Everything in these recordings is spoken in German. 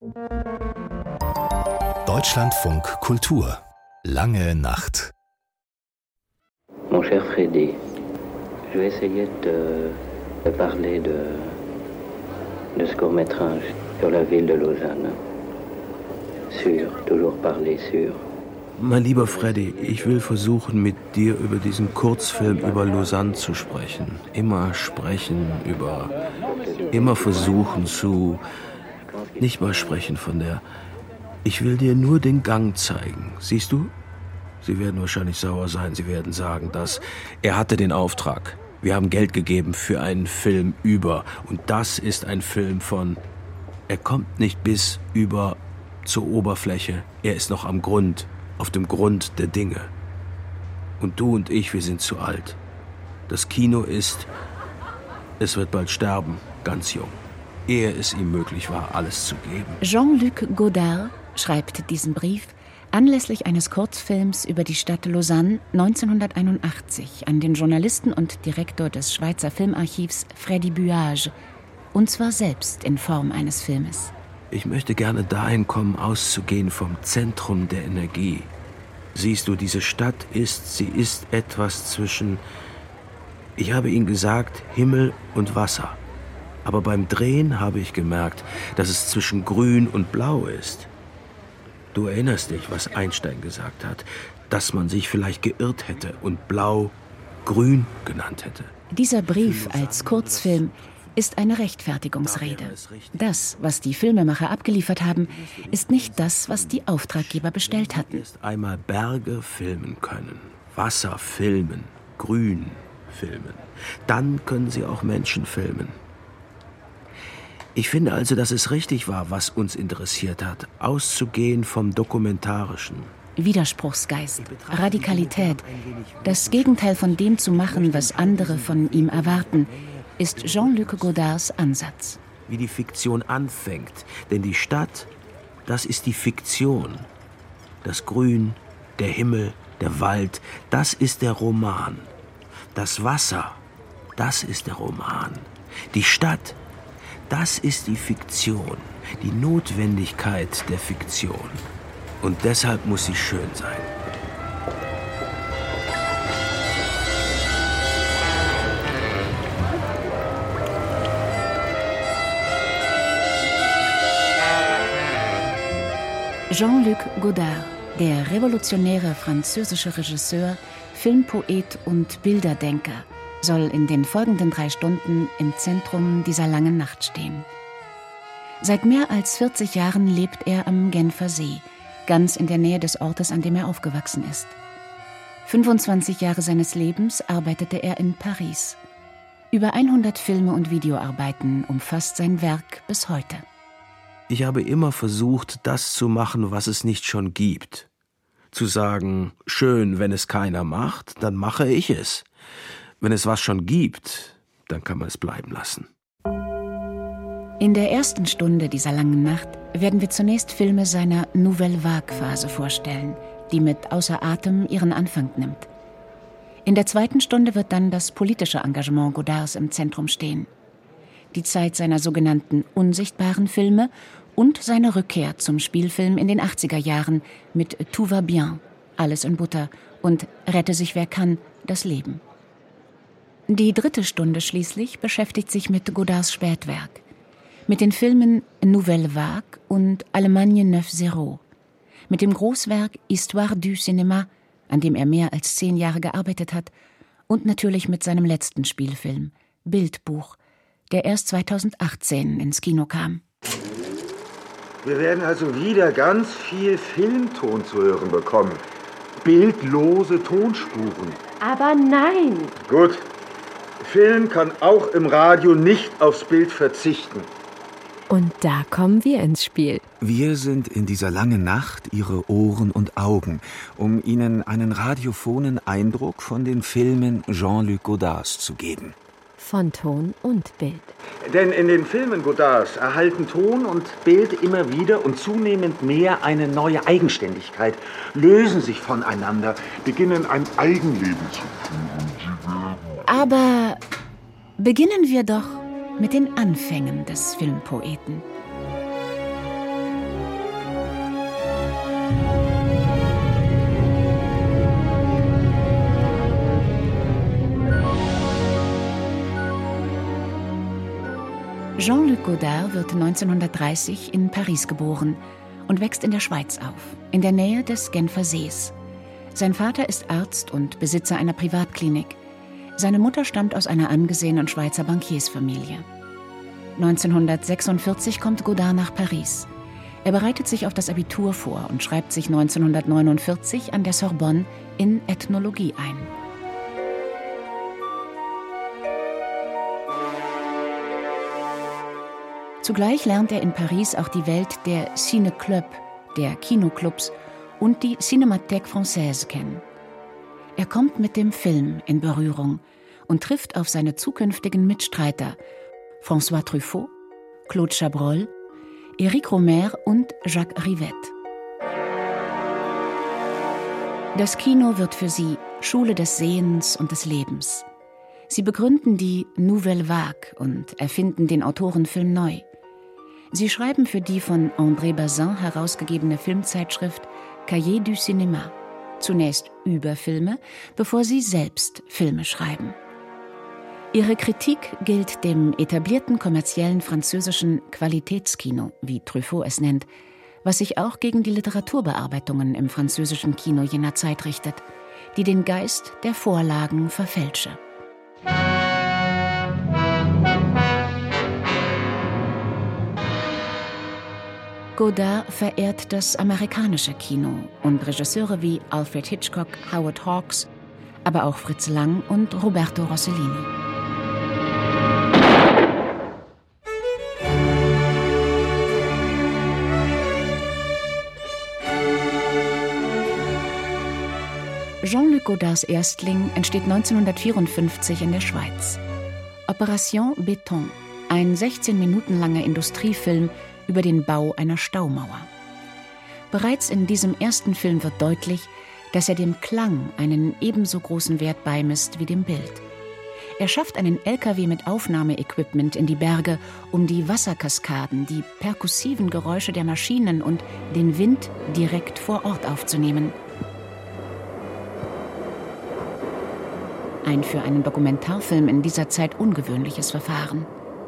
Deutschlandfunk Kultur. Lange Nacht. Mon cher Freddy, je vais essayer de parler de ce court-métrage sur la ville de Lausanne. Toujours parler sur. Mein lieber Freddy, ich will versuchen, mit dir über diesen Kurzfilm über Lausanne zu sprechen. Immer sprechen über... Immer versuchen zu... Nicht mal sprechen von der... Ich will dir nur den Gang zeigen. Siehst du? Sie werden wahrscheinlich sauer sein. Sie werden sagen, dass... Er hatte den Auftrag. Wir haben Geld gegeben für einen Film über. Und das ist ein Film von... Er kommt nicht bis über zur Oberfläche. Er ist noch am Grund. Auf dem Grund der Dinge. Und du und ich, wir sind zu alt. Das Kino ist... Es wird bald sterben, ganz jung. Ehe es ihm möglich war, alles zu geben. Jean-Luc Godard schreibt diesen Brief anlässlich eines Kurzfilms über die Stadt Lausanne 1981 an den Journalisten und Direktor des Schweizer Filmarchivs Freddy Buage, und zwar selbst in Form eines Filmes. Ich möchte gerne dahin kommen, auszugehen vom Zentrum der Energie. Siehst du, diese Stadt sie ist etwas zwischen, ich habe Ihnen gesagt, Himmel und Wasser. Aber beim Drehen habe ich gemerkt, dass es zwischen Grün und Blau ist. Du erinnerst dich, was Einstein gesagt hat, dass man sich vielleicht geirrt hätte und Blau Grün genannt hätte. Dieser Brief als Kurzfilm ist eine Rechtfertigungsrede. Das, was die Filmemacher abgeliefert haben, ist nicht das, was die Auftraggeber bestellt hatten. Erst einmal Berge filmen können, Wasser filmen, Grün filmen. Dann können sie auch Menschen filmen. Ich finde also, dass es richtig war, was uns interessiert hat, auszugehen vom Dokumentarischen. Widerspruchsgeist, Radikalität, das Gegenteil von dem zu machen, was andere von ihm erwarten, ist Jean-Luc Godards Ansatz. Wie die Fiktion anfängt, denn die Stadt, das ist die Fiktion. Das Grün, der Himmel, der Wald, das ist der Roman. Das Wasser, das ist der Roman. Die Stadt, das ist die Fiktion, die Notwendigkeit der Fiktion. Und deshalb muss sie schön sein. Jean-Luc Godard, der revolutionäre französische Regisseur, Filmpoet und Bilderdenker, soll in den folgenden 3 Stunden im Zentrum dieser langen Nacht stehen. Seit mehr als 40 Jahren lebt er am Genfer See, ganz in der Nähe des Ortes, an dem er aufgewachsen ist. 25 Jahre seines Lebens arbeitete er in Paris. Über 100 Filme und Videoarbeiten umfasst sein Werk bis heute. Ich habe immer versucht, das zu machen, was es nicht schon gibt. Zu sagen, schön, wenn es keiner macht, dann mache ich es. Wenn es was schon gibt, dann kann man es bleiben lassen. In der ersten Stunde dieser langen Nacht werden wir zunächst Filme seiner Nouvelle Vague-Phase vorstellen, die mit Außer Atem ihren Anfang nimmt. In der zweiten Stunde wird dann das politische Engagement Godards im Zentrum stehen. Die Zeit seiner sogenannten unsichtbaren Filme und seine Rückkehr zum Spielfilm in den 80er Jahren mit Tout va bien, Alles in Butter und Rette sich wer kann, das Leben. Die dritte Stunde schließlich beschäftigt sich mit Godards Spätwerk, mit den Filmen Nouvelle Vague und Allemagne 9-0, mit dem Großwerk Histoire du Cinéma, an dem er mehr als 10 Jahre gearbeitet hat, und natürlich mit seinem letzten Spielfilm, Bildbuch, der erst 2018 ins Kino kam. Wir werden also wieder ganz viel Filmton zu hören bekommen. Bildlose Tonspuren. Aber nein! Gut. Film kann auch im Radio nicht aufs Bild verzichten. Und da kommen wir ins Spiel. Wir sind in dieser langen Nacht Ihre Ohren und Augen, um Ihnen einen radiophonen Eindruck von den Filmen Jean-Luc Godards zu geben. Von Ton und Bild. Denn in den Filmen Godards erhalten Ton und Bild immer wieder und zunehmend mehr eine neue Eigenständigkeit, lösen sich voneinander, beginnen ein Eigenleben zu führen. Aber beginnen wir doch mit den Anfängen des Filmpoeten. Jean-Luc Godard wird 1930 in Paris geboren und wächst in der Schweiz auf, in der Nähe des Genfer Sees. Sein Vater ist Arzt und Besitzer einer Privatklinik. Seine Mutter stammt aus einer angesehenen Schweizer Bankiersfamilie. 1946 kommt Godard nach Paris. Er bereitet sich auf das Abitur vor und schreibt sich 1949 an der Sorbonne in Ethnologie ein. Zugleich lernt er in Paris auch die Welt der Ciné-Club, der Kinoclubs und die Cinémathèque Française kennen. Er kommt mit dem Film in Berührung und trifft auf seine zukünftigen Mitstreiter François Truffaut, Claude Chabrol, Éric Rohmer und Jacques Rivette. Das Kino wird für sie Schule des Sehens und des Lebens. Sie begründen die Nouvelle Vague und erfinden den Autorenfilm neu. Sie schreiben für die von André Bazin herausgegebene Filmzeitschrift Cahiers du Cinéma zunächst über Filme, bevor sie selbst Filme schreiben. Ihre Kritik gilt dem etablierten kommerziellen französischen Qualitätskino, wie Truffaut es nennt, was sich auch gegen die Literaturbearbeitungen im französischen Kino jener Zeit richtet, die den Geist der Vorlagen verfälsche. Godard verehrt das amerikanische Kino und Regisseure wie Alfred Hitchcock, Howard Hawks, aber auch Fritz Lang und Roberto Rossellini. Jean-Luc Godards Erstling entsteht 1954 in der Schweiz. Opération Béton, ein 16 Minuten langer Industriefilm über den Bau einer Staumauer. Bereits in diesem ersten Film wird deutlich, dass er dem Klang einen ebenso großen Wert beimisst wie dem Bild. Er schafft einen LKW mit Aufnahmeequipment in die Berge, um die Wasserkaskaden, die perkussiven Geräusche der Maschinen und den Wind direkt vor Ort aufzunehmen. Ein für einen Dokumentarfilm in dieser Zeit ungewöhnliches Verfahren.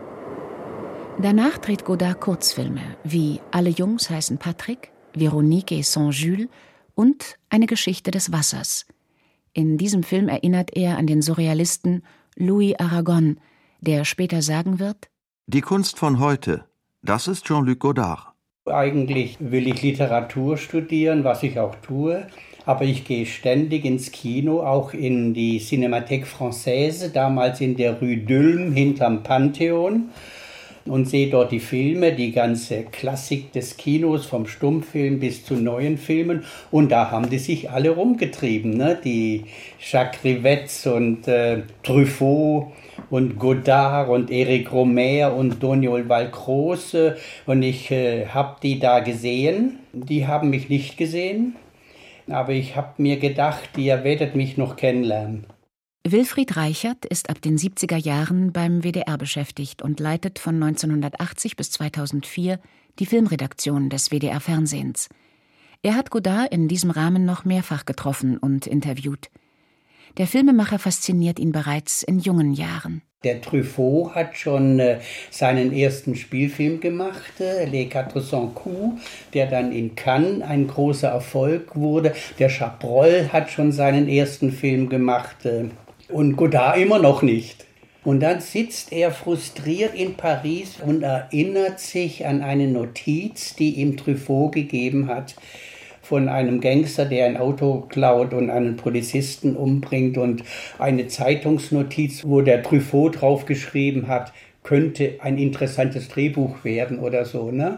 Danach dreht Godard Kurzfilme wie Alle Jungs heißen Patrick, Véronique et Saint-Jules und Eine Geschichte des Wassers. In diesem Film erinnert er an den Surrealisten Louis Aragon, der später sagen wird: Die Kunst von heute, das ist Jean-Luc Godard. Eigentlich will ich Literatur studieren, was ich auch tue, aber ich gehe ständig ins Kino, auch in die Cinémathèque Française, damals in der Rue d'Ulm hinterm Pantheon, und sehe dort die Filme, die ganze Klassik des Kinos, vom Stummfilm bis zu neuen Filmen. Und da haben die sich alle rumgetrieben, ne? Die Jacques Rivette und Truffaut und Godard und Éric Rohmer und Doniol Valcroze. Und ich habe die da gesehen. Die haben mich nicht gesehen. Aber ich habe mir gedacht, ihr werdet mich noch kennenlernen. Wilfried Reichert ist ab den 70er Jahren beim WDR beschäftigt und leitet von 1980 bis 2004 die Filmredaktion des WDR-Fernsehens. Er hat Godard in diesem Rahmen noch mehrfach getroffen und interviewt. Der Filmemacher fasziniert ihn bereits in jungen Jahren. Der Truffaut hat schon seinen ersten Spielfilm gemacht, Les 400 Coups, der dann in Cannes ein großer Erfolg wurde. Der Chabrol hat schon seinen ersten Film gemacht und Godard immer noch nicht. Und dann sitzt er frustriert in Paris und erinnert sich an eine Notiz, die ihm Truffaut gegeben hat, von einem Gangster, der ein Auto klaut und einen Polizisten umbringt, und eine Zeitungsnotiz, wo der Truffaut draufgeschrieben hat, könnte ein interessantes Drehbuch werden oder so, ne?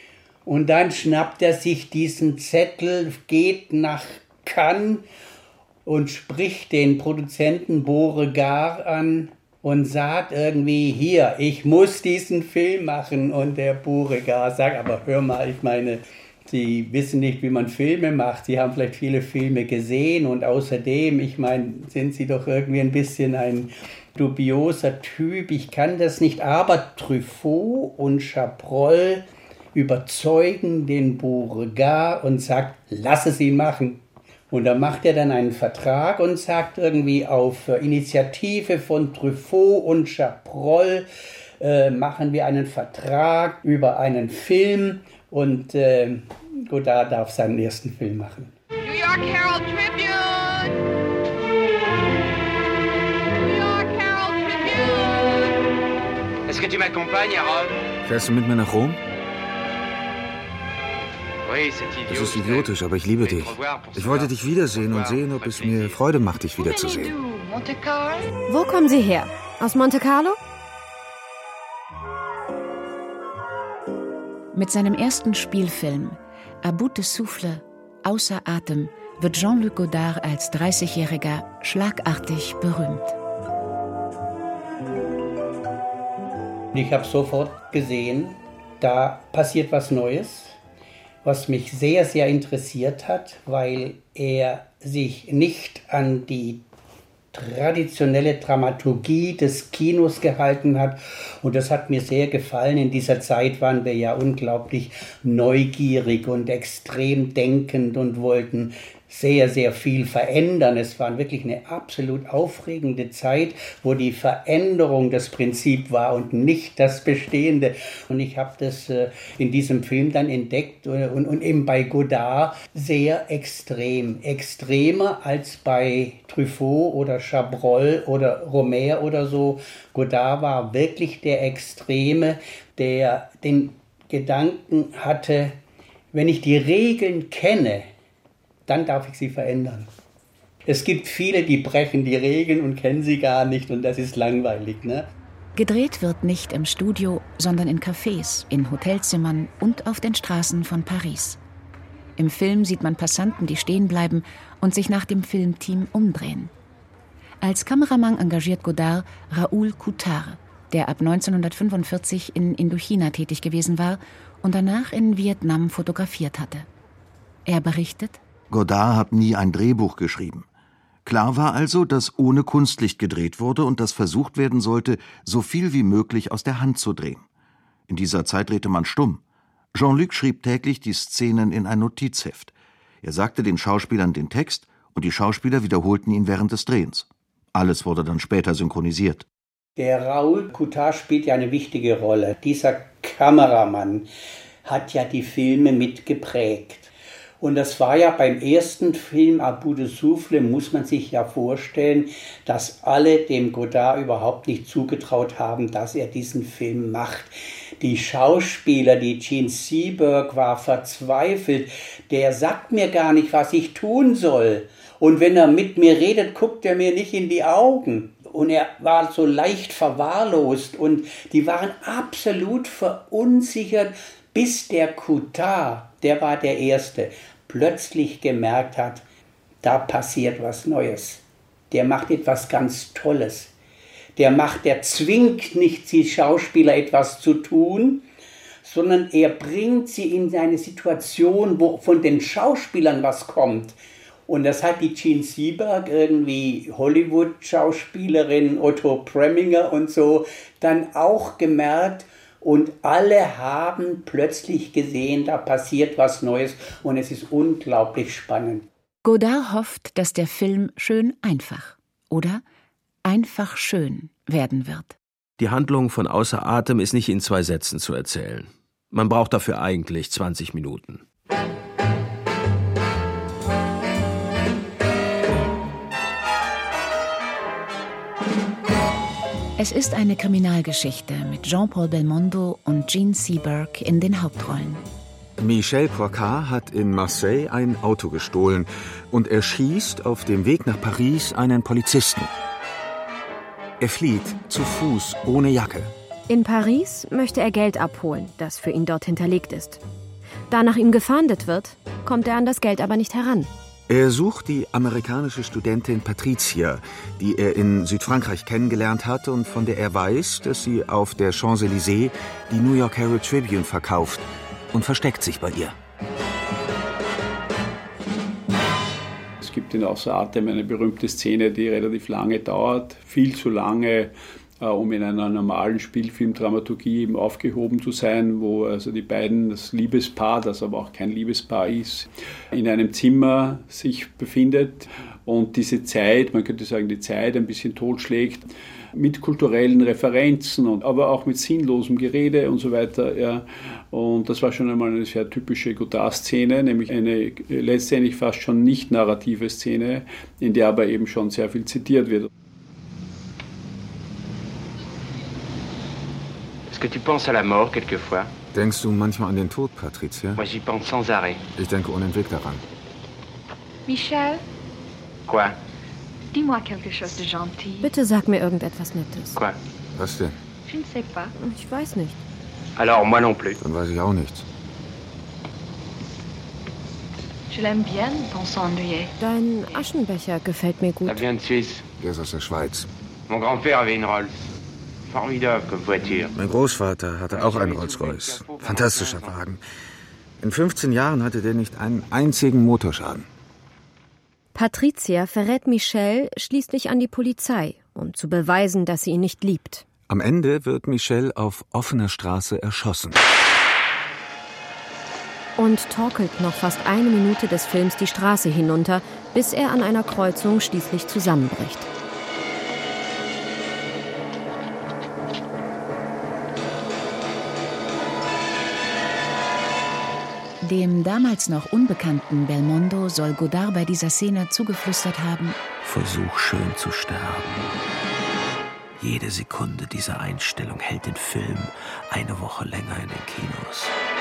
Und dann schnappt er sich diesen Zettel, geht nach Cannes und spricht den Produzenten Beauregard an und sagt irgendwie, hier, ich muss diesen Film machen. Und der Beauregard sagt, aber hör mal, ich meine, Sie wissen nicht, wie man Filme macht. Sie haben vielleicht viele Filme gesehen und außerdem, ich meine, sind Sie doch irgendwie ein bisschen ein dubioser Typ. Ich kann das nicht. Aber Truffaut und Chabrol überzeugen den Beauregard und sagt, lass es ihn machen. Und da macht er dann einen Vertrag und sagt irgendwie auf Initiative von Truffaut und Chabrol machen wir einen Vertrag über einen Film und Godard darf seinen ersten Film machen. New York Herald Tribune! New York Herald Tribune! Est-ce que tu m'accompagnes, Harold? Fährst du mit mir nach Rom? Oui, c'est idiot. Das ist idiotisch, aber ich liebe dich. Ich wollte dich wiedersehen und sehen, ob es mir Freude macht, dich wiederzusehen. Wo kommen Sie her? Aus Monte Carlo? Mit seinem ersten Spielfilm À bout de souffle, außer Atem, wird Jean-Luc Godard als 30-Jähriger schlagartig berühmt. Ich habe sofort gesehen, da passiert was Neues, was mich sehr, sehr interessiert hat, weil er sich nicht an die traditionelle Dramaturgie des Kinos gehalten hat. Und das hat mir sehr gefallen. In dieser Zeit waren wir ja unglaublich neugierig und extrem denkend und wollten sehr, sehr viel verändern. Es war wirklich eine absolut aufregende Zeit, wo die Veränderung das Prinzip war und nicht das Bestehende. Und ich habe das in diesem Film dann entdeckt und eben bei Godard sehr extrem. Extremer als bei Truffaut oder Chabrol oder Romer oder so. Godard war wirklich der Extreme, der den Gedanken hatte, wenn ich die Regeln kenne, dann darf ich sie verändern. Es gibt viele, die brechen die Regeln und kennen sie gar nicht und das ist langweilig, ne? Gedreht wird nicht im Studio, sondern in Cafés, in Hotelzimmern und auf den Straßen von Paris. Im Film sieht man Passanten, die stehen bleiben und sich nach dem Filmteam umdrehen. Als Kameramann engagiert Godard Raoul Coutard, der ab 1945 in Indochina tätig gewesen war und danach in Vietnam fotografiert hatte. Er berichtet: Godard hat nie ein Drehbuch geschrieben. Klar war also, dass ohne Kunstlicht gedreht wurde und dass versucht werden sollte, so viel wie möglich aus der Hand zu drehen. In dieser Zeit drehte man stumm. Jean-Luc schrieb täglich die Szenen in ein Notizheft. Er sagte den Schauspielern den Text und die Schauspieler wiederholten ihn während des Drehens. Alles wurde dann später synchronisiert. Der Raoul Coutard spielt ja eine wichtige Rolle. Dieser Kameramann hat ja die Filme mitgeprägt. Und das war ja beim ersten Film À bout de souffle, muss man sich ja vorstellen, dass alle dem Godard überhaupt nicht zugetraut haben, dass er diesen Film macht. Die Schauspieler, die Gene Seberg war verzweifelt. Der sagt mir gar nicht, was ich tun soll. Und wenn er mit mir redet, guckt er mir nicht in die Augen. Und er war so leicht verwahrlost und die waren absolut verunsichert, bis der Coutard, der war der Erste, plötzlich gemerkt hat, da passiert was Neues. Der macht etwas ganz Tolles. Der zwingt nicht die Schauspieler etwas zu tun, sondern er bringt sie in eine Situation, wo von den Schauspielern was kommt. Und das hat die Gene Seberg, irgendwie Hollywood-Schauspielerin, Otto Preminger und so, dann auch gemerkt. Und alle haben plötzlich gesehen, da passiert was Neues und es ist unglaublich spannend. Godard hofft, dass der Film schön einfach oder einfach schön werden wird. Die Handlung von Außer Atem ist nicht in 2 Sätzen zu erzählen. Man braucht dafür eigentlich 20 Minuten. Es ist eine Kriminalgeschichte mit Jean-Paul Belmondo und Gene Seberg in den Hauptrollen. Michel Poicart hat in Marseille ein Auto gestohlen und erschießt auf dem Weg nach Paris einen Polizisten. Er flieht zu Fuß, ohne Jacke. In Paris möchte er Geld abholen, das für ihn dort hinterlegt ist. Da nach ihm gefahndet wird, kommt er an das Geld aber nicht heran. Er sucht die amerikanische Studentin Patricia, die er in Südfrankreich kennengelernt hat und von der er weiß, dass sie auf der Champs-Élysées die New York Herald Tribune verkauft, und versteckt sich bei ihr. Es gibt in Außer Atem eine berühmte Szene, die relativ lange dauert, viel zu lange, um in einer normalen Spielfilmdramaturgie eben aufgehoben zu sein, wo also die beiden, das Liebespaar, das aber auch kein Liebespaar ist, in einem Zimmer sich befindet und diese Zeit, man könnte sagen die Zeit, ein bisschen totschlägt mit kulturellen Referenzen, aber auch mit sinnlosem Gerede und so weiter. Ja. Und das war schon einmal eine sehr typische Godard-Szene, nämlich eine letztendlich fast schon nicht narrative Szene, in der aber eben schon sehr viel zitiert wird. Est-ce que tu penses à la mort quelquefois? Denkst du manchmal an den Tod, Patricia? Moi j'y pense sans arrêt. Ich denke unentwegt daran. Michel, Quoi? dis-moi quelque chose de gentil. Bitte sag mir irgendetwas Nettes. Quoi? Was denn? Je ne sais pas. Ich weiß nicht. Alors moi non plus. Dann weiß ich auch nichts. Je l'aime bien, ton cendrier. Dein Aschenbecher gefällt mir gut. Ça vient de Suisse. Der ist aus der Schweiz. Mon grand-père avait une Rolls. Formidable comme voiture. Mein Großvater hatte auch einen Rolls-Royce. Fantastischer Wagen. In 15 Jahren hatte der nicht einen einzigen Motorschaden. Patricia verrät Michel schließlich an die Polizei, um zu beweisen, dass sie ihn nicht liebt. Am Ende wird Michel auf offener Straße erschossen. Und torkelt noch fast eine Minute des Films die Straße hinunter, bis er an einer Kreuzung schließlich zusammenbricht. Dem damals noch unbekannten Belmondo soll Godard bei dieser Szene zugeflüstert haben: Versuch schön zu sterben. Jede Sekunde dieser Einstellung hält den Film eine Woche länger in den Kinos.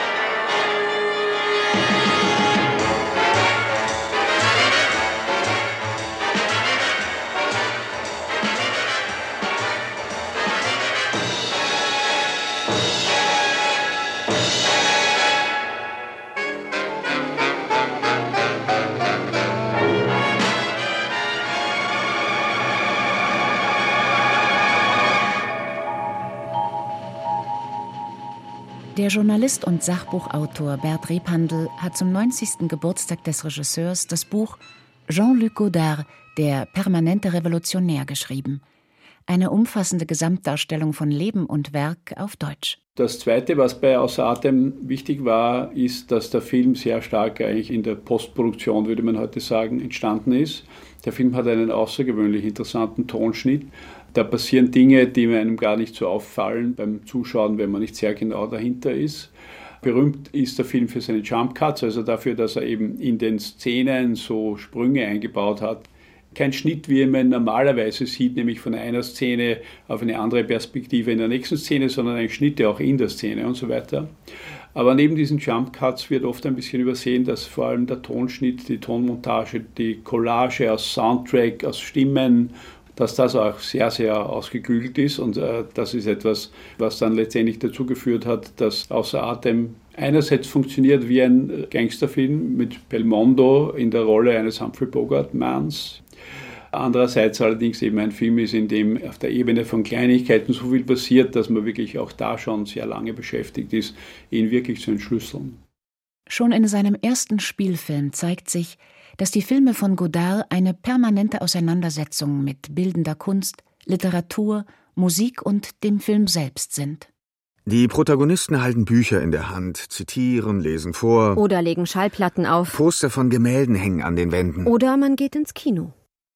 Der Journalist und Sachbuchautor Bert Rebhandl hat zum 90. Geburtstag des Regisseurs das Buch Jean-Luc Godard, der permanente Revolutionär, geschrieben. Eine umfassende Gesamtdarstellung von Leben und Werk auf Deutsch. Das Zweite, was bei Außer Atem wichtig war, ist, dass der Film sehr stark eigentlich in der Postproduktion, würde man heute sagen, entstanden ist. Der Film hat einen außergewöhnlich interessanten Tonschnitt. Da passieren Dinge, die einem gar nicht so auffallen beim Zuschauen, wenn man nicht sehr genau dahinter ist. Berühmt ist der Film für seine Jump Cuts, also dafür, dass er eben in den Szenen so Sprünge eingebaut hat. Kein Schnitt, wie man normalerweise sieht, nämlich von einer Szene auf eine andere Perspektive in der nächsten Szene, sondern ein Schnitte auch in der Szene und so weiter. Aber neben diesen Jump Cuts wird oft ein bisschen übersehen, dass vor allem der Tonschnitt, die Tonmontage, die Collage aus Soundtrack, aus Stimmen, dass das auch sehr, sehr ausgeklügelt ist. Und das ist etwas, was dann letztendlich dazu geführt hat, dass Außer Atem einerseits funktioniert wie ein Gangsterfilm mit Belmondo in der Rolle eines Humphrey Bogart-Manns. Andererseits allerdings eben ein Film ist, in dem auf der Ebene von Kleinigkeiten so viel passiert, dass man wirklich auch da schon sehr lange beschäftigt ist, ihn wirklich zu entschlüsseln. Schon in seinem ersten Spielfilm zeigt sich, dass die Filme von Godard eine permanente Auseinandersetzung mit bildender Kunst, Literatur, Musik und dem Film selbst sind. Die Protagonisten halten Bücher in der Hand, zitieren, lesen vor. Oder legen Schallplatten auf. Poster von Gemälden hängen an den Wänden. Oder man geht ins Kino.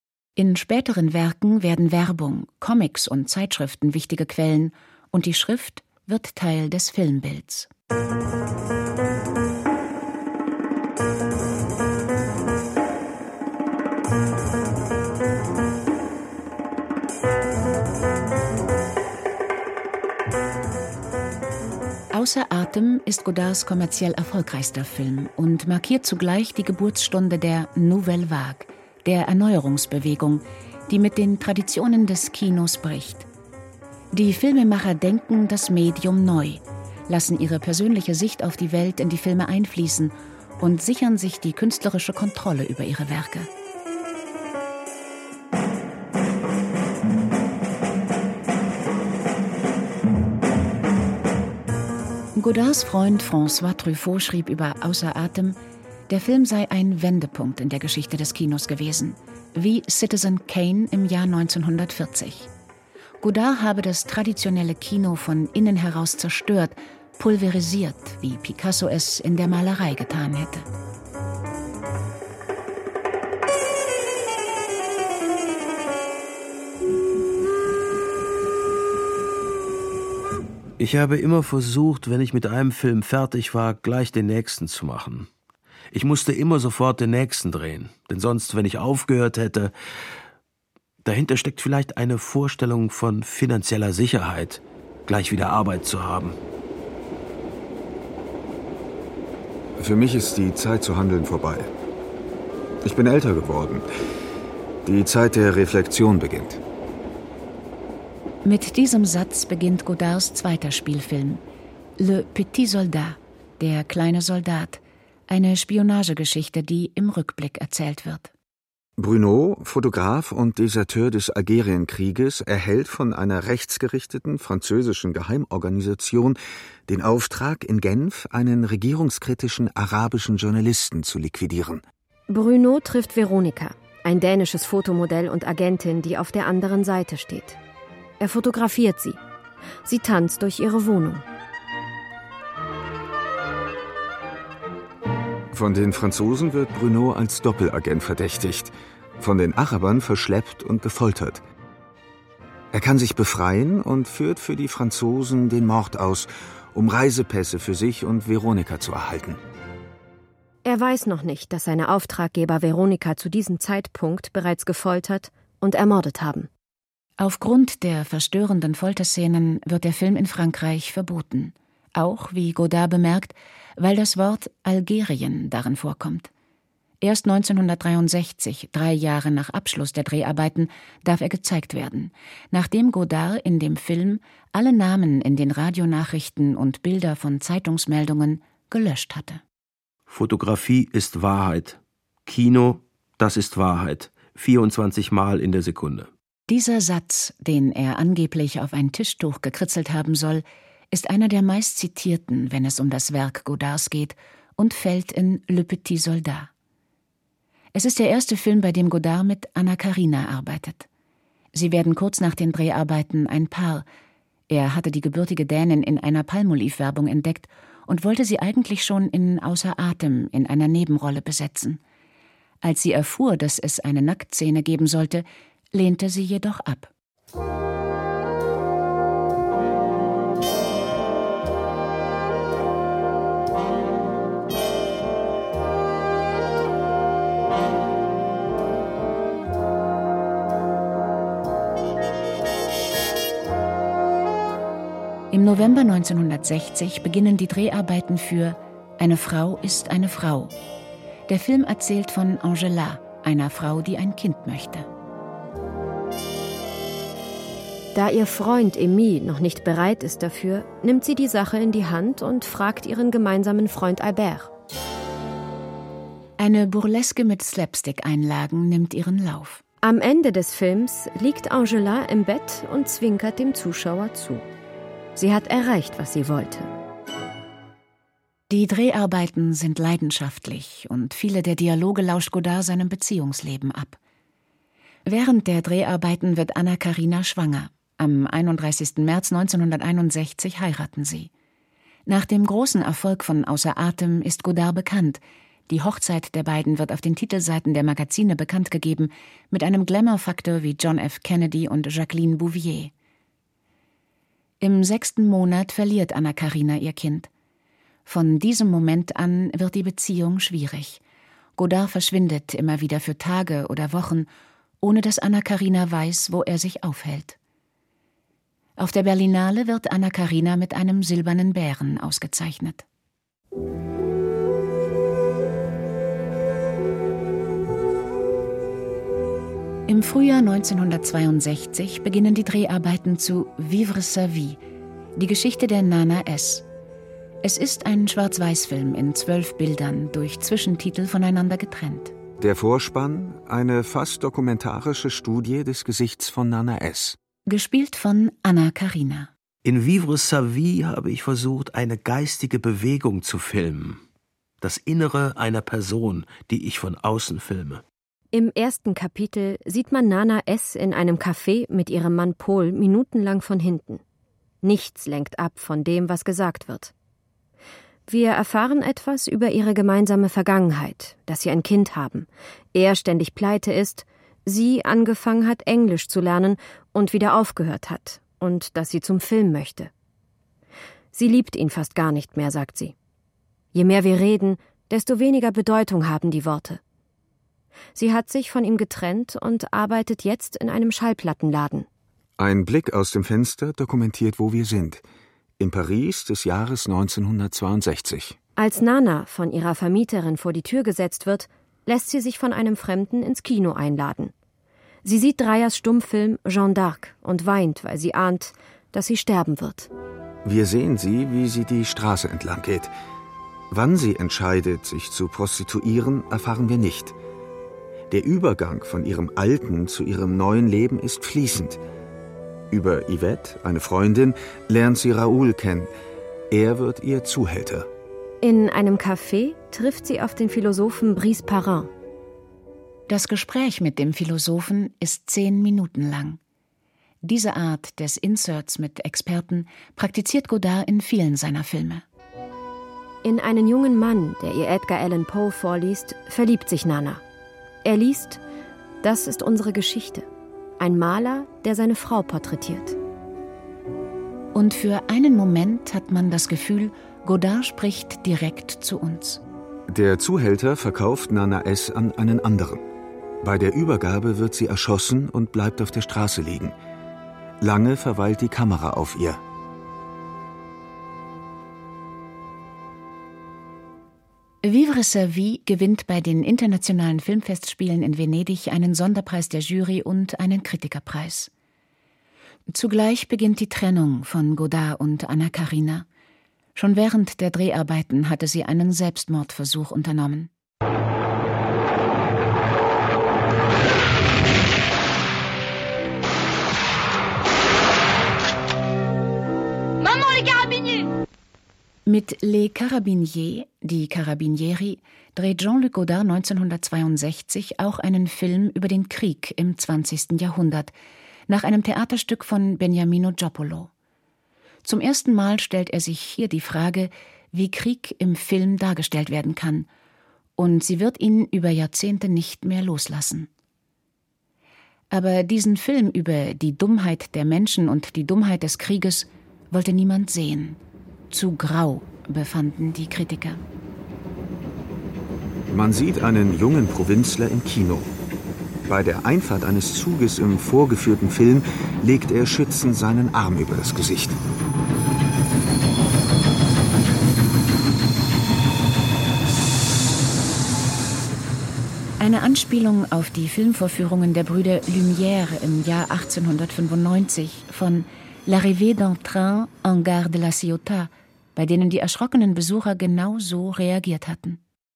In späteren Werken werden Werbung, Comics und Zeitschriften wichtige Quellen und die Schrift wird Teil des Filmbilds. Außer Atem ist Godards kommerziell erfolgreichster Film und markiert zugleich die Geburtsstunde der Nouvelle Vague, der Erneuerungsbewegung, die mit den Traditionen des Kinos bricht. Die Filmemacher denken das Medium neu, lassen ihre persönliche Sicht auf die Welt in die Filme einfließen und sichern sich die künstlerische Kontrolle über ihre Werke. Godards Freund François Truffaut schrieb über Außer Atem, der Film sei ein Wendepunkt in der Geschichte des Kinos gewesen, wie Citizen Kane im Jahr 1940. Godard habe das traditionelle Kino von innen heraus zerstört, pulverisiert, wie Picasso es in der Malerei getan hätte. Ich habe immer versucht, wenn ich mit einem Film fertig war, gleich den nächsten zu machen. Ich musste immer sofort den nächsten drehen, denn sonst, wenn ich aufgehört hätte, dahinter steckt vielleicht eine Vorstellung von finanzieller Sicherheit, gleich wieder Arbeit zu haben. Für mich ist die Zeit zu handeln vorbei. Ich bin älter geworden. Die Zeit der Reflexion beginnt. Mit diesem Satz beginnt Godards zweiter Spielfilm, Le Petit Soldat, der kleine Soldat, eine Spionagegeschichte, die im Rückblick erzählt wird. Bruno, Fotograf und Deserteur des Algerienkrieges, erhält von einer rechtsgerichteten französischen Geheimorganisation den Auftrag, in Genf einen regierungskritischen arabischen Journalisten zu liquidieren. Bruno trifft Veronika, ein dänisches Fotomodell und Agentin, die auf der anderen Seite steht. Er fotografiert sie. Sie tanzt durch ihre Wohnung. Von den Franzosen wird Bruno als Doppelagent verdächtigt, von den Arabern verschleppt und gefoltert. Er kann sich befreien und führt für die Franzosen den Mord aus, um Reisepässe für sich und Veronika zu erhalten. Er weiß noch nicht, dass seine Auftraggeber Veronika zu diesem Zeitpunkt bereits gefoltert und ermordet haben. Aufgrund der verstörenden Folterszenen wird der Film in Frankreich verboten. Auch, wie Godard bemerkt, weil das Wort Algerien darin vorkommt. Erst 1963, 3 Jahre nach Abschluss der Dreharbeiten, darf er gezeigt werden, nachdem Godard in dem Film alle Namen in den Radionachrichten und Bilder von Zeitungsmeldungen gelöscht hatte. Fotografie ist Wahrheit. Kino, das ist Wahrheit. 24 Mal in der Sekunde. Dieser Satz, den er angeblich auf ein Tischtuch gekritzelt haben soll, ist einer der meistzitierten, wenn es um das Werk Godards geht, und fällt in Le Petit Soldat. Es ist der erste Film, bei dem Godard mit Anna Karina arbeitet. Sie werden kurz nach den Dreharbeiten ein Paar. Er hatte die gebürtige Dänin in einer Palmolive-Werbung entdeckt und wollte sie eigentlich schon in Außer Atem in einer Nebenrolle besetzen. Als sie erfuhr, dass es eine Nacktszene geben sollte, lehnte sie jedoch ab. Im November 1960 beginnen die Dreharbeiten für »Eine Frau ist eine Frau«. Der Film erzählt von Angela, einer Frau, die ein Kind möchte. Da ihr Freund Emile noch nicht bereit ist dafür, nimmt sie die Sache in die Hand und fragt ihren gemeinsamen Freund Albert. Eine Burleske mit Slapstick-Einlagen nimmt ihren Lauf. Am Ende des Films liegt Angela im Bett und zwinkert dem Zuschauer zu. Sie hat erreicht, was sie wollte. Die Dreharbeiten sind leidenschaftlich und viele der Dialoge lauscht Godard seinem Beziehungsleben ab. Während der Dreharbeiten wird Anna Karina schwanger. Am 31. März 1961 heiraten sie. Nach dem großen Erfolg von Außer Atem ist Godard bekannt. Die Hochzeit der beiden wird auf den Titelseiten der Magazine bekannt gegeben, mit einem Glamour-Faktor wie John F. Kennedy und Jacqueline Bouvier. Im 6. Monat verliert Anna Karina ihr Kind. Von diesem Moment an wird die Beziehung schwierig. Godard verschwindet immer wieder für Tage oder Wochen, ohne dass Anna Karina weiß, wo er sich aufhält. Auf der Berlinale wird Anna Karina mit einem silbernen Bären ausgezeichnet. Im Frühjahr 1962 beginnen die Dreharbeiten zu Vivre sa vie, die Geschichte der Nana S. Es ist ein Schwarz-Weiß-Film in 12 Bildern, durch Zwischentitel voneinander getrennt. Der Vorspann, eine fast dokumentarische Studie des Gesichts von Nana S. Gespielt von Anna Karina. In Vivre sa vie habe ich versucht, eine geistige Bewegung zu filmen. Das Innere einer Person, die ich von außen filme. Im ersten Kapitel sieht man Nana S. in einem Café mit ihrem Mann Paul minutenlang von hinten. Nichts lenkt ab von dem, was gesagt wird. Wir erfahren etwas über ihre gemeinsame Vergangenheit, dass sie ein Kind haben, er ständig pleite ist, sie angefangen hat, Englisch zu lernen und wieder aufgehört hat und dass sie zum Film möchte. Sie liebt ihn fast gar nicht mehr, sagt sie. Je mehr wir reden, desto weniger Bedeutung haben die Worte. Sie hat sich von ihm getrennt und arbeitet jetzt in einem Schallplattenladen. Ein Blick aus dem Fenster dokumentiert, wo wir sind. In Paris des Jahres 1962. Als Nana von ihrer Vermieterin vor die Tür gesetzt wird, lässt sie sich von einem Fremden ins Kino einladen. Sie sieht Dreyers Stummfilm Jeanne d'Arc und weint, weil sie ahnt, dass sie sterben wird. Wir sehen sie, wie sie die Straße entlang geht. Wann sie entscheidet, sich zu prostituieren, erfahren wir nicht. Der Übergang von ihrem alten zu ihrem neuen Leben ist fließend. Über Yvette, eine Freundin, lernt sie Raoul kennen. Er wird ihr Zuhälter. In einem Café trifft sie auf den Philosophen Brice Perrin. Das Gespräch mit dem Philosophen ist 10 Minuten lang. Diese Art des Inserts mit Experten praktiziert Godard in vielen seiner Filme. In einen jungen Mann, der ihr Edgar Allan Poe vorliest, verliebt sich Nana. Er liest: Das ist unsere Geschichte. Ein Maler, der seine Frau porträtiert. Und für einen Moment hat man das Gefühl, Godard spricht direkt zu uns. Der Zuhälter verkauft Nana S. an einen anderen. Bei der Übergabe wird sie erschossen und bleibt auf der Straße liegen. Lange verweilt die Kamera auf ihr. Vivre sa vie gewinnt bei den internationalen Filmfestspielen in Venedig einen Sonderpreis der Jury und einen Kritikerpreis. Zugleich beginnt die Trennung von Godard und Anna Karina. Schon während der Dreharbeiten hatte sie einen Selbstmordversuch unternommen. Maman, les carabiniers! Mit Les Carabiniers, die Carabinieri, dreht Jean-Luc Godard 1962 auch einen Film über den Krieg im 20. Jahrhundert, nach einem Theaterstück von Beniamino Giappolo. Zum ersten Mal stellt er sich hier die Frage, wie Krieg im Film dargestellt werden kann, und sie wird ihn über Jahrzehnte nicht mehr loslassen. Aber diesen Film über die Dummheit der Menschen und die Dummheit des Krieges wollte niemand sehen. Zu grau, befanden die Kritiker. Man sieht einen jungen Provinzler im Kino. Bei der Einfahrt eines Zuges im vorgeführten Film legt er schützend seinen Arm über das Gesicht. Eine Anspielung auf die Filmvorführungen der Brüder Lumière im Jahr 1895 von L'Arrivée d'un train en gare de la Ciotat, bei denen die erschrockenen Besucher genau so reagiert hatten.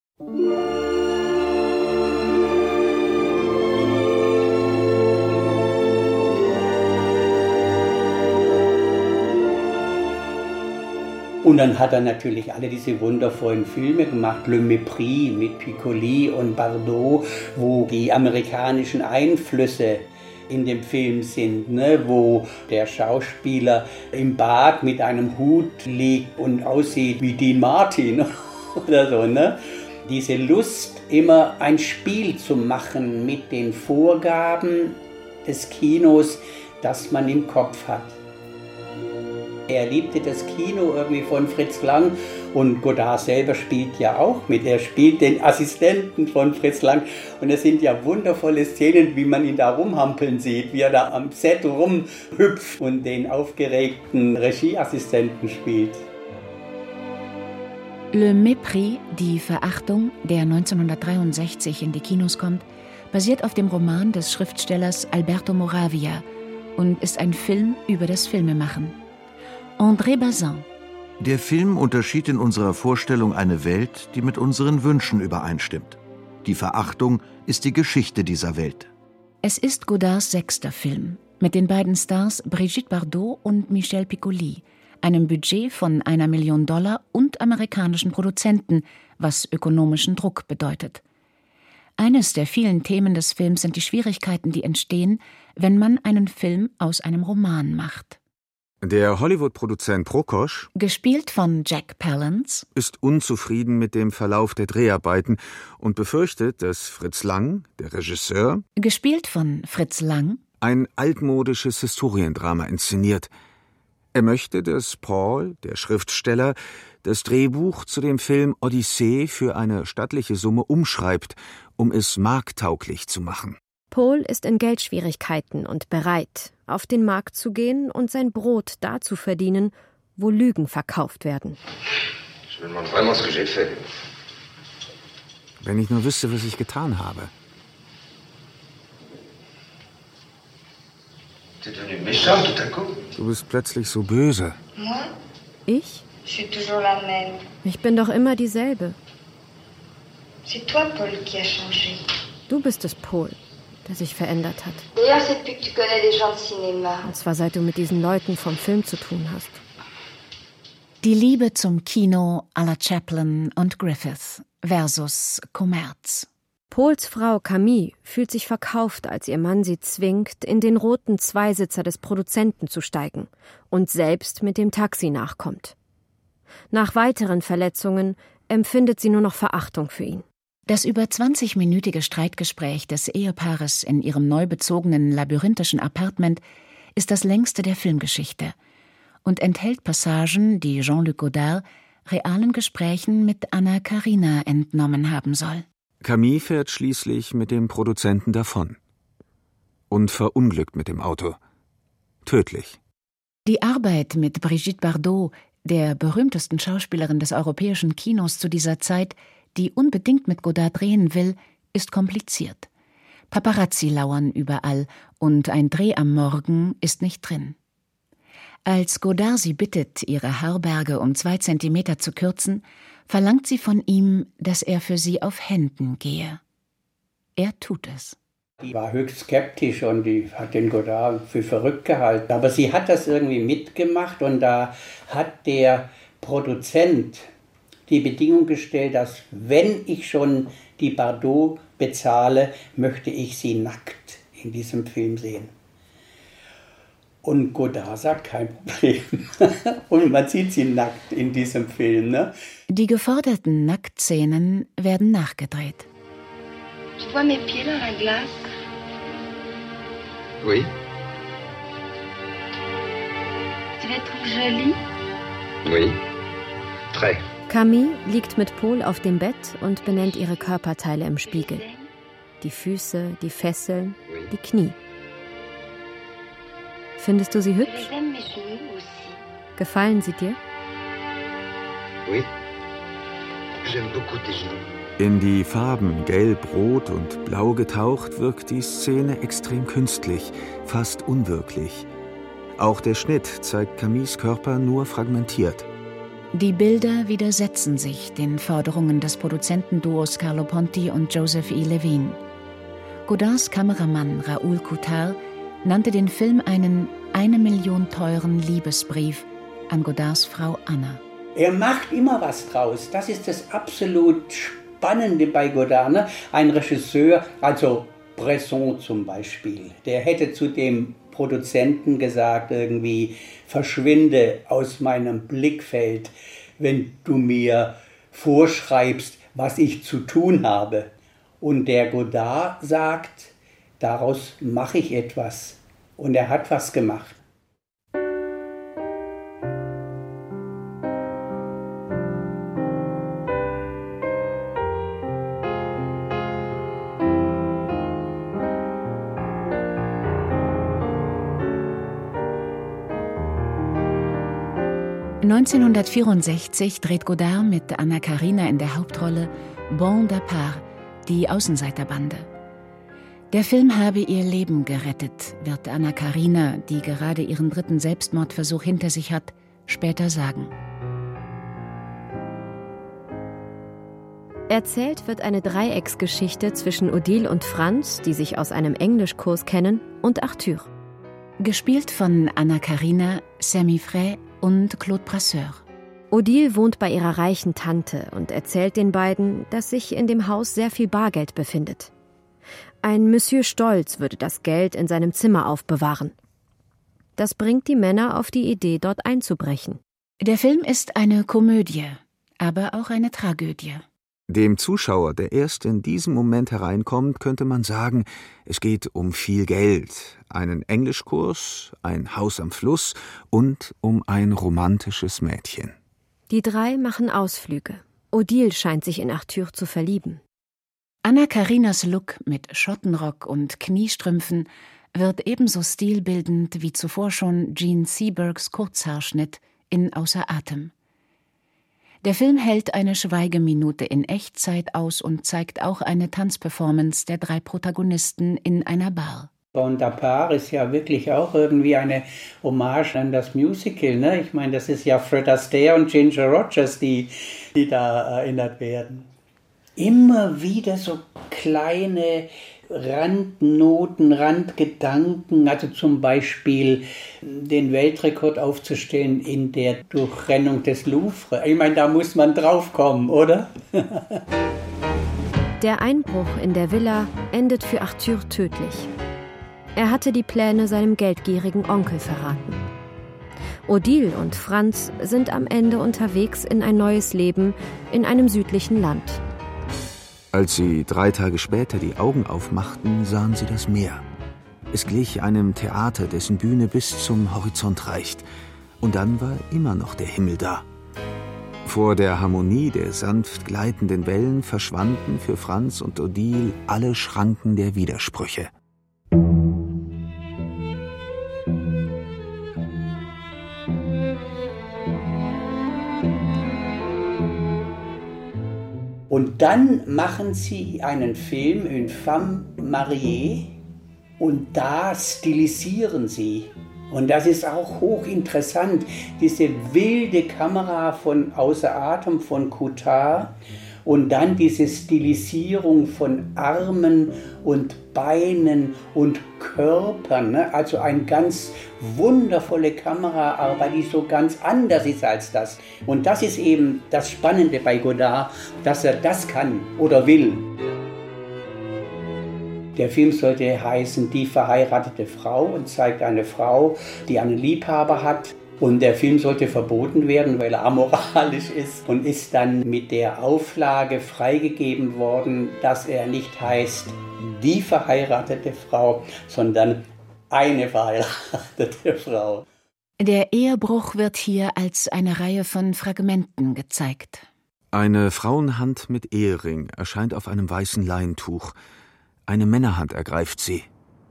Und dann hat er natürlich alle diese wundervollen Filme gemacht, Le Mépris mit Piccoli und Bardot, wo die amerikanischen Einflüsse in dem Film sind, ne? Wo der Schauspieler im Bad mit einem Hut liegt und aussieht wie Dean Martin oder so. Ne? Diese Lust, immer ein Spiel zu machen mit den Vorgaben des Kinos, das man im Kopf hat. Er liebte das Kino irgendwie von Fritz Lang und Godard selber spielt ja auch mit. Er spielt den Assistenten von Fritz Lang und es sind ja wundervolle Szenen, wie man ihn da rumhampeln sieht, wie er da am Set rumhüpft und den aufgeregten Regieassistenten spielt. Le Mépris, die Verachtung, der 1963 in die Kinos kommt, basiert auf dem Roman des Schriftstellers Alberto Moravia und ist ein Film über das Filmemachen. André Bazin. Der Film unterschied in unserer Vorstellung eine Welt, die mit unseren Wünschen übereinstimmt. Die Verachtung ist die Geschichte dieser Welt. Es ist Godards 6. Film mit den beiden Stars Brigitte Bardot und Michel Piccoli, einem Budget von $1 Million und amerikanischen Produzenten, was ökonomischen Druck bedeutet. Eines der vielen Themen des Films sind die Schwierigkeiten, die entstehen, wenn man einen Film aus einem Roman macht. Der Hollywood-Produzent Prokosch, gespielt von Jack Palance, ist unzufrieden mit dem Verlauf der Dreharbeiten und befürchtet, dass Fritz Lang, der Regisseur, gespielt von Fritz Lang, ein altmodisches Historiendrama inszeniert. Er möchte, dass Paul, der Schriftsteller, das Drehbuch zu dem Film Odyssee für eine stattliche Summe umschreibt, um es markttauglich zu machen. Paul ist in Geldschwierigkeiten und bereit, auf den Markt zu gehen und sein Brot da zu verdienen, wo Lügen verkauft werden. Wenn ich nur wüsste, was ich getan habe. Du bist plötzlich so böse. Ich? Ich bin doch immer dieselbe. Du bist es, Paul, der sich verändert hat. Und zwar seit du mit diesen Leuten vom Film zu tun hast. Die Liebe zum Kino à la Chaplin und Griffith versus Kommerz. Pauls Frau Camille fühlt sich verkauft, als ihr Mann sie zwingt, in den roten Zweisitzer des Produzenten zu steigen und selbst mit dem Taxi nachkommt. Nach weiteren Verletzungen empfindet sie nur noch Verachtung für ihn. Das über 20-minütige Streitgespräch des Ehepaares in ihrem neu bezogenen labyrinthischen Appartement ist das längste der Filmgeschichte und enthält Passagen, die Jean-Luc Godard realen Gesprächen mit Anna Karina entnommen haben soll. Camille fährt schließlich mit dem Produzenten davon und verunglückt mit dem Auto. Tödlich. Die Arbeit mit Brigitte Bardot, der berühmtesten Schauspielerin des europäischen Kinos zu dieser Zeit, die unbedingt mit Godard drehen will, ist kompliziert. Paparazzi lauern überall und ein Dreh am Morgen ist nicht drin. Als Godard sie bittet, ihre Haarberge um 2 Zentimeter zu kürzen, verlangt sie von ihm, dass er für sie auf Händen gehe. Er tut es. Die war höchst skeptisch und die hat den Godard für verrückt gehalten. Aber sie hat das irgendwie mitgemacht und da hat der Produzent die Bedingung gestellt, dass wenn ich schon die Bardot bezahle, möchte ich sie nackt in diesem Film sehen. Und Godard sagt, kein Problem. Und man sieht sie nackt in diesem Film. Ne? Die geforderten Nacktszenen werden nachgedreht. Je vois mes pieds dans la glace. Oui. Tu les trouves jolis? Oui. Très. Camille liegt mit Paul auf dem Bett und benennt ihre Körperteile im Spiegel. Die Füße, die Fesseln, die Knie. Findest du sie hübsch? Gefallen sie dir? Oui. J'aime beaucoup tes genoux. In die Farben Gelb, Rot und Blau getaucht, wirkt die Szene extrem künstlich, fast unwirklich. Auch der Schnitt zeigt Camilles Körper nur fragmentiert. Die Bilder widersetzen sich den Forderungen des Produzentenduos Carlo Ponti und Joseph E. Levine. Godards Kameramann Raoul Coutard nannte den Film einen 1 Million teuren Liebesbrief an Godards Frau Anna. Er macht immer was draus. Das ist das absolut Spannende bei Godard. Ne? Ein Regisseur, also Bresson zum Beispiel, der hätte zu dem Produzenten gesagt, irgendwie, verschwinde aus meinem Blickfeld, wenn du mir vorschreibst, was ich zu tun habe. Und der Godard sagt, daraus mache ich etwas. Und er hat was gemacht. (1964) dreht Godard mit Anna Karina in der Hauptrolle Bande à part, die Außenseiterbande. Der Film habe ihr Leben gerettet, wird Anna Karina, die gerade ihren 3. Selbstmordversuch hinter sich hat, später sagen. Erzählt wird eine Dreiecksgeschichte zwischen Odile und Franz, die sich aus einem Englischkurs kennen, und Arthur. Gespielt von Anna Karina, Sami Frey und Claude Brasseur. Odile wohnt bei ihrer reichen Tante und erzählt den beiden, dass sich in dem Haus sehr viel Bargeld befindet. Ein Monsieur Stolz würde das Geld in seinem Zimmer aufbewahren. Das bringt die Männer auf die Idee, dort einzubrechen. Der Film ist eine Komödie, aber auch eine Tragödie. Dem Zuschauer, der erst in diesem Moment hereinkommt, könnte man sagen, es geht um viel Geld, einen Englischkurs, ein Haus am Fluss und um ein romantisches Mädchen. Die drei machen Ausflüge. Odile scheint sich in Arthur zu verlieben. Anna-Karinas Look mit Schottenrock und Kniestrümpfen wird ebenso stilbildend wie zuvor schon Jean Sebergs Kurzhaarschnitt in Außer Atem. Der Film hält eine Schweigeminute in Echtzeit aus und zeigt auch eine Tanzperformance der drei Protagonisten in einer Bar. Bonaparte ist ja wirklich auch irgendwie eine Hommage an das Musical, ne? Ich meine, das ist ja Fred Astaire und Ginger Rogers, die da erinnert werden. Immer wieder so kleine Randnoten, Randgedanken, also zum Beispiel den Weltrekord aufzustellen in der Durchrennung des Louvre. Ich meine, da muss man drauf kommen, oder? Der Einbruch in der Villa endet für Arthur tödlich. Er hatte die Pläne seinem geldgierigen Onkel verraten. Odile und Franz sind am Ende unterwegs in ein neues Leben in einem südlichen Land. Als sie 3 Tage später die Augen aufmachten, sahen sie das Meer. Es glich einem Theater, dessen Bühne bis zum Horizont reicht. Und dann war immer noch der Himmel da. Vor der Harmonie der sanft gleitenden Wellen verschwanden für Franz und Odile alle Schranken der Widersprüche. Und dann machen sie einen Film, Une Femme Mariée, und da stilisieren sie. Und das ist auch hochinteressant, diese wilde Kamera von Außer Atem von Coutard und dann diese Stilisierung von Armen und Beinen und Körpern, ne? Also eine ganz wundervolle Kameraarbeit, die so ganz anders ist als das. Und das ist eben das Spannende bei Godard, dass er das kann oder will. Der Film sollte heißen Die verheiratete Frau und zeigt eine Frau, die einen Liebhaber hat. Und der Film sollte verboten werden, weil er amoralisch ist und ist dann mit der Auflage freigegeben worden, dass er nicht heißt Die verheiratete Frau, sondern Eine verheiratete Frau. Der Ehebruch wird hier als eine Reihe von Fragmenten gezeigt. Eine Frauenhand mit Ehering erscheint auf einem weißen Leintuch. Eine Männerhand ergreift sie.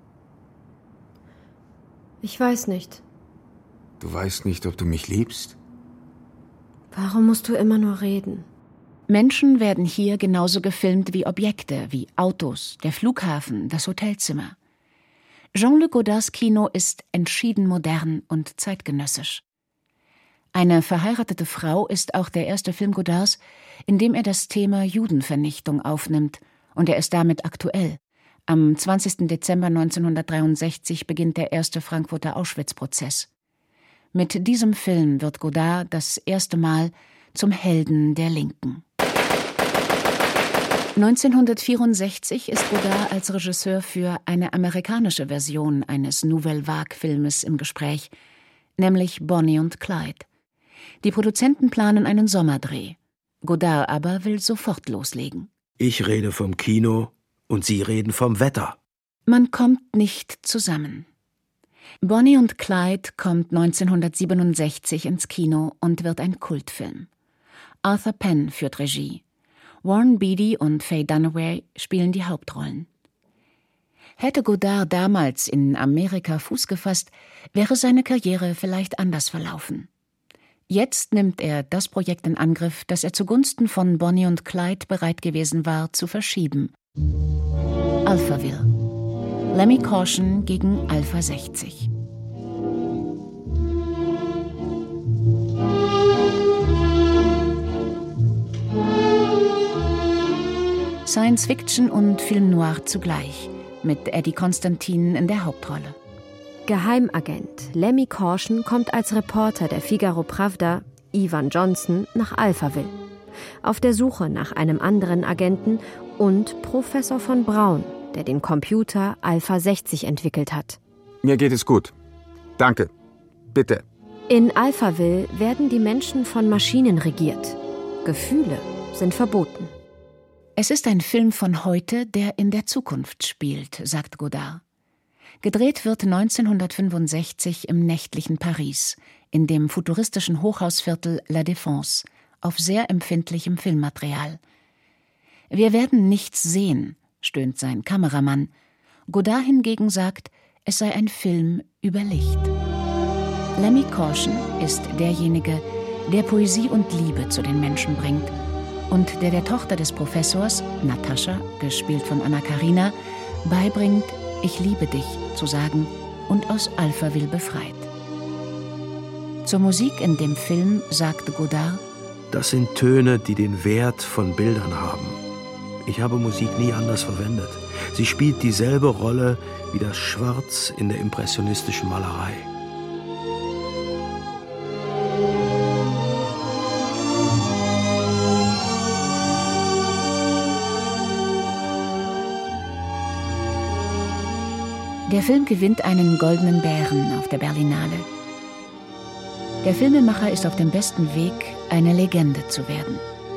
Ich weiß nicht. Du weißt nicht, ob du mich liebst? Warum musst du immer nur reden? Menschen werden hier genauso gefilmt wie Objekte, wie Autos, der Flughafen, das Hotelzimmer. Jean-Luc Godards Kino ist entschieden modern und zeitgenössisch. Eine verheiratete Frau ist auch der erste Film Godards, in dem er das Thema Judenvernichtung aufnimmt, und er ist damit aktuell. Am 20. Dezember 1963 beginnt der erste Frankfurter Auschwitz-Prozess. Mit diesem Film wird Godard das erste Mal zum Helden der Linken. 1964 ist Godard als Regisseur für eine amerikanische Version eines Nouvelle Vague-Filmes im Gespräch, nämlich Bonnie und Clyde. Die Produzenten planen einen Sommerdreh. Godard aber will sofort loslegen. Ich rede vom Kino und Sie reden vom Wetter. Man kommt nicht zusammen. Bonnie und Clyde kommt 1967 ins Kino und wird ein Kultfilm. Arthur Penn führt Regie. Warren Beatty und Faye Dunaway spielen die Hauptrollen. Hätte Godard damals in Amerika Fuß gefasst, wäre seine Karriere vielleicht anders verlaufen. Jetzt nimmt er das Projekt in Angriff, das er zugunsten von Bonnie und Clyde bereit gewesen war, zu verschieben. Alphaville. Lemmy Caution gegen Alpha 60. Science Fiction und Film Noir zugleich, mit Eddie Constantine in der Hauptrolle. Geheimagent Lemmy Caution kommt als Reporter der Figaro Pravda, Ivan Johnson, nach Alphaville. Auf der Suche nach einem anderen Agenten und Professor von Braun, der den Computer Alpha 60 entwickelt hat. Mir geht es gut. Danke. Bitte. In Alphaville werden die Menschen von Maschinen regiert. Gefühle sind verboten. Es ist ein Film von heute, der in der Zukunft spielt, sagt Godard. Gedreht wird 1965 im nächtlichen Paris, in dem futuristischen Hochhausviertel La Défense, auf sehr empfindlichem Filmmaterial. Wir werden nichts sehen, stöhnt sein Kameramann. Godard hingegen sagt, es sei ein Film über Licht. Lemmy Caution ist derjenige, der Poesie und Liebe zu den Menschen bringt und der Tochter des Professors, Natascha, gespielt von Anna Karina, beibringt, ich liebe dich zu sagen und aus Alphaville befreit. Zur Musik in dem Film sagte Godard: Das sind Töne, die den Wert von Bildern haben. Ich habe Musik nie anders verwendet. Sie spielt dieselbe Rolle wie das Schwarz in der impressionistischen Malerei. Der Film gewinnt einen Goldenen Bären auf der Berlinale. Der Filmemacher ist auf dem besten Weg, eine Legende zu werden.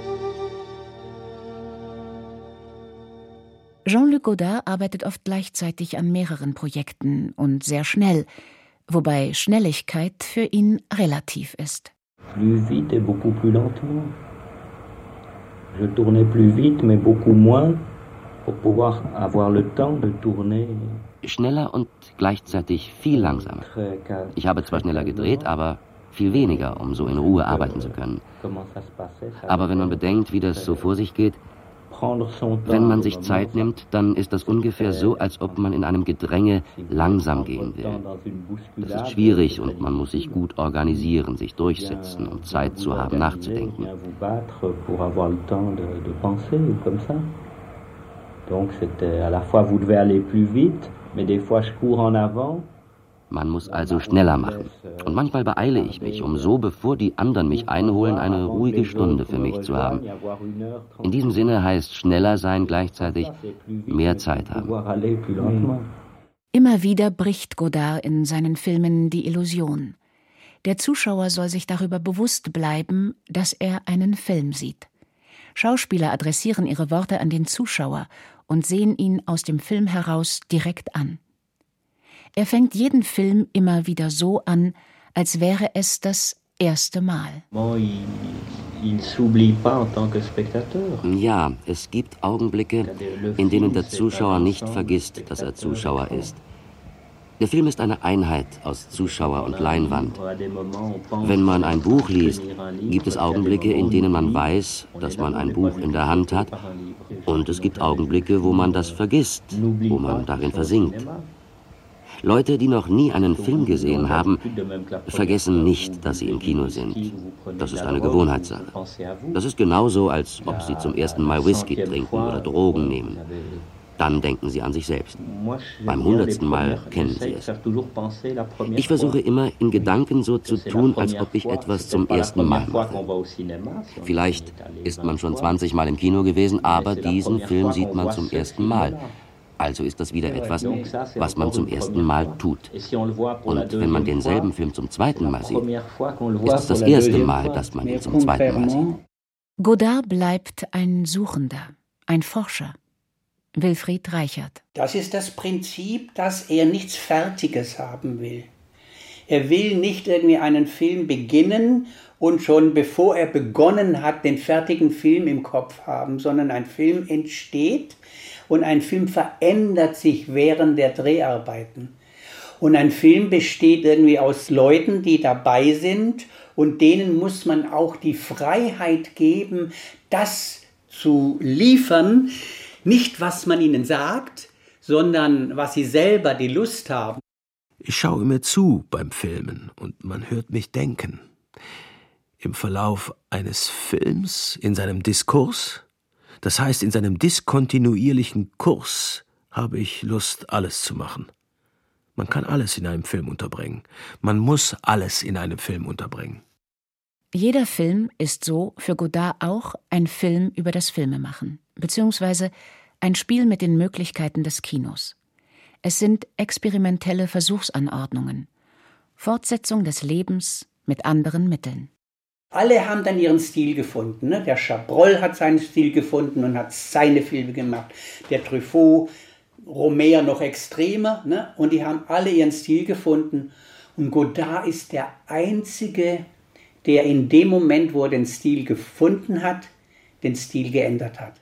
Jean-Luc Godard arbeitet oft gleichzeitig an mehreren Projekten und sehr schnell, wobei Schnelligkeit für ihn relativ ist. Plus vite et beaucoup plus lentement. Je tournais plus vite, mais beaucoup moins, pour pouvoir avoir le temps de tourner. Schneller und gleichzeitig viel langsamer. Ich habe zwar schneller gedreht, aber viel weniger, um so in Ruhe arbeiten zu können. Aber wenn man bedenkt, wie das so vor sich geht, wenn man sich Zeit nimmt, dann ist das ungefähr so, als ob man in einem Gedränge langsam gehen will. Das ist schwierig und man muss sich gut organisieren, sich durchsetzen, um Zeit zu haben, nachzudenken. Man muss also schneller machen. Und manchmal beeile ich mich, um so, bevor die anderen mich einholen, eine ruhige Stunde für mich zu haben. In diesem Sinne heißt schneller sein gleichzeitig mehr Zeit haben. Immer wieder bricht Godard in seinen Filmen die Illusion. Der Zuschauer soll sich darüber bewusst bleiben, dass er einen Film sieht. Schauspieler adressieren ihre Worte an den Zuschauer und sehen ihn aus dem Film heraus direkt an. Er fängt jeden Film immer wieder so an, als wäre es das erste Mal. Ja, es gibt Augenblicke, in denen der Zuschauer nicht vergisst, dass er Zuschauer ist. Der Film ist eine Einheit aus Zuschauer und Leinwand. Wenn man ein Buch liest, gibt es Augenblicke, in denen man weiß, dass man ein Buch in der Hand hat, und es gibt Augenblicke, wo man das vergisst, wo man darin versinkt. Leute, die noch nie einen Film gesehen haben, vergessen nicht, dass sie im Kino sind. Das ist eine Gewohnheitssache. Das ist genauso, als ob sie zum ersten Mal Whisky trinken oder Drogen nehmen. Dann denken sie an sich selbst. Beim 100. Mal kennen sie es. Ich versuche immer, in Gedanken so zu tun, als ob ich etwas zum ersten Mal mache. Vielleicht ist man schon 20 Mal im Kino gewesen, aber diesen Film sieht man zum ersten Mal. Also ist das wieder etwas, was man zum ersten Mal tut. Und wenn man denselben Film zum zweiten Mal sieht, ist es das erste Mal, dass man ihn zum zweiten Mal sieht. Godard bleibt ein Suchender, ein Forscher. Wilfried Reichert. Das ist das Prinzip, dass er nichts Fertiges haben will. Er will nicht irgendwie einen Film beginnen und schon bevor er begonnen hat, den fertigen Film im Kopf haben, sondern ein Film entsteht und ein Film verändert sich während der Dreharbeiten. Und ein Film besteht irgendwie aus Leuten, die dabei sind, und denen muss man auch die Freiheit geben, das zu liefern, nicht was man ihnen sagt, sondern was sie selber die Lust haben. Ich schaue mir zu beim Filmen und man hört mich denken. Im Verlauf eines Films, in seinem Diskurs, das heißt in seinem diskontinuierlichen Kurs, habe ich Lust, alles zu machen. Man kann alles in einem Film unterbringen. Man muss alles in einem Film unterbringen. Jeder Film ist so für Godard auch ein Film über das Filmemachen, beziehungsweise ein Spiel mit den Möglichkeiten des Kinos. Es sind experimentelle Versuchsanordnungen, Fortsetzung des Lebens mit anderen Mitteln. Alle haben dann ihren Stil gefunden. Ne? Der Chabrol hat seinen Stil gefunden und hat seine Filme gemacht. Der Truffaut, Romer noch extremer. Ne? Und die haben alle ihren Stil gefunden. Und Godard ist der Einzige, der in dem Moment, wo er den Stil gefunden hat, den Stil geändert hat.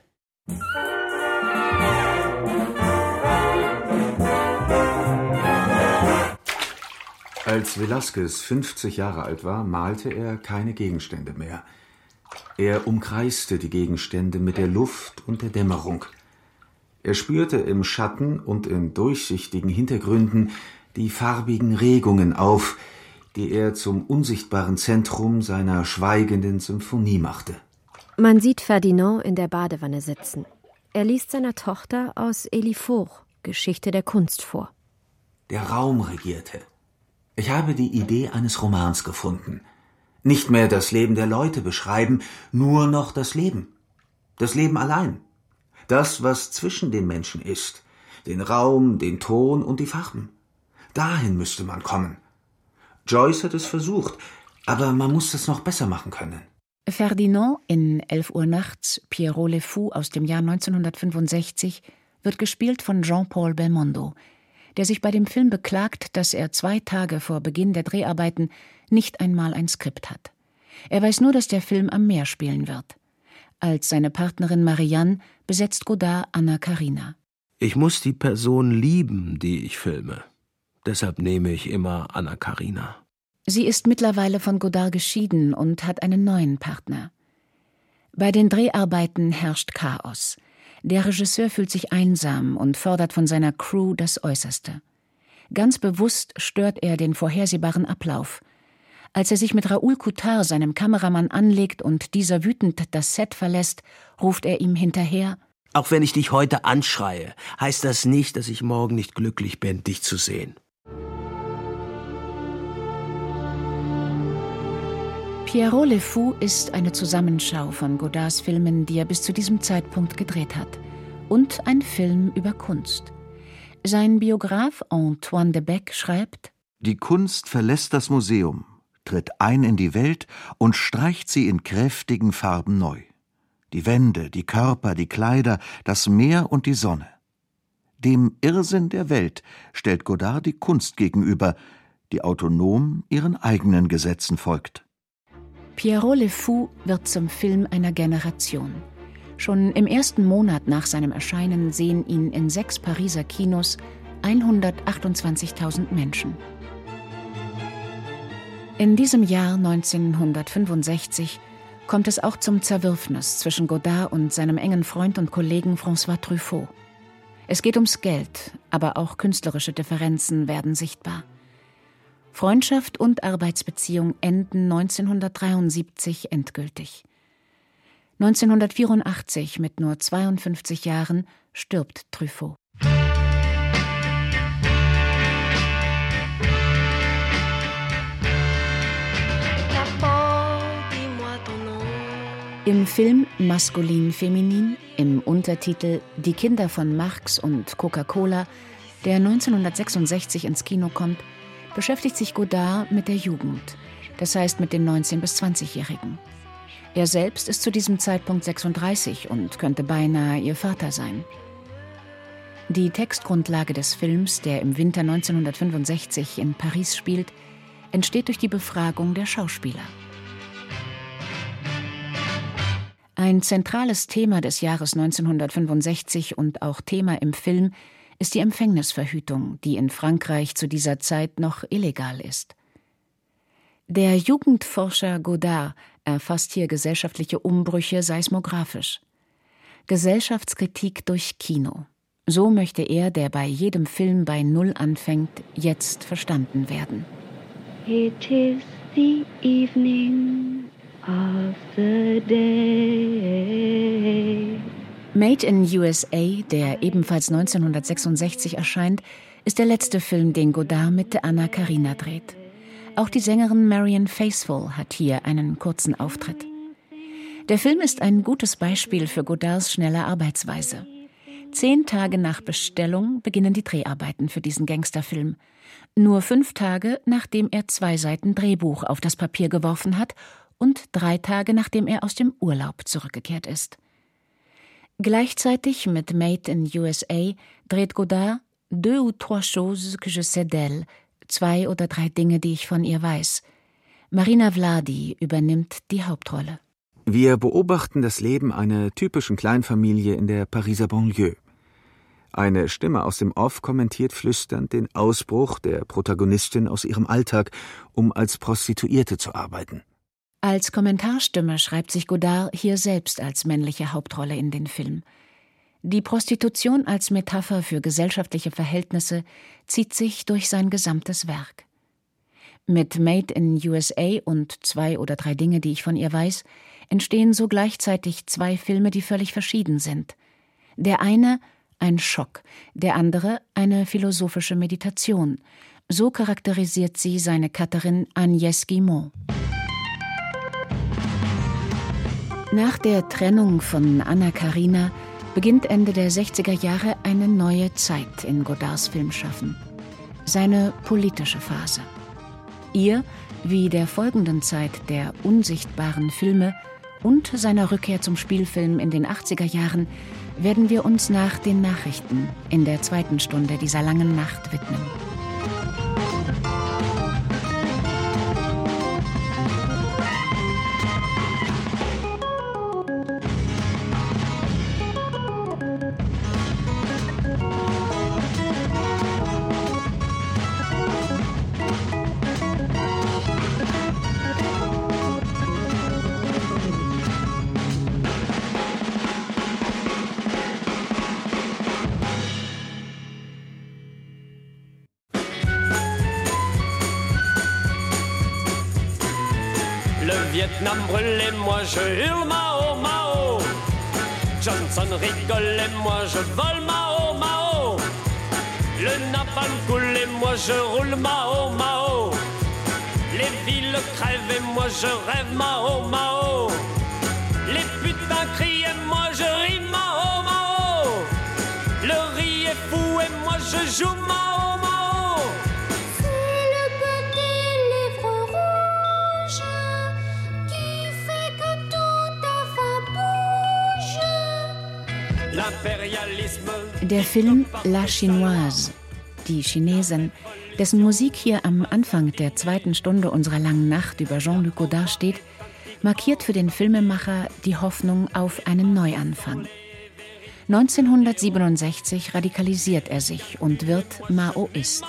Als Velázquez 50 Jahre alt war, malte er keine Gegenstände mehr. Er umkreiste die Gegenstände mit der Luft und der Dämmerung. Er spürte im Schatten und in durchsichtigen Hintergründen die farbigen Regungen auf, die er zum unsichtbaren Zentrum seiner schweigenden Symphonie machte. Man sieht Ferdinand in der Badewanne sitzen. Er liest seiner Tochter aus Eliphore, Geschichte der Kunst, vor. Der Raum regierte. Ich habe die Idee eines Romans gefunden. Nicht mehr das Leben der Leute beschreiben, nur noch das Leben. Das Leben allein. Das, was zwischen den Menschen ist. Den Raum, den Ton und die Farben. Dahin müsste man kommen. Joyce hat es versucht, aber man muss es noch besser machen können. Ferdinand in 11 Uhr nachts, Pierrot Le Fou aus dem Jahr 1965, wird gespielt von Jean-Paul Belmondo, der sich bei dem Film beklagt, dass er 2 Tage vor Beginn der Dreharbeiten nicht einmal ein Skript hat. Er weiß nur, dass der Film am Meer spielen wird. Als seine Partnerin Marianne besetzt Godard Anna Karina. Ich muss die Person lieben, die ich filme. Deshalb nehme ich immer Anna Karina. Sie ist mittlerweile von Godard geschieden und hat einen neuen Partner. Bei den Dreharbeiten herrscht Chaos. Der Regisseur fühlt sich einsam und fordert von seiner Crew das Äußerste. Ganz bewusst stört er den vorhersehbaren Ablauf. Als er sich mit Raoul Coutard, seinem Kameramann, anlegt und dieser wütend das Set verlässt, ruft er ihm hinterher: Auch wenn ich dich heute anschreie, heißt das nicht, dass ich morgen nicht glücklich bin, dich zu sehen. Pierrot Le Fou ist eine Zusammenschau von Godards Filmen, die er bis zu diesem Zeitpunkt gedreht hat, und ein Film über Kunst. Sein Biograf Antoine de Beck schreibt: Die Kunst verlässt das Museum, tritt ein in die Welt und streicht sie in kräftigen Farben neu. Die Wände, die Körper, die Kleider, das Meer und die Sonne. Dem Irrsinn der Welt stellt Godard die Kunst gegenüber, die autonom ihren eigenen Gesetzen folgt. Pierrot Le Fou wird zum Film einer Generation. Schon im ersten Monat nach seinem Erscheinen sehen ihn in 6 Pariser Kinos 128.000 Menschen. In diesem Jahr 1965 kommt es auch zum Zerwürfnis zwischen Godard und seinem engen Freund und Kollegen François Truffaut. Es geht ums Geld, aber auch künstlerische Differenzen werden sichtbar. Freundschaft und Arbeitsbeziehung enden 1973 endgültig. 1984, mit nur 52 Jahren, stirbt Truffaut. Im Film Maskulin Feminin, im Untertitel Die Kinder von Marx und Coca-Cola, der 1966 ins Kino kommt, beschäftigt sich Godard mit der Jugend, das heißt mit den 19- bis 20-Jährigen. Er selbst ist zu diesem Zeitpunkt 36 und könnte beinahe ihr Vater sein. Die Textgrundlage des Films, der im Winter 1965 in Paris spielt, entsteht durch die Befragung der Schauspieler. Ein zentrales Thema des Jahres 1965 und auch Thema im Film ist die Empfängnisverhütung, die in Frankreich zu dieser Zeit noch illegal ist. Der Jugendforscher Godard erfasst hier gesellschaftliche Umbrüche seismographisch. Gesellschaftskritik durch Kino. So möchte er, der bei jedem Film bei Null anfängt, jetzt verstanden werden. It is the evening of the day. Made in USA, der ebenfalls 1966 erscheint, ist der letzte Film, den Godard mit Anna Karina dreht. Auch die Sängerin Marianne Faithfull hat hier einen kurzen Auftritt. Der Film ist ein gutes Beispiel für Godards schnelle Arbeitsweise. 10 Tage nach Bestellung beginnen die Dreharbeiten für diesen Gangsterfilm. Nur 5 Tage, nachdem er 2 Seiten Drehbuch auf das Papier geworfen hat und 3 Tage nachdem er aus dem Urlaub zurückgekehrt ist. Gleichzeitig mit Made in USA dreht Godard Deux ou trois choses que je sais d'elle, 2 oder 3 Dinge, die ich von ihr weiß. Marina Vladi übernimmt die Hauptrolle. Wir beobachten das Leben einer typischen Kleinfamilie in der Pariser Banlieue. Eine Stimme aus dem Off kommentiert flüsternd den Ausbruch der Protagonistin aus ihrem Alltag, um als Prostituierte zu arbeiten. Als Kommentarstimme schreibt sich Godard hier selbst als männliche Hauptrolle in den Film. Die Prostitution als Metapher für gesellschaftliche Verhältnisse zieht sich durch sein gesamtes Werk. Mit Made in USA und 2 oder 3 Dinge, die ich von ihr weiß, entstehen so gleichzeitig 2 Filme, die völlig verschieden sind. Der eine ein Schock, der andere eine philosophische Meditation. So charakterisiert sie seine Cutterin Agnès Guillemot. Nach der Trennung von Anna Karina beginnt Ende der 60er Jahre eine neue Zeit in Godards Filmschaffen. Seine politische Phase. Ihr, wie der folgenden Zeit der unsichtbaren Filme und seiner Rückkehr zum Spielfilm in den 80er Jahren, werden wir uns nach den Nachrichten in der 2. Stunde dieser langen Nacht widmen. Vietnam brûle et moi je hurle Mao Mao. Johnson rigole et moi je vole Mao Mao. Le napalm coule et moi je roule Mao Mao. Les villes crèvent et moi je rêve Mao Mao. Les putains crient et moi je ris Mao Mao. Le riz est fou et moi je joue Mao Mao. Der Film La Chinoise, die Chinesin, dessen Musik hier am Anfang der 2. Stunde unserer langen Nacht über Jean-Luc Godard steht, markiert für den Filmemacher die Hoffnung auf einen Neuanfang. 1967 radikalisiert er sich und wird Maoist.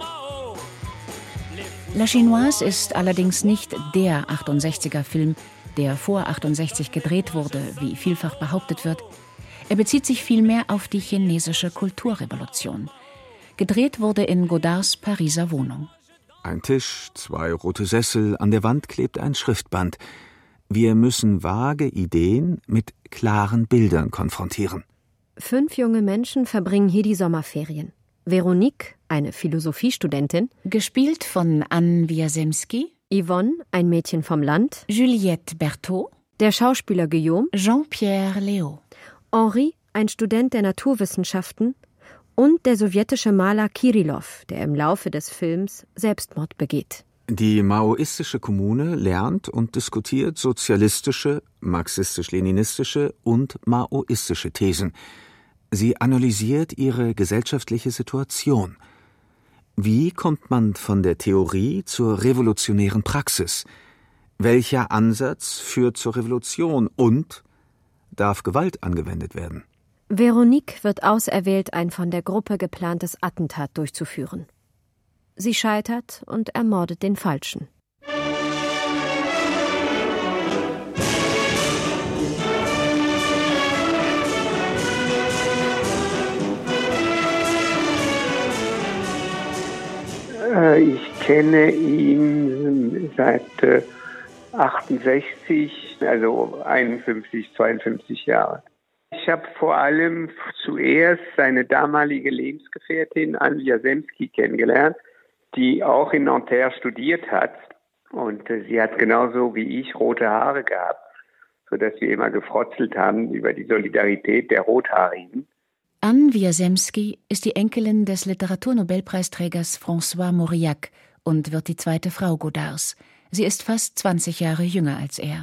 La Chinoise ist allerdings nicht der 68er-Film, der vor 68 gedreht wurde, wie vielfach behauptet wird. Er bezieht sich vielmehr auf die chinesische Kulturrevolution. Gedreht wurde in Godards Pariser Wohnung. Ein Tisch, 2 rote Sessel, an der Wand klebt ein Schriftband. Wir müssen vage Ideen mit klaren Bildern konfrontieren. 5 junge Menschen verbringen hier die Sommerferien. Veronique, eine Philosophiestudentin, gespielt von Anne Wiazemski, Yvonne, ein Mädchen vom Land, Juliette Berthaud, der Schauspieler Guillaume, Jean-Pierre Léaud, Henri, ein Student der Naturwissenschaften, und der sowjetische Maler Kirillov, der im Laufe des Films Selbstmord begeht. Die maoistische Kommune lernt und diskutiert sozialistische, marxistisch-leninistische und maoistische Thesen. Sie analysiert ihre gesellschaftliche Situation. Wie kommt man von der Theorie zur revolutionären Praxis? Welcher Ansatz führt zur Revolution und darf Gewalt angewendet werden? Veronique wird auserwählt, ein von der Gruppe geplantes Attentat durchzuführen. Sie scheitert und ermordet den Falschen. Ich kenne ihn seit 68, also 51, 52 Jahre. Ich habe vor allem zuerst seine damalige Lebensgefährtin Anne Wiazemski kennengelernt, die auch in Nanterre studiert hat. Und sie hat genauso wie ich rote Haare gehabt, sodass wir immer gefrotzelt haben über die Solidarität der Rothaarigen. Anne Wiazemski ist die Enkelin des Literaturnobelpreisträgers François Mauriac und wird die 2. Frau Godards. Sie ist fast 20 Jahre jünger als er.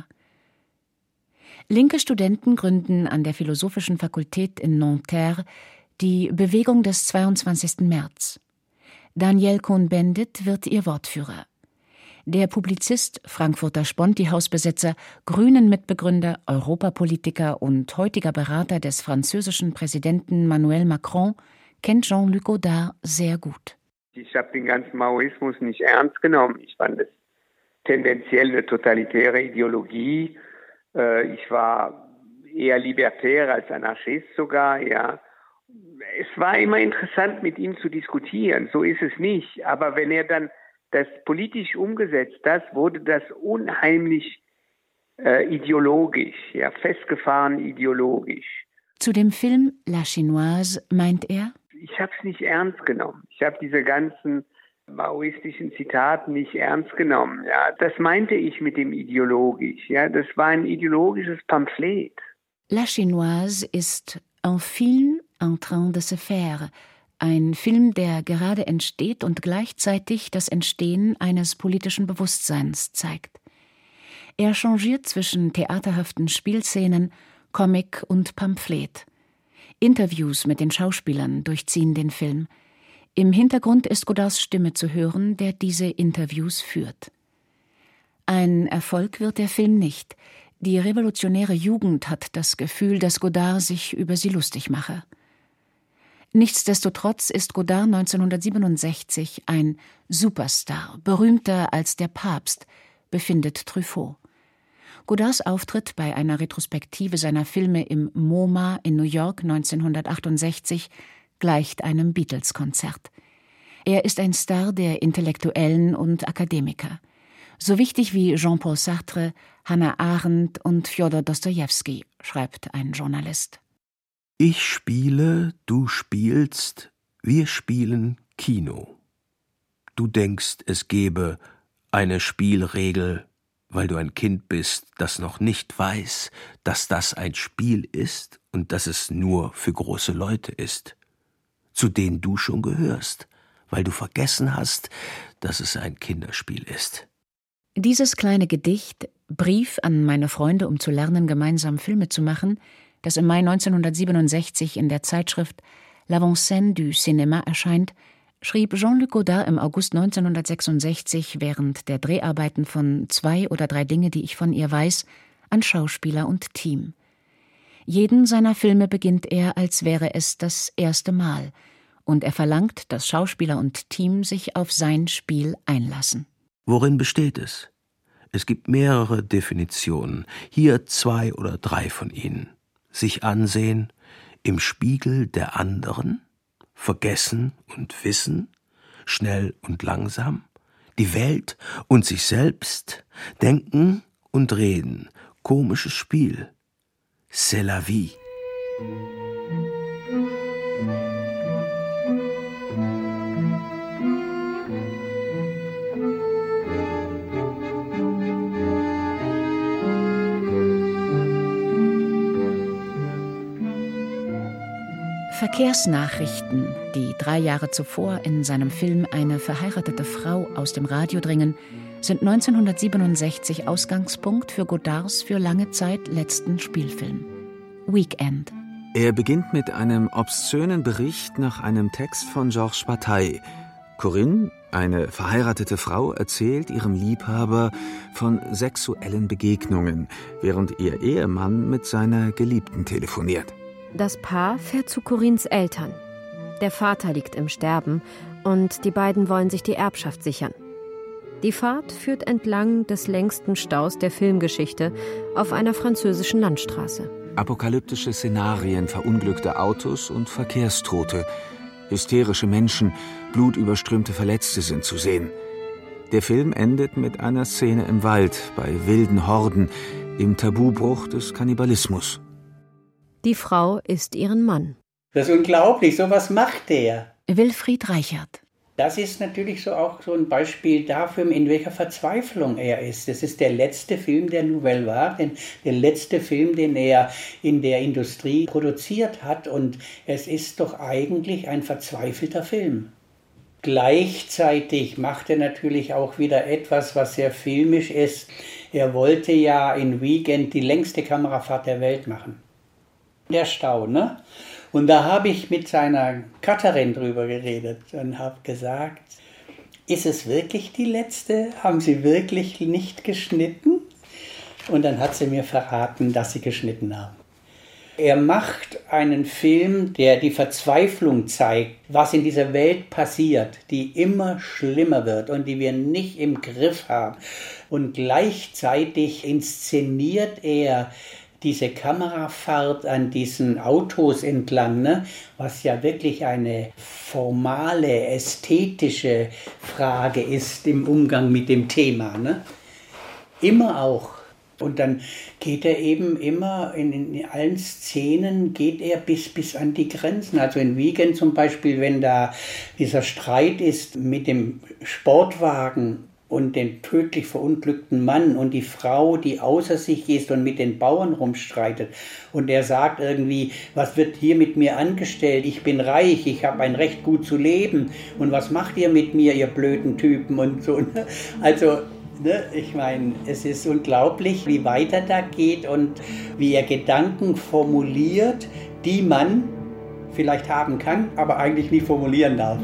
Linke Studenten gründen an der Philosophischen Fakultät in Nanterre die Bewegung des 22. März. Daniel Cohn-Bendit wird ihr Wortführer. Der Publizist, Frankfurter Sponti-Hausbesetzer, Grünen-Mitbegründer, Europapolitiker und heutiger Berater des französischen Präsidenten Emmanuel Macron kennt Jean-Luc Godard sehr gut. Ich habe den ganzen Maoismus nicht ernst genommen. Ich fand es tendenziell eine totalitäre Ideologie. Ich war eher libertär als Anarchist sogar, ja. Es war immer interessant, mit ihm zu diskutieren. So ist es nicht. Aber wenn er dann das politisch umgesetzt hat, wurde das unheimlich ideologisch, ja, festgefahren ideologisch. Zu dem Film La Chinoise meint er: Ich habe es nicht ernst genommen. Ich habe diese ganzen maoistischen Zitate nicht ernst genommen. Ja, das meinte ich mit dem ideologisch. Ja, das war ein ideologisches Pamphlet. La Chinoise ist un film en train de se faire, ein Film, der gerade entsteht und gleichzeitig das Entstehen eines politischen Bewusstseins zeigt. Er changiert zwischen theaterhaften Spielszenen, Comic und Pamphlet. Interviews mit den Schauspielern durchziehen den Film. Im Hintergrund ist Godards Stimme zu hören, der diese Interviews führt. Ein Erfolg wird der Film nicht. Die revolutionäre Jugend hat das Gefühl, dass Godard sich über sie lustig mache. Nichtsdestotrotz ist Godard 1967 ein Superstar, berühmter als der Papst, befindet Truffaut. Godards Auftritt bei einer Retrospektive seiner Filme im MoMA in New York 1968 gleicht einem Beatles-Konzert. Er ist ein Star der Intellektuellen und Akademiker. So wichtig wie Jean-Paul Sartre, Hannah Arendt und Fjodor Dostojewski, schreibt ein Journalist. Ich spiele, du spielst, wir spielen Kino. Du denkst, es gäbe eine Spielregel, weil du ein Kind bist, das noch nicht weiß, dass das ein Spiel ist und dass es nur für große Leute ist, zu denen du schon gehörst, weil du vergessen hast, dass es ein Kinderspiel ist. Dieses kleine Gedicht, Brief an meine Freunde, um zu lernen, gemeinsam Filme zu machen, das im Mai 1967 in der Zeitschrift L'Avant-Scène du Cinéma erscheint, schrieb Jean-Luc Godard im August 1966 während der Dreharbeiten von 2 oder 3 Dinge, die ich von ihr weiß, an Schauspieler und Team. Jeden seiner Filme beginnt er, als wäre es das erste Mal, und er verlangt, dass Schauspieler und Team sich auf sein Spiel einlassen. Worin besteht es? Es gibt mehrere Definitionen, hier 2 oder 3 von ihnen. Sich ansehen, im Spiegel der anderen, vergessen und wissen, schnell und langsam, die Welt und sich selbst, denken und reden, komisches Spiel. C'est la vie. Verkehrsnachrichten, die 3 Jahre zuvor in seinem Film Eine verheiratete Frau aus dem Radio dringen, sind 1967 Ausgangspunkt für Godards für lange Zeit letzten Spielfilm, Weekend. Er beginnt mit einem obszönen Bericht nach einem Text von Georges Bataille. Corinne, eine verheiratete Frau, erzählt ihrem Liebhaber von sexuellen Begegnungen, während ihr Ehemann mit seiner Geliebten telefoniert. Das Paar fährt zu Corinnes Eltern. Der Vater liegt im Sterben und die beiden wollen sich die Erbschaft sichern. Die Fahrt führt entlang des längsten Staus der Filmgeschichte auf einer französischen Landstraße. Apokalyptische Szenarien, verunglückte Autos und Verkehrstote. Hysterische Menschen, blutüberströmte Verletzte sind zu sehen. Der Film endet mit einer Szene im Wald, bei wilden Horden, im Tabubruch des Kannibalismus. Die Frau isst ihren Mann. Das ist unglaublich, sowas macht der. Wilfried Reichert. Das ist natürlich so auch so ein Beispiel dafür, in welcher Verzweiflung er ist. Das ist der letzte Film der Nouvelle Vague, der letzte Film, den er in der Industrie produziert hat. Und es ist doch eigentlich ein verzweifelter Film. gleichzeitig macht er natürlich auch wieder etwas, was sehr filmisch ist. Er wollte ja in Weekend die längste Kamerafahrt der Welt machen. Der Stau, ne? Und da habe ich mit seiner Cutterin drüber geredet und habe gesagt, ist es wirklich die letzte? Haben Sie wirklich nicht geschnitten? Und dann hat sie mir verraten, dass sie geschnitten haben. Er macht einen Film, der die Verzweiflung zeigt, was in dieser Welt passiert, die immer schlimmer wird und die wir nicht im Griff haben. Und gleichzeitig inszeniert er diese Kamerafahrt an diesen Autos entlang, ne, was ja wirklich eine formale, ästhetische Frage ist im Umgang mit dem Thema. Ne? Immer auch. Und dann geht er eben immer, in allen Szenen geht er bis an die Grenzen. Also in Weekend zum Beispiel, wenn da dieser Streit ist mit dem Sportwagen und den tödlich verunglückten Mann und die Frau, die außer sich ist und mit den Bauern rumstreitet. Und er sagt irgendwie, was wird hier mit mir angestellt? Ich bin reich, ich habe ein Recht, gut zu leben. Und was macht ihr mit mir, ihr blöden Typen? Und so. Also, ne, ich meine, es ist unglaublich, wie weit er da geht und wie er Gedanken formuliert, die man vielleicht haben kann, aber eigentlich nie formulieren darf.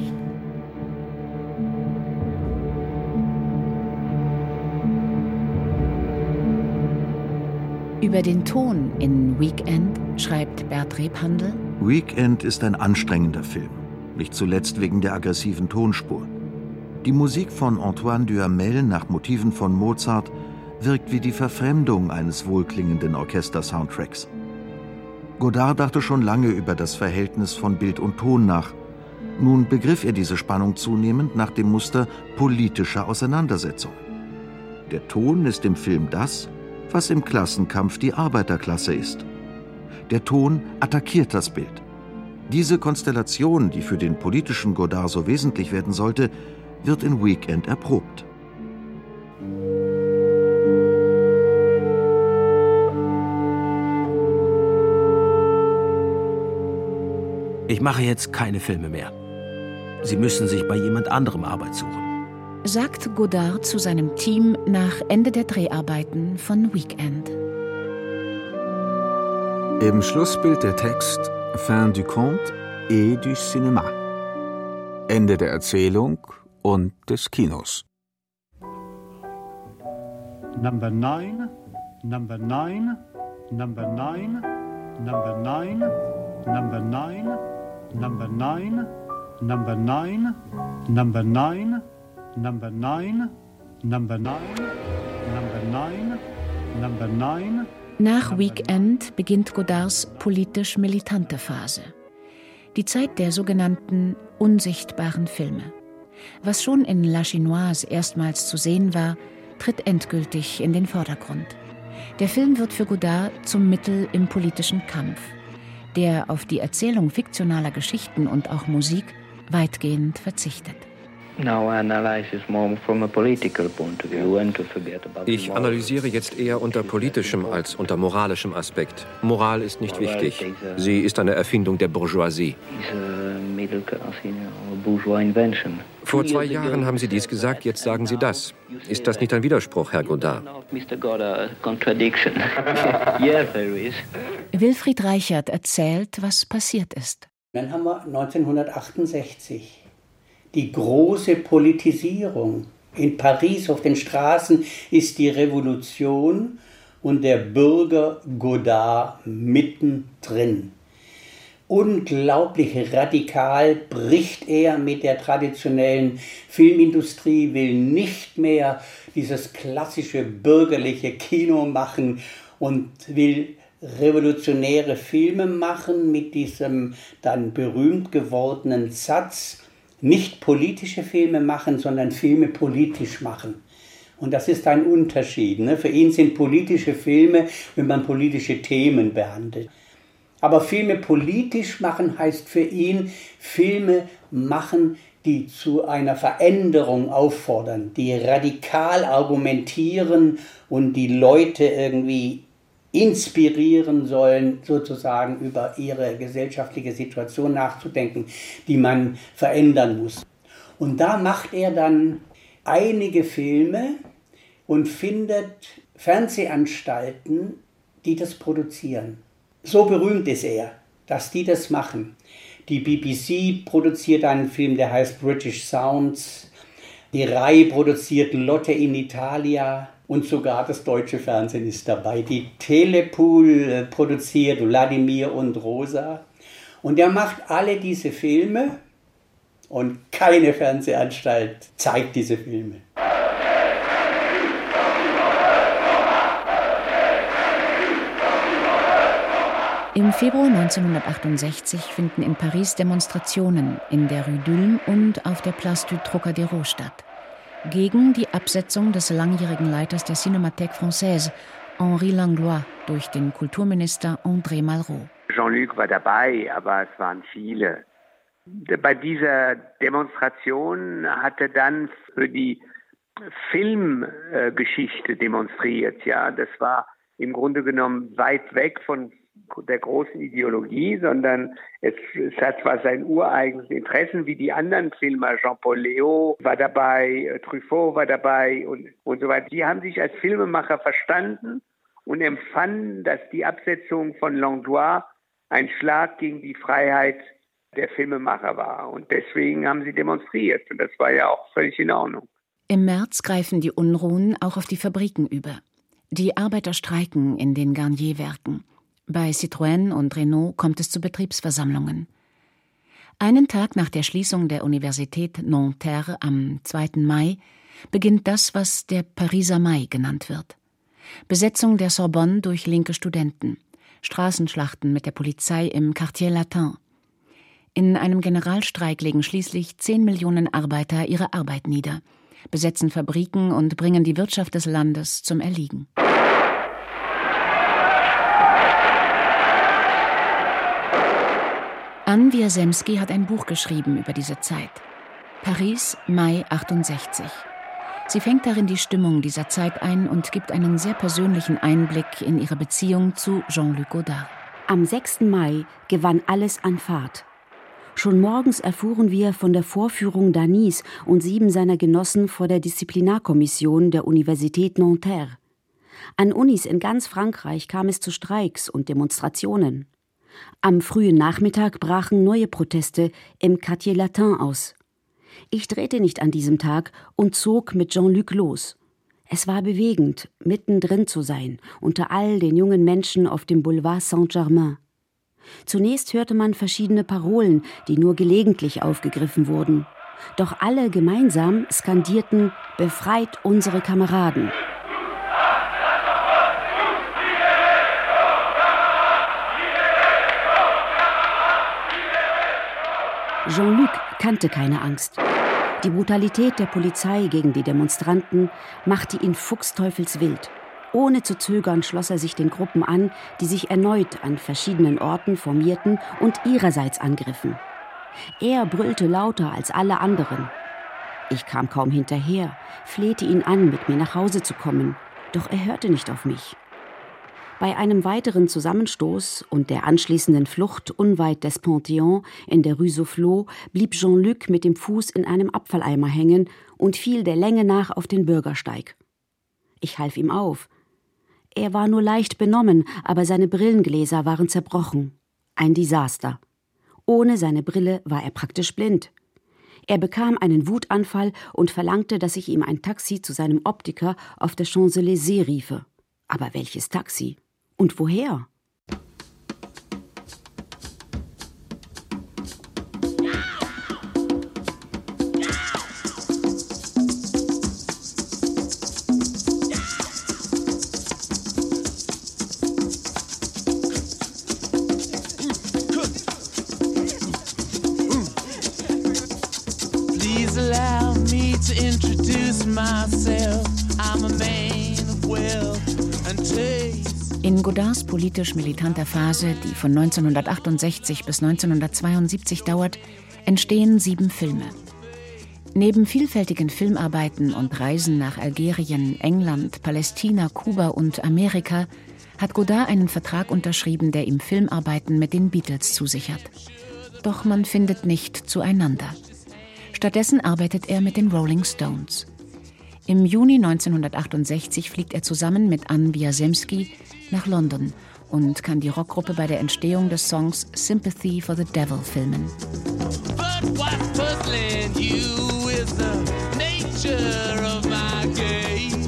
Über den Ton in Weekend schreibt Bert Rebhandel: Weekend ist ein anstrengender Film, nicht zuletzt wegen der aggressiven Tonspur. Die Musik von Antoine Duhamel nach Motiven von Mozart wirkt wie die Verfremdung eines wohlklingenden Orchester-Soundtracks. Godard dachte schon lange über das Verhältnis von Bild und Ton nach. Nun begriff er diese Spannung zunehmend nach dem Muster politischer Auseinandersetzungen. Der Ton ist im Film das, was im Klassenkampf die Arbeiterklasse ist. Der Ton attackiert das Bild. Diese Konstellation, die für den politischen Godard so wesentlich werden sollte, wird in Weekend erprobt. Ich mache jetzt keine Filme mehr. Sie müssen sich bei jemand anderem Arbeit suchen, sagt Godard zu seinem Team nach Ende der Dreharbeiten von Weekend. Im Schlussbild der Text Fin du conte et du cinéma. Ende der Erzählung und des Kinos. Number 9, number 9, number 9, number 9, number 9, number 9, number 9, number 9, number 9, number 9, number 9, number 9. Nach Weekend beginnt Godards politisch militante Phase. Die Zeit der sogenannten unsichtbaren Filme. Was schon in La Chinoise erstmals zu sehen war, tritt endgültig in den Vordergrund. Der Film wird für Godard zum Mittel im politischen Kampf, der auf die Erzählung fiktionaler Geschichten und auch Musik weitgehend verzichtet. Ich analysiere jetzt eher unter politischem als unter moralischem Aspekt. Moral ist nicht wichtig. Sie ist eine Erfindung der Bourgeoisie. Vor 2 Jahren haben Sie dies gesagt, jetzt sagen Sie das. Ist das nicht ein Widerspruch, Herr Godard? Wilfried Reichert erzählt, was passiert ist. Dann haben wir 1968. Die große Politisierung. In Paris auf den Straßen ist die Revolution und der Bürger Godard mittendrin. Unglaublich radikal bricht er mit der traditionellen Filmindustrie, will nicht mehr dieses klassische bürgerliche Kino machen und will revolutionäre Filme machen mit diesem dann berühmt gewordenen Satz: Nicht politische Filme machen, sondern Filme politisch machen. Und das ist ein Unterschied. Ne? Für ihn sind politische Filme, wenn man politische Themen behandelt. Aber Filme politisch machen heißt für ihn Filme machen, die zu einer Veränderung auffordern, die radikal argumentieren und die Leute irgendwie inspirieren sollen, sozusagen über ihre gesellschaftliche Situation nachzudenken, die man verändern muss. Und da macht er dann einige Filme und findet Fernsehanstalten, die das produzieren. So berühmt ist er, dass die das machen. Die BBC produziert einen Film, der heißt British Sounds. Die RAI produziert Lotte in Italia und sogar das deutsche Fernsehen ist dabei. Die Telepool produziert Wladimir und Rosa. Und er macht alle diese Filme und keine Fernsehanstalt zeigt diese Filme. Im Februar 1968 finden in Paris Demonstrationen in der Rue d'Ulm und auf der Place du Trocadéro statt. Gegen die Absetzung des langjährigen Leiters der Cinémathèque Française, Henri Langlois, durch den Kulturminister André Malraux. Jean-Luc war dabei, aber es waren viele. Bei dieser Demonstration hat er dann für die Filmgeschichte demonstriert. Ja, das war im Grunde genommen weit weg von der großen Ideologie, sondern es war sein ureigenes Interessen, wie die anderen Filmer. Jean-Paul Léaud war dabei, Truffaut war dabei und so weiter. Die haben sich als Filmemacher verstanden und empfanden, dass die Absetzung von Langlois ein Schlag gegen die Freiheit der Filmemacher war. Und deswegen haben sie demonstriert. Und das war ja auch völlig in Ordnung. Im März greifen die Unruhen auch auf die Fabriken über. Die Arbeiter streiken in den Garnier-Werken. Bei Citroën und Renault kommt es zu Betriebsversammlungen. Einen Tag nach der Schließung der Universität Nanterre am 2. Mai beginnt das, was der Pariser Mai genannt wird. Besetzung der Sorbonne durch linke Studenten, Straßenschlachten mit der Polizei im Quartier Latin. In einem Generalstreik legen schließlich 10 Millionen Arbeiter ihre Arbeit nieder, besetzen Fabriken und bringen die Wirtschaft des Landes zum Erliegen. Anne Wierzemski hat ein Buch geschrieben über diese Zeit. Paris, Mai 68. Sie fängt darin die Stimmung dieser Zeit ein und gibt einen sehr persönlichen Einblick in ihre Beziehung zu Jean-Luc Godard. Am 6. Mai gewann alles an Fahrt. Schon morgens erfuhren wir von der Vorführung d'Anis und 7 seiner Genossen vor der Disziplinarkommission der Universität Nanterre. An Unis in ganz Frankreich kam es zu Streiks und Demonstrationen. Am frühen Nachmittag brachen neue Proteste im Quartier Latin aus. Ich drehte nicht an diesem Tag und zog mit Jean-Luc los. Es war bewegend, mittendrin zu sein, unter all den jungen Menschen auf dem Boulevard Saint-Germain. Zunächst hörte man verschiedene Parolen, die nur gelegentlich aufgegriffen wurden. Doch alle gemeinsam skandierten: »Befreit unsere Kameraden!« Jean-Luc kannte keine Angst. Die Brutalität der Polizei gegen die Demonstranten machte ihn fuchsteufelswild. Ohne zu zögern schloss er sich den Gruppen an, die sich erneut an verschiedenen Orten formierten und ihrerseits angriffen. Er brüllte lauter als alle anderen. Ich kam kaum hinterher, flehte ihn an, mit mir nach Hause zu kommen, doch er hörte nicht auf mich. Bei einem weiteren Zusammenstoß und der anschließenden Flucht unweit des Panthéon in der Rue Soufflot blieb Jean-Luc mit dem Fuß in einem Abfalleimer hängen und fiel der Länge nach auf den Bürgersteig. Ich half ihm auf. Er war nur leicht benommen, aber seine Brillengläser waren zerbrochen. Ein Desaster. Ohne seine Brille war er praktisch blind. Er bekam einen Wutanfall und verlangte, dass ich ihm ein Taxi zu seinem Optiker auf der Champs-Élysées riefe. Aber welches Taxi? Und woher? Please allow me to introduce myself. I'm a man of wealth and taste. In Godards politisch militanter Phase, die von 1968 bis 1972 dauert, entstehen 7 Filme. Neben vielfältigen Filmarbeiten und Reisen nach Algerien, England, Palästina, Kuba und Amerika hat Godard einen Vertrag unterschrieben, der ihm Filmarbeiten mit den Beatles zusichert. Doch man findet nicht zueinander. Stattdessen arbeitet er mit den Rolling Stones. Im Juni 1968 fliegt er zusammen mit Anne Wiazemski nach London und kann die Rockgruppe bei der Entstehung des Songs Sympathy for the Devil filmen. But what's puzzling you is the nature of my game.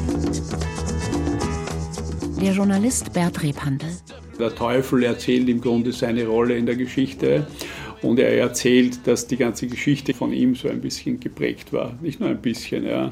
Der Journalist Bert Rebhandel. Der Teufel erzählt im Grunde seine Rolle in der Geschichte und er erzählt, dass die ganze Geschichte von ihm so ein bisschen geprägt war. Nicht nur ein bisschen, ja.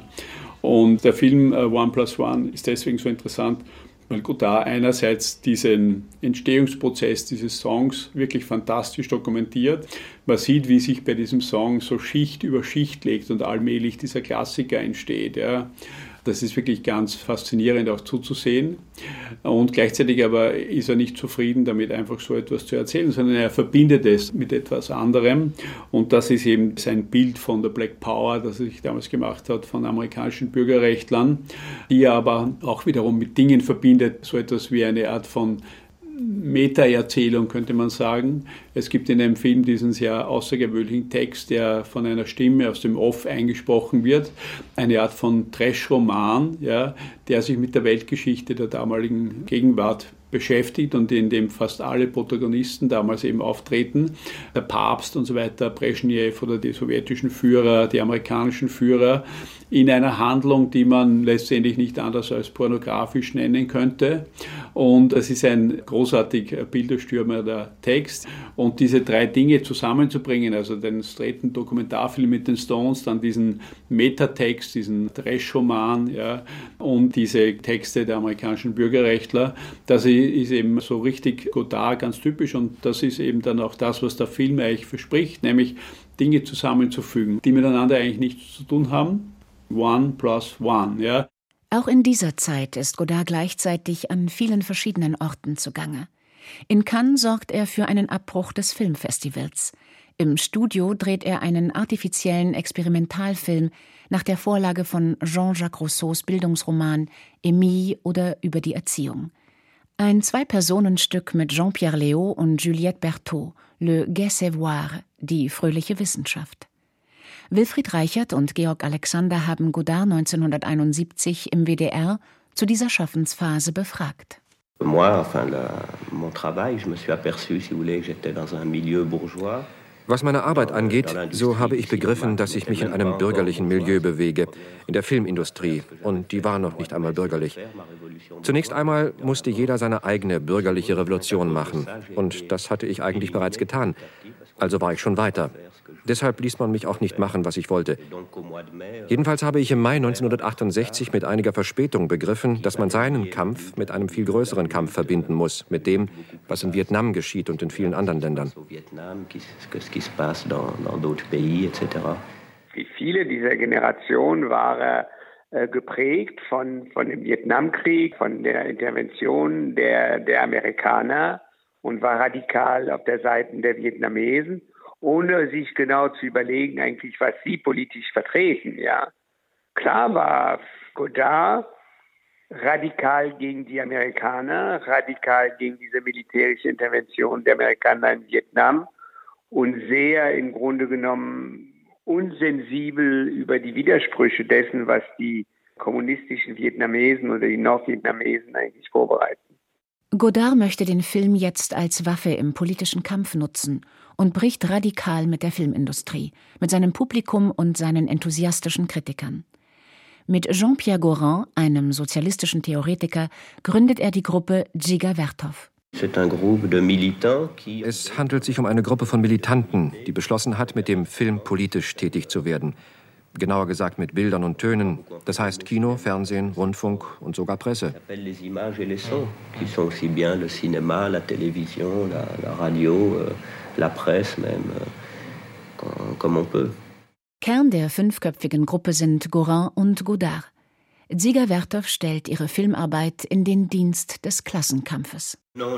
Und der Film One Plus One ist deswegen so interessant, weil Godard einerseits diesen Entstehungsprozess dieses Songs wirklich fantastisch dokumentiert. Man sieht, wie sich bei diesem Song so Schicht über Schicht legt und allmählich dieser Klassiker entsteht. Ja. Das ist wirklich ganz faszinierend auch zuzusehen. Und gleichzeitig aber ist er nicht zufrieden damit, einfach so etwas zu erzählen, sondern er verbindet es mit etwas anderem. Und das ist eben sein Bild von der Black Power, das er sich damals gemacht hat von amerikanischen Bürgerrechtlern, die er aber auch wiederum mit Dingen verbindet, so etwas wie eine Art von Meta-Erzählung, könnte man sagen. Es gibt in dem Film diesen sehr außergewöhnlichen Text, der von einer Stimme aus dem Off eingesprochen wird. Eine Art von Trash-Roman, ja, der sich mit der Weltgeschichte der damaligen Gegenwart beschäftigt und in dem fast alle Protagonisten damals eben auftreten. Der Papst und so weiter, Brezhnev oder die sowjetischen Führer, die amerikanischen Führer, in einer Handlung, die man letztendlich nicht anders als pornografisch nennen könnte. Und es ist ein großartig bilderstürmender Text. Und diese drei Dinge zusammenzubringen, also den straighten Dokumentarfilm mit den Stones, dann diesen Metatext, diesen Trash-Roman, ja, und diese Texte der amerikanischen Bürgerrechtler, das ist eben so richtig Godard, ganz typisch. Und das ist eben dann auch das, was der Film eigentlich verspricht, nämlich Dinge zusammenzufügen, die miteinander eigentlich nichts zu tun haben. One plus one, ja. Auch in dieser Zeit ist Godard gleichzeitig an vielen verschiedenen Orten zugange. In Cannes sorgt er für einen Abbruch des Filmfestivals. Im Studio dreht er einen artifiziellen Experimentalfilm nach der Vorlage von Jean-Jacques Rousseaus Bildungsroman Émile oder über die Erziehung. Ein Zwei-Personen-Stück mit Jean-Pierre Léaud und Juliette Berthaud, Le Gai Savoir, die fröhliche Wissenschaft. Wilfried Reichert und Georg Alexander haben Godard 1971 im WDR zu dieser Schaffensphase befragt. Was meine Arbeit angeht, so habe ich begriffen, dass ich mich in einem bürgerlichen Milieu bewege, in der Filmindustrie, und die war noch nicht einmal bürgerlich. Zunächst einmal musste jeder seine eigene bürgerliche Revolution machen, und das hatte ich eigentlich bereits getan. Also war ich schon weiter. Deshalb ließ man mich auch nicht machen, was ich wollte. Jedenfalls habe ich im Mai 1968 mit einiger Verspätung begriffen, dass man seinen Kampf mit einem viel größeren Kampf verbinden muss, mit dem, was in Vietnam geschieht und in vielen anderen Ländern. Wie viele dieser Generation war er geprägt von dem Vietnamkrieg, von der Intervention der Amerikaner und war radikal auf der Seite der Vietnamesen, ohne sich genau zu überlegen, eigentlich, was sie politisch vertreten. Ja. Klar war Godard radikal gegen die Amerikaner, radikal gegen diese militärische Intervention der Amerikaner in Vietnam und sehr im Grunde genommen unsensibel über die Widersprüche dessen, was die kommunistischen Vietnamesen oder die Nordvietnamesen eigentlich vorbereiten. Godard möchte den Film jetzt als Waffe im politischen Kampf nutzen und bricht radikal mit der Filmindustrie, mit seinem Publikum und seinen enthusiastischen Kritikern. Mit Jean-Pierre Gorin, einem sozialistischen Theoretiker, gründet er die Gruppe Dziga Vertov. Es handelt sich um eine Gruppe von Militanten, die beschlossen hat, mit dem Film politisch tätig zu werden. Genauer gesagt mit Bildern und Tönen, das heißt Kino, Fernsehen, Rundfunk und sogar Presse. Kern der fünfköpfigen Gruppe sind Gorin und Godard. Dziga Vertov stellt ihre Filmarbeit in den Dienst des Klassenkampfes.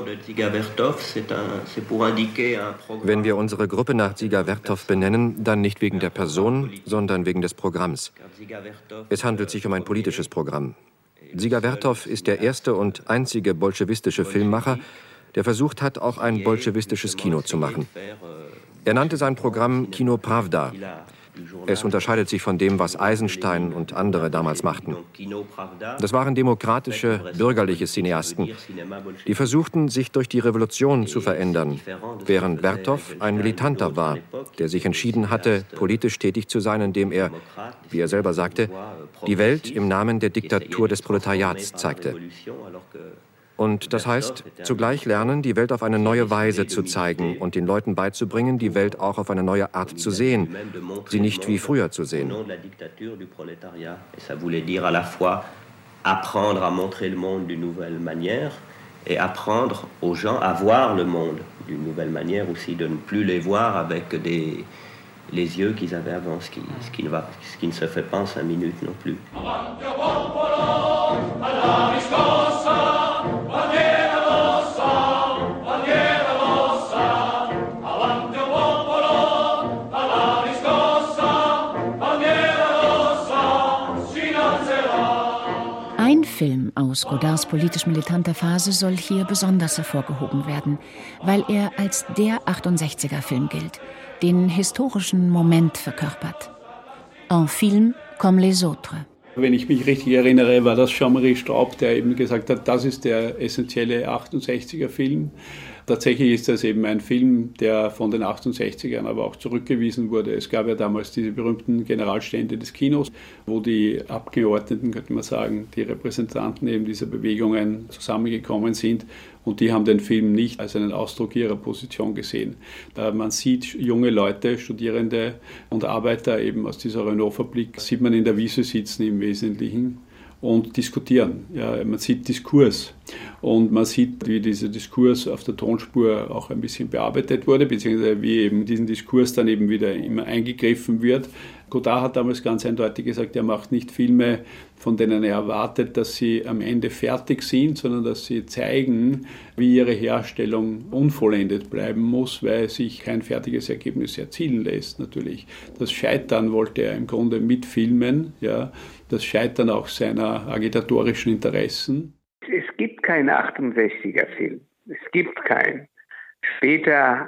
Wenn wir unsere Gruppe nach Dziga Vertov benennen, dann nicht wegen der Person, sondern wegen des Programms. Es handelt sich um ein politisches Programm. Dziga Vertov ist der erste und einzige bolschewistische Filmmacher, der versucht hat, auch ein bolschewistisches Kino zu machen. Er nannte sein Programm Kino Pravda. Es unterscheidet sich von dem, was Eisenstein und andere damals machten. Das waren demokratische, bürgerliche Cineasten, die versuchten, sich durch die Revolution zu verändern, während Vertov ein Militanter war, der sich entschieden hatte, politisch tätig zu sein, indem er, wie er selber sagte, die Welt im Namen der Diktatur des Proletariats zeigte. Und das heißt, zugleich lernen, die Welt auf eine neue Weise zu zeigen und den Leuten beizubringen, die Welt auch auf eine neue Art zu sehen, sie nicht wie früher zu sehen. Apprendre à montrer le monde d'une nouvelle manière et apprendre aux gens à voir le monde d'une nouvelle manière aussi, de ne plus les voir avec les yeux qu'ils avaient avant, ce qui ne se fait pas en 5 minutes non plus. Ein Film aus Godards politisch militanter Phase soll hier besonders hervorgehoben werden, weil er als der 68er-Film gilt, den historischen Moment verkörpert. Un film comme les autres. Wenn ich mich richtig erinnere, war das Jean-Marie Straub, der eben gesagt hat, das ist der essentielle 68er-Film. Tatsächlich ist das eben ein Film, der von den 68ern aber auch zurückgewiesen wurde. Es gab ja damals diese berühmten Generalstände des Kinos, wo die Abgeordneten, könnte man sagen, die Repräsentanten eben dieser Bewegungen zusammengekommen sind. Und die haben den Film nicht als einen Ausdruck ihrer Position gesehen. Da man sieht junge Leute, Studierende und Arbeiter eben aus dieser Renault-Fabrik, sieht man in der Wiese sitzen im Wesentlichen und diskutieren. Ja, man sieht Diskurs und man sieht, wie dieser Diskurs auf der Tonspur auch ein bisschen bearbeitet wurde, beziehungsweise wie eben diesen Diskurs dann eben wieder immer eingegriffen wird. Godard hat damals ganz eindeutig gesagt, er macht nicht Filme, von denen er erwartet, dass sie am Ende fertig sind, sondern dass sie zeigen, wie ihre Herstellung unvollendet bleiben muss, weil sich kein fertiges Ergebnis erzielen lässt natürlich. Das Scheitern wollte er im Grunde mitfilmen, ja, das Scheitern auch seiner agitatorischen Interessen. Es gibt keinen 68er-Film. Es gibt keinen. Später,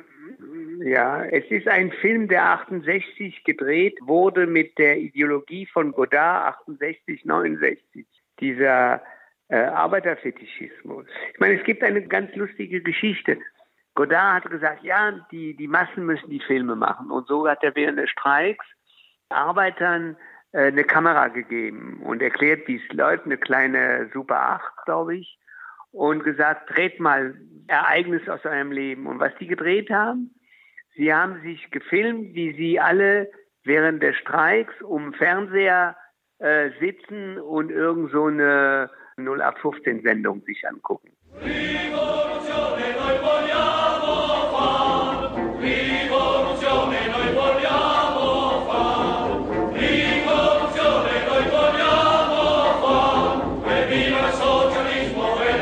ja, es ist ein Film, der 68 gedreht wurde mit der Ideologie von Godard 68, 69. Dieser Arbeiterfetischismus. Ich meine, es gibt eine ganz lustige Geschichte. Godard hat gesagt, ja, die Massen müssen die Filme machen. Und so hat er während des Streiks Arbeitern eine Kamera gegeben und erklärt, wie es läuft, eine kleine Super 8, glaube ich, und gesagt, dreht mal Ereignisse aus eurem Leben. Und was die gedreht haben, sie haben sich gefilmt, wie sie alle während des Streiks um Fernseher sitzen und irgend so eine 0815-Sendung sich angucken. Rivoluzione noi vogliamo far, rivoluzione noi vogliamo far, rivoluzione noi vogliamo far, e viva il socialismo e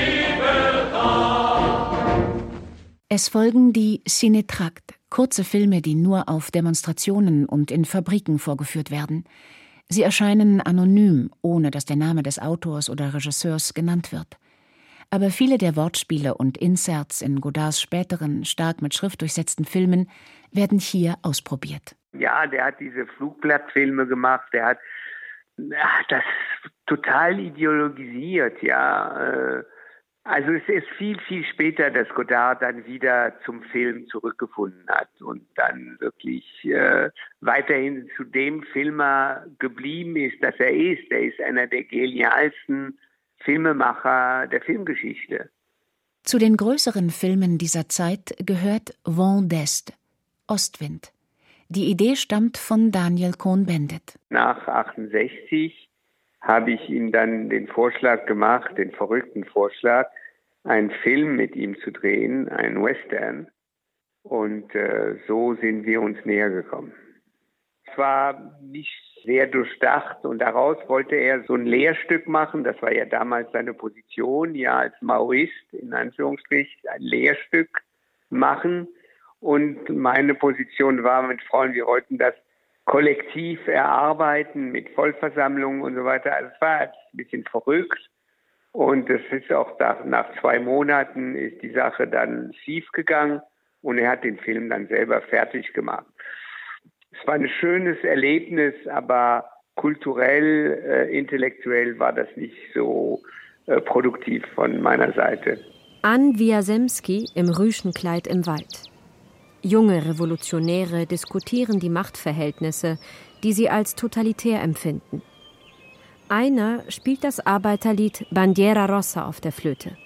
la libertà. Es folgen die Cinetracts, kurze Filme, die nur auf Demonstrationen und in Fabriken vorgeführt werden. Sie erscheinen anonym, ohne dass der Name des Autors oder Regisseurs genannt wird. Aber viele der Wortspiele und Inserts in Godards späteren, stark mit Schrift durchsetzten Filmen werden hier ausprobiert. Ja, der hat diese Flugblattfilme gemacht, der hat das total ideologisiert, ja. Also es ist viel, viel später, dass Godard dann wieder zum Film zurückgefunden hat und dann wirklich weiterhin zu dem Filmer geblieben ist, dass er ist. Er ist einer der genialsten Filmemacher der Filmgeschichte. Zu den größeren Filmen dieser Zeit gehört Vent d'Est, Ostwind. Die Idee stammt von Daniel Cohn-Bendit. Nach 68 habe ich ihm dann den Vorschlag gemacht, den verrückten Vorschlag, einen Film mit ihm zu drehen, einen Western. Und so sind wir uns näher gekommen. Es war nicht sehr durchdacht und daraus wollte er so ein Lehrstück machen. Das war ja damals seine Position, ja als Maoist, in Anführungsstrichen, ein Lehrstück machen. Und meine Position war, mit Freunden, wir wollten das kollektiv erarbeiten mit Vollversammlungen und so weiter. Also es war ein bisschen verrückt und es ist auch nach 2 Monaten ist die Sache dann schief gegangen und er hat den Film dann selber fertig gemacht. Es war ein schönes Erlebnis, aber kulturell, intellektuell war das nicht so produktiv von meiner Seite. Ann Wiazemski im Rüschenkleid im Wald. Junge Revolutionäre diskutieren die Machtverhältnisse, die sie als totalitär empfinden. Einer spielt das Arbeiterlied Bandiera Rossa auf der Flöte.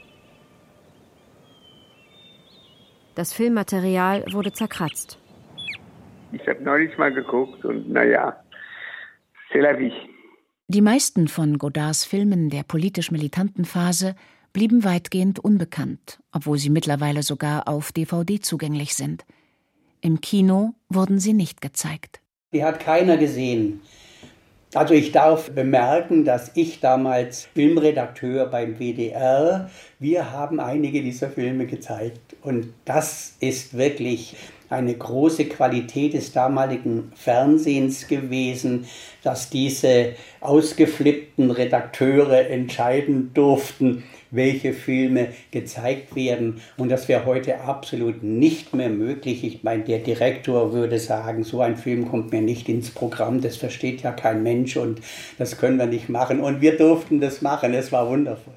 Das Filmmaterial wurde zerkratzt. Ich habe neulich mal geguckt und naja, c'est la vie. Die meisten von Godards Filmen der politisch militanten Phase blieben weitgehend unbekannt, obwohl sie mittlerweile sogar auf DVD zugänglich sind. Im Kino wurden sie nicht gezeigt. Die hat keiner gesehen. Also ich darf bemerken, dass ich damals Filmredakteur beim WDR, wir haben einige dieser Filme gezeigt. Und das ist wirklich eine große Qualität des damaligen Fernsehens gewesen, dass diese ausgeflippten Redakteure entscheiden durften, welche Filme gezeigt werden. Und das wäre heute absolut nicht mehr möglich. Ich meine, der Direktor würde sagen, so ein Film kommt mir nicht ins Programm, das versteht ja kein Mensch und das können wir nicht machen. Und wir durften das machen, es war wundervoll.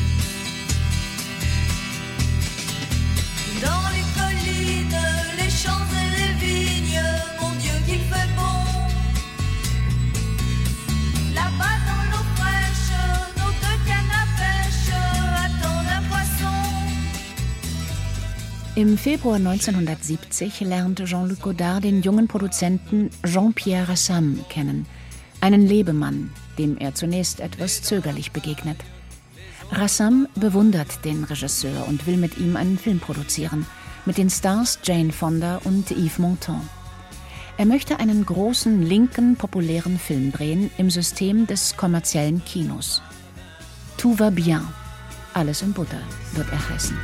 Im Februar 1970 lernt Jean-Luc Godard den jungen Produzenten Jean-Pierre Rassam kennen, einen Lebemann, dem er zunächst etwas zögerlich begegnet. Rassam bewundert den Regisseur und will mit ihm einen Film produzieren, mit den Stars Jane Fonda und Yves Montand. Er möchte einen großen, linken, populären Film drehen im System des kommerziellen Kinos. Tout va bien, alles in Butter, wird er heißen.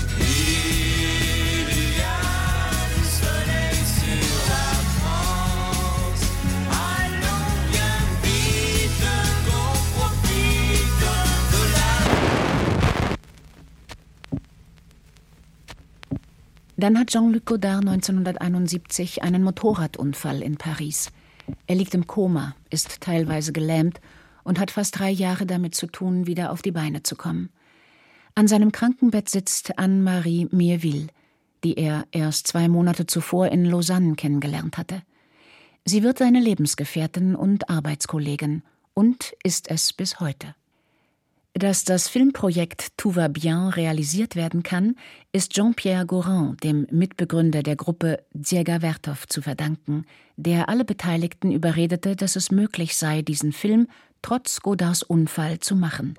Dann hat Jean-Luc Godard 1971 einen Motorradunfall in Paris. Er liegt im Koma, ist teilweise gelähmt und hat fast 3 Jahre damit zu tun, wieder auf die Beine zu kommen. An seinem Krankenbett sitzt Anne-Marie Miéville, die er erst 2 Monate zuvor in Lausanne kennengelernt hatte. Sie wird seine Lebensgefährtin und Arbeitskollegin und ist es bis heute. Dass das Filmprojekt Tout va bien realisiert werden kann, ist Jean-Pierre Gorin, dem Mitbegründer der Gruppe Dziega Vertov, zu verdanken, der alle Beteiligten überredete, dass es möglich sei, diesen Film trotz Godards Unfall zu machen.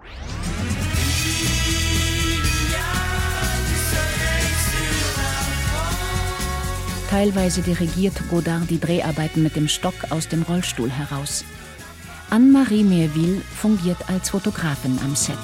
Teilweise dirigiert Godard die Dreharbeiten mit dem Stock aus dem Rollstuhl heraus. Anne-Marie Miéville fungiert als Fotografin am Set.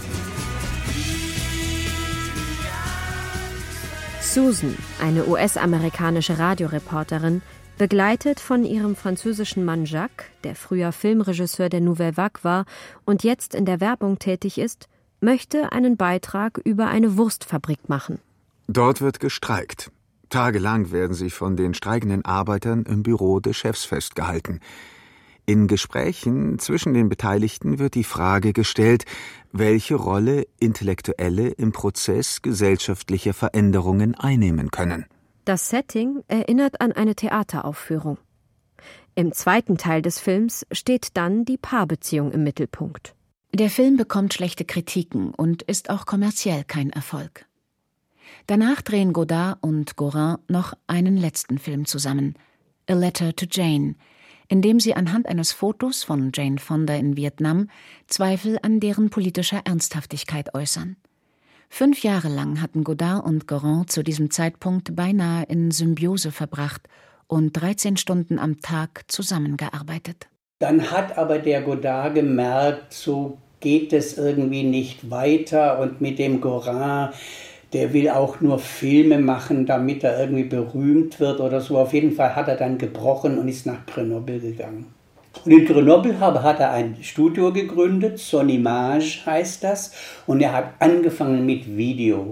Susan, eine US-amerikanische Radioreporterin, begleitet von ihrem französischen Mann Jacques, der früher Filmregisseur der Nouvelle Vague war und jetzt in der Werbung tätig ist, möchte einen Beitrag über eine Wurstfabrik machen. Dort wird gestreikt. Tagelang werden sie von den streikenden Arbeitern im Büro des Chefs festgehalten. In Gesprächen zwischen den Beteiligten wird die Frage gestellt, welche Rolle Intellektuelle im Prozess gesellschaftlicher Veränderungen einnehmen können. Das Setting erinnert an eine Theateraufführung. Im zweiten Teil des Films steht dann die Paarbeziehung im Mittelpunkt. Der Film bekommt schlechte Kritiken und ist auch kommerziell kein Erfolg. Danach drehen Godard und Gorin noch einen letzten Film zusammen, A Letter to Jane, in dem sie anhand eines Fotos von Jane Fonda in Vietnam Zweifel an deren politischer Ernsthaftigkeit äußern. 5 Jahre lang hatten Godard und Gorin zu diesem Zeitpunkt beinahe in Symbiose verbracht und 13 Stunden am Tag zusammengearbeitet. Dann hat aber der Godard gemerkt, so geht es irgendwie nicht weiter und mit dem Gorin, der will auch nur Filme machen, damit er irgendwie berühmt wird oder so. Auf jeden Fall hat er dann gebrochen und ist nach Grenoble gegangen. Und in Grenoble hat er ein Studio gegründet, Sonimage heißt das. Und er hat angefangen mit Video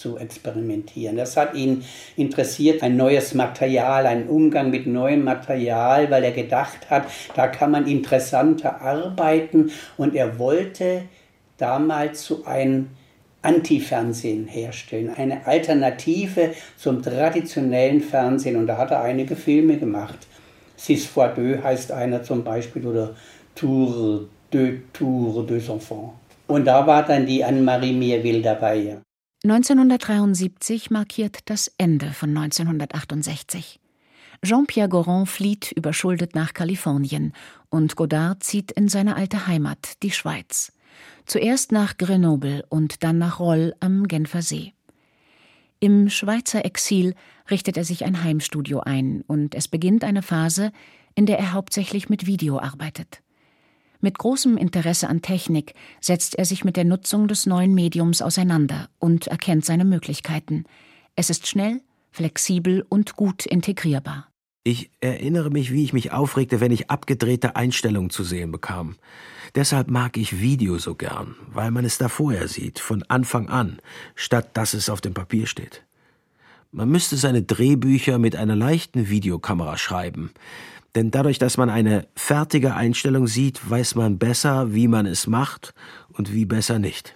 zu experimentieren. Das hat ihn interessiert, ein neues Material, einen Umgang mit neuem Material, weil er gedacht hat, da kann man interessanter arbeiten, und er wollte damals so ein Anti-Fernsehen herstellen, eine Alternative zum traditionellen Fernsehen, und da hat er einige Filme gemacht. Six fois deux heißt einer zum Beispiel, oder Tour, deux enfants. Und da war dann die Anne-Marie Miéville dabei. Ja. 1973 markiert das Ende von 1968. Jean-Pierre Goron flieht überschuldet nach Kalifornien und Godard zieht in seine alte Heimat, die Schweiz. Zuerst nach Grenoble und dann nach Rolle am Genfer See. Im Schweizer Exil richtet er sich ein Heimstudio ein und es beginnt eine Phase, in der er hauptsächlich mit Video arbeitet. Mit großem Interesse an Technik setzt er sich mit der Nutzung des neuen Mediums auseinander und erkennt seine Möglichkeiten. Es ist schnell, flexibel und gut integrierbar. Ich erinnere mich, wie ich mich aufregte, wenn ich abgedrehte Einstellungen zu sehen bekam. Deshalb mag ich Video so gern, weil man es da vorher sieht, von Anfang an, statt dass es auf dem Papier steht. Man müsste seine Drehbücher mit einer leichten Videokamera schreiben. Denn dadurch, dass man eine fertige Einstellung sieht, weiß man besser, wie man es macht und wie besser nicht.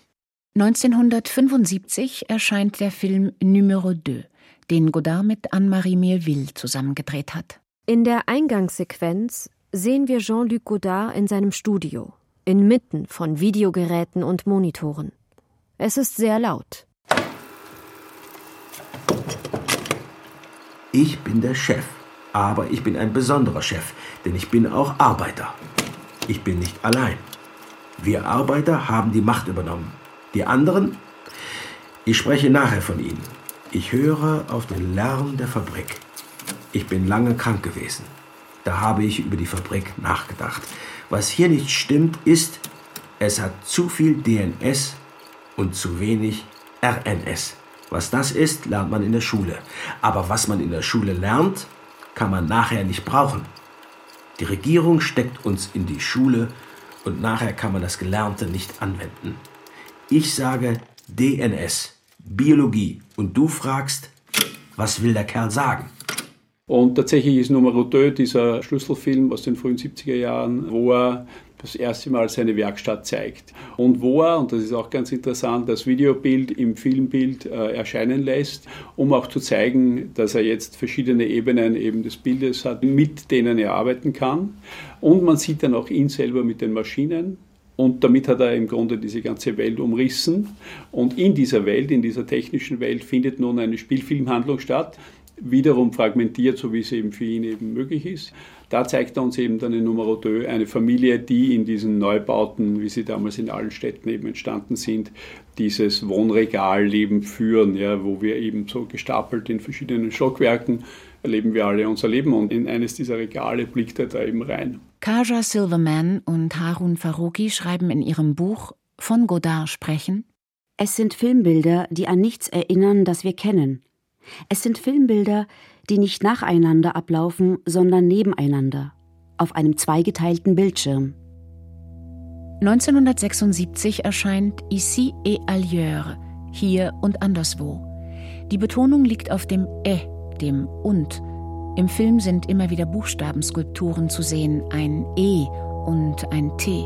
1975 erscheint der Film Numéro 2, den Godard mit Anne-Marie Miéville zusammengedreht hat. In der Eingangssequenz sehen wir Jean-Luc Godard in seinem Studio, inmitten von Videogeräten und Monitoren. Es ist sehr laut. Ich bin der Chef. Aber ich bin ein besonderer Chef, denn ich bin auch Arbeiter. Ich bin nicht allein. Wir Arbeiter haben die Macht übernommen. Die anderen? Ich spreche nachher von ihnen. Ich höre auf den Lärm der Fabrik. Ich bin lange krank gewesen. Da habe ich über die Fabrik nachgedacht. Was hier nicht stimmt, ist, es hat zu viel DNS und zu wenig RNS. Was das ist, lernt man in der Schule. Aber was man in der Schule lernt, kann man nachher nicht brauchen. Die Regierung steckt uns in die Schule und nachher kann man das Gelernte nicht anwenden. Ich sage DNS, Biologie, und du fragst, was will der Kerl sagen? Und tatsächlich ist Numéro 2 dieser Schlüsselfilm aus den frühen 70er Jahren, wo er das erste Mal seine Werkstatt zeigt. Und wo er, und das ist auch ganz interessant, das Videobild im Filmbild erscheinen lässt, um auch zu zeigen, dass er jetzt verschiedene Ebenen eben des Bildes hat, mit denen er arbeiten kann. Und man sieht dann auch ihn selber mit den Maschinen. Und damit hat er im Grunde diese ganze Welt umrissen. Und in dieser Welt, in dieser technischen Welt, findet nun eine Spielfilmhandlung statt, wiederum fragmentiert, so wie es eben für ihn eben möglich ist. Da zeigt er uns eben dann in Numéro 2 eine Familie, die in diesen Neubauten, wie sie damals in allen Städten eben entstanden sind, dieses Wohnregalleben führen, ja, wo wir eben so gestapelt in verschiedenen Stockwerken erleben wir alle unser Leben, und in eines dieser Regale blickt er da eben rein. Kaja Silverman und Harun Farooqi schreiben in ihrem Buch Von Godard sprechen: Es sind Filmbilder, die an nichts erinnern, das wir kennen. Es sind Filmbilder, die nicht nacheinander ablaufen, sondern nebeneinander, auf einem zweigeteilten Bildschirm. 1976 erscheint Ici et ailleurs, hier und anderswo. Die Betonung liegt auf dem dem und. Im Film sind immer wieder Buchstabenskulpturen zu sehen, ein E und ein T.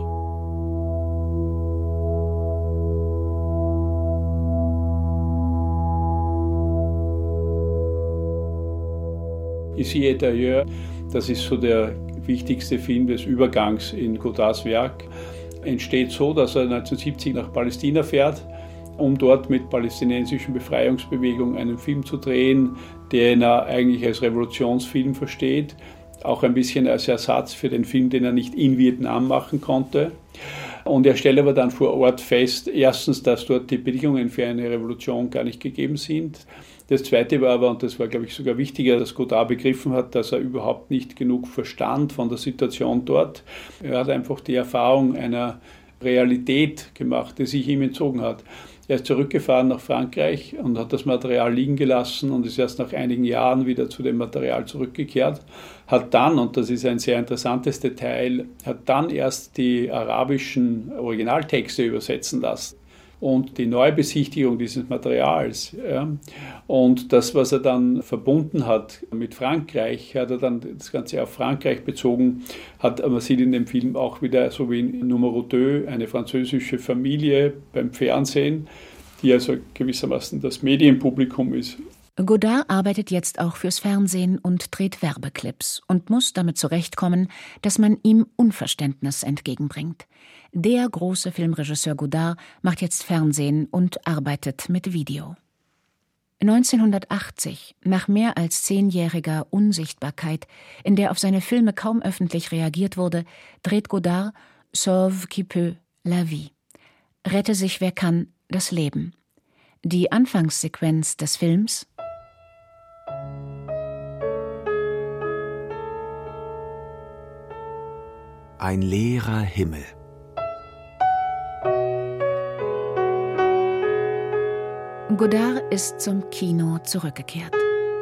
Ici et ailleurs, das ist so der wichtigste Film des Übergangs in Godards Werk. Entsteht so, dass er 1970 nach Palästina fährt, um dort mit palästinensischen Befreiungsbewegung einen Film zu drehen, den er eigentlich als Revolutionsfilm versteht, auch ein bisschen als Ersatz für den Film, den er nicht in Vietnam machen konnte. Und er stellt aber dann vor Ort fest, erstens, dass dort die Bedingungen für eine Revolution gar nicht gegeben sind. Das Zweite war aber, und das war, glaube ich, sogar wichtiger, dass Godard begriffen hat, dass er überhaupt nicht genug verstand von der Situation dort. Er hat einfach die Erfahrung einer Realität gemacht, die sich ihm entzogen hat. Er ist zurückgefahren nach Frankreich und hat das Material liegen gelassen und ist erst nach einigen Jahren wieder zu dem Material zurückgekehrt. Hat dann, und das ist ein sehr interessantes Detail, hat dann erst die arabischen Originaltexte übersetzen lassen. und die Neubesichtigung dieses Materials. Ja. Und das, was er dann verbunden hat mit Frankreich, hat er dann das Ganze auf Frankreich bezogen, man sieht in dem Film auch wieder, so wie in Numero 2, eine französische Familie beim Fernsehen, die also gewissermaßen das Medienpublikum ist. Godard arbeitet jetzt auch fürs Fernsehen und dreht Werbeclips und muss damit zurechtkommen, dass man ihm Unverständnis entgegenbringt. Der große Filmregisseur Godard macht jetzt Fernsehen und arbeitet mit Video. 1980, nach mehr als 10-jähriger Unsichtbarkeit, in der auf seine Filme kaum öffentlich reagiert wurde, dreht Godard Sauve qui peut la vie. Rette sich wer kann, das Leben. Die Anfangssequenz des Films: Ein leerer Himmel. Godard ist zum Kino zurückgekehrt.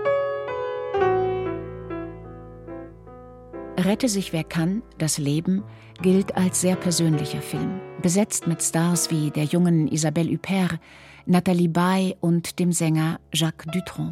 Rette sich wer kann, das Leben gilt als sehr persönlicher Film, besetzt mit Stars wie der jungen Isabelle Huppert, Nathalie Baye und dem Sänger Jacques Dutronc.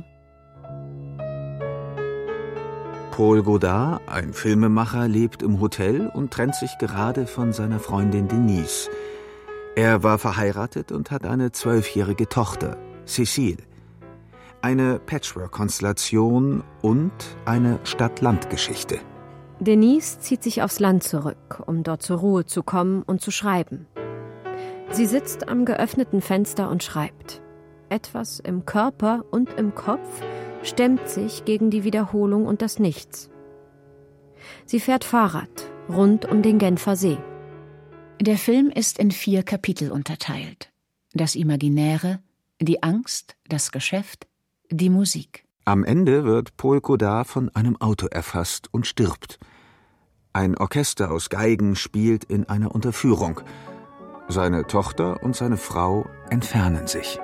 Paul Godard, ein Filmemacher, lebt im Hotel und trennt sich gerade von seiner Freundin Denise. Er war verheiratet und hat eine 12-jährige Tochter, Cécile. Eine Patchwork-Konstellation und eine Stadt-Land-Geschichte. Denise zieht sich aufs Land zurück, um dort zur Ruhe zu kommen und zu schreiben. Sie sitzt am geöffneten Fenster und schreibt. Etwas im Körper und im Kopf stemmt sich gegen die Wiederholung und das Nichts. Sie fährt Fahrrad rund um den Genfer See. Der Film ist in 4 Kapitel unterteilt. Das Imaginäre, die Angst, das Geschäft, die Musik. Am Ende wird Paul Godard von einem Auto erfasst und stirbt. Ein Orchester aus Geigen spielt in einer Unterführung. Seine Tochter und seine Frau entfernen sich.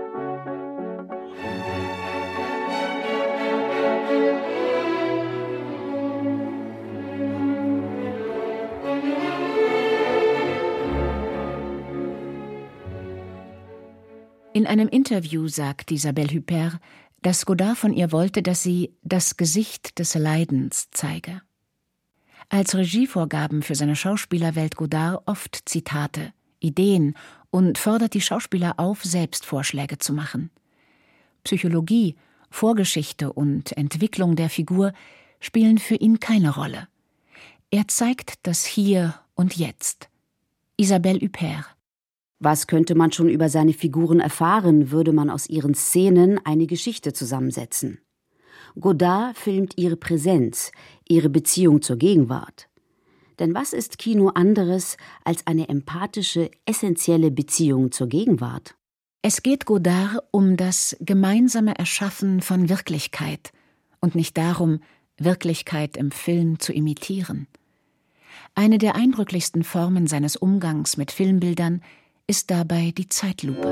In einem Interview sagt Isabelle Huppert, dass Godard von ihr wollte, dass sie das Gesicht des Leidens zeige. Als Regievorgaben für seine Schauspieler wählt Godard oft Zitate, Ideen und fordert die Schauspieler auf, selbst Vorschläge zu machen. Psychologie, Vorgeschichte und Entwicklung der Figur spielen für ihn keine Rolle. Er zeigt das Hier und Jetzt. Isabelle Huppert. Was könnte man schon über seine Figuren erfahren, würde man aus ihren Szenen eine Geschichte zusammensetzen? Godard filmt ihre Präsenz, ihre Beziehung zur Gegenwart. Denn was ist Kino anderes als eine empathische, essentielle Beziehung zur Gegenwart? Es geht Godard um das gemeinsame Erschaffen von Wirklichkeit und nicht darum, Wirklichkeit im Film zu imitieren. Eine der eindrücklichsten Formen seines Umgangs mit Filmbildern ist dabei die Zeitlupe.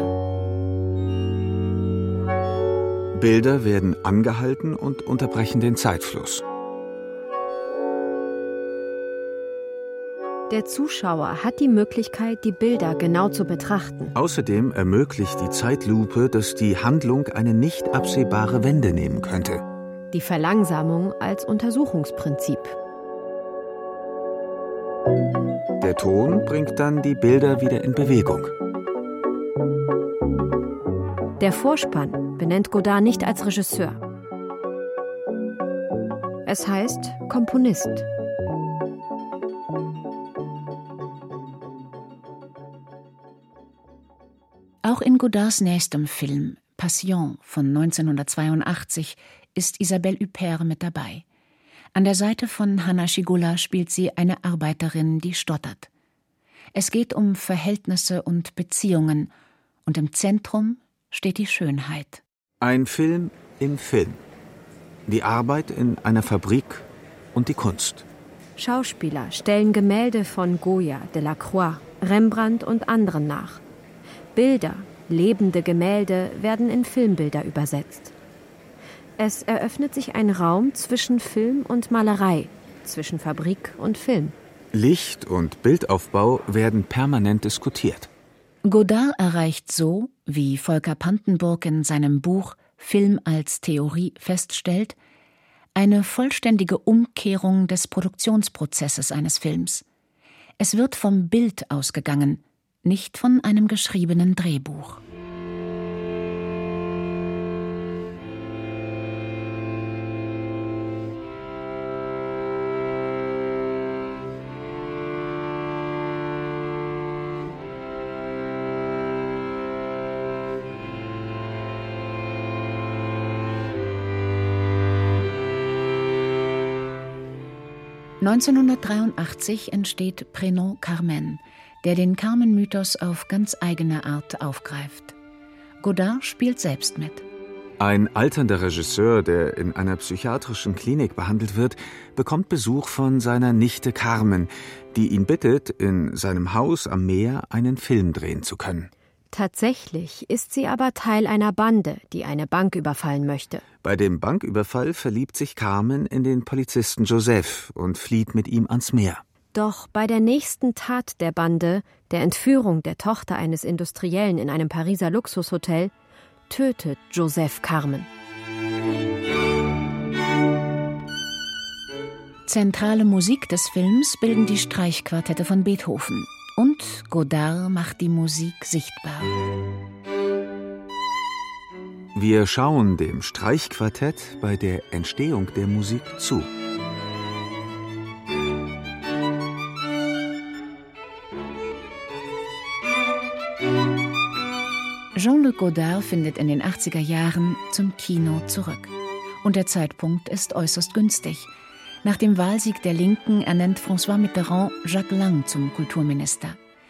Bilder werden angehalten und unterbrechen den Zeitfluss. Der Zuschauer hat die Möglichkeit, die Bilder genau zu betrachten. Außerdem ermöglicht die Zeitlupe, dass die Handlung eine nicht absehbare Wende nehmen könnte. Die Verlangsamung als Untersuchungsprinzip. Der Ton bringt dann die Bilder wieder in Bewegung. Der Vorspann benennt Godard nicht als Regisseur. Es heißt Komponist. Auch in Godards nächstem Film Passion von 1982 ist Isabelle Huppert mit dabei. An der Seite von Hanna Schygulla spielt sie eine Arbeiterin, die stottert. Es geht um Verhältnisse und Beziehungen und im Zentrum steht die Schönheit. Ein Film im Film. Die Arbeit in einer Fabrik und die Kunst. Schauspieler stellen Gemälde von Goya, Delacroix, Rembrandt und anderen nach. Bilder, lebende Gemälde werden in Filmbilder übersetzt. Es eröffnet sich ein Raum zwischen Film und Malerei, zwischen Fabrik und Film. Licht und Bildaufbau werden permanent diskutiert. Godard erreicht so, wie Volker Pantenburg in seinem Buch Film als Theorie feststellt, eine vollständige Umkehrung des Produktionsprozesses eines Films. Es wird vom Bild ausgegangen, nicht von einem geschriebenen Drehbuch. (1983) entsteht Prénom Carmen, der den Carmen-Mythos auf ganz eigene Art aufgreift. Godard spielt selbst mit. Ein alternder Regisseur, der in einer psychiatrischen Klinik behandelt wird, bekommt Besuch von seiner Nichte Carmen, die ihn bittet, in seinem Haus am Meer einen Film drehen zu können. Tatsächlich ist sie aber Teil einer Bande, die eine Bank überfallen möchte. Bei dem Banküberfall verliebt sich Carmen in den Polizisten Joseph und flieht mit ihm ans Meer. Doch bei der nächsten Tat der Bande, der Entführung der Tochter eines Industriellen in einem Pariser Luxushotel, tötet Joseph Carmen. Zentrale Musik des Films bilden die Streichquartette von Beethoven. Und Godard macht die Musik sichtbar. Wir schauen dem Streichquartett bei der Entstehung der Musik zu. Jean-Luc Godard findet in den 80er Jahren zum Kino zurück. Und der Zeitpunkt ist äußerst günstig. Nach dem Wahlsieg der Linken ernennt François Mitterrand Jacques Lang zum Kulturminister.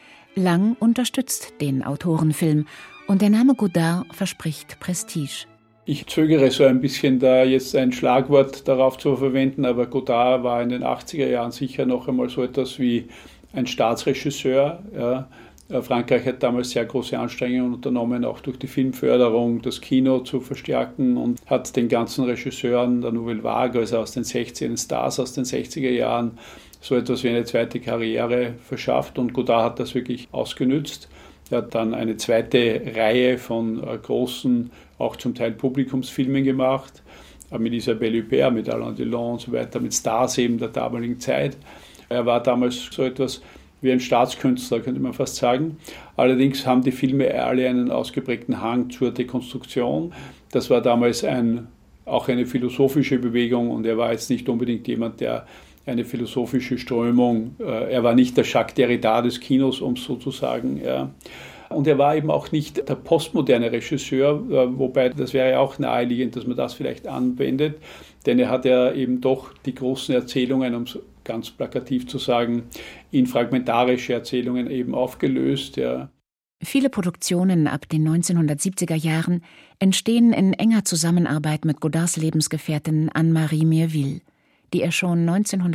Lang unterstützt den Autorenfilm und der Name Godard verspricht Prestige. Ich zögere so ein bisschen, da jetzt ein Schlagwort darauf zu verwenden, aber Godard war in den 80er Jahren sicher noch einmal so etwas wie ein Staatsregisseur. Ja. Frankreich hat damals sehr große Anstrengungen unternommen, auch durch die Filmförderung das Kino zu verstärken und hat den ganzen Regisseuren der Nouvelle Vague, also aus den 60er Stars aus den 60er Jahren, so etwas wie eine zweite Karriere verschafft und Godard hat das wirklich ausgenützt. Er hat dann eine zweite Reihe von großen, auch zum Teil Publikumsfilmen gemacht, mit Isabelle Huppert, mit Alain Delon und so weiter, mit Stars eben der damaligen Zeit. Er war damals so etwas wie ein Staatskünstler, könnte man fast sagen. Allerdings haben die Filme alle einen ausgeprägten Hang zur Dekonstruktion. Das war damals auch eine philosophische Bewegung und er war jetzt nicht unbedingt jemand, der eine philosophische Strömung, er war nicht der Jacques Derrida des Kinos, um es so zu sagen. Ja. Und er war eben auch nicht der postmoderne Regisseur, wobei das wäre ja auch naheliegend, dass man das vielleicht anwendet, denn er hat ja eben doch die großen Erzählungen, um es ganz plakativ zu sagen, in fragmentarische Erzählungen eben aufgelöst. Ja. Viele Produktionen ab den 1970er Jahren entstehen in enger Zusammenarbeit mit Godards Lebensgefährtin Anne-Marie Mirville, die er schon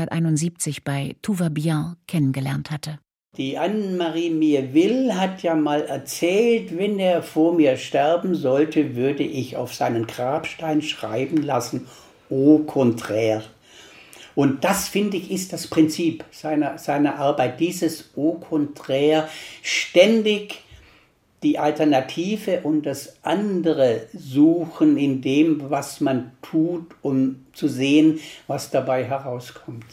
1971 bei Tout va bien kennengelernt hatte. Die Anne-Marie Mirville hat ja mal erzählt, wenn er vor mir sterben sollte, würde ich auf seinen Grabstein schreiben lassen, au contraire. Und das, finde ich, ist das Prinzip seiner Arbeit, dieses au contraire, ständig die Alternative und das andere suchen in dem, was man tut, um zu sehen, was dabei herauskommt.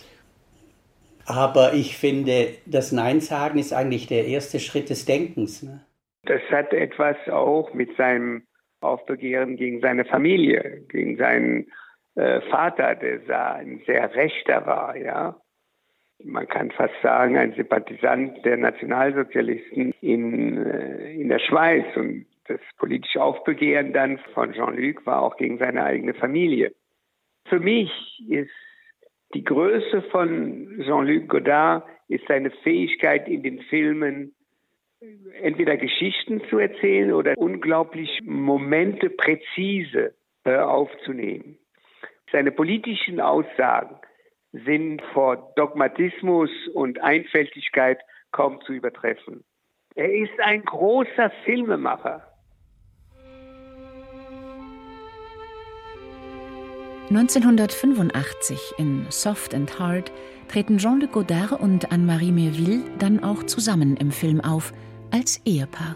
Aber ich finde, das Nein sagen ist eigentlich der erste Schritt des Denkens. Ne? Das hat etwas auch mit seinem Aufbegehren gegen seine Familie, gegen seinen Vater, der ein sehr Rechter war, ja. Man kann fast sagen, ein Sympathisant der Nationalsozialisten in der Schweiz. Und das politische Aufbegehren dann von Jean-Luc war auch gegen seine eigene Familie. Für mich ist die Größe von Jean-Luc Godard ist seine Fähigkeit in den Filmen, entweder Geschichten zu erzählen oder unglaublich Momente präzise aufzunehmen. Seine politischen Aussagen sind vor Dogmatismus und Einfältigkeit kaum zu übertreffen. Er ist ein großer Filmemacher. 1985 in Soft and Hard treten Jean-Luc Godard und Anne-Marie Mirville dann auch zusammen im Film auf, als Ehepaar.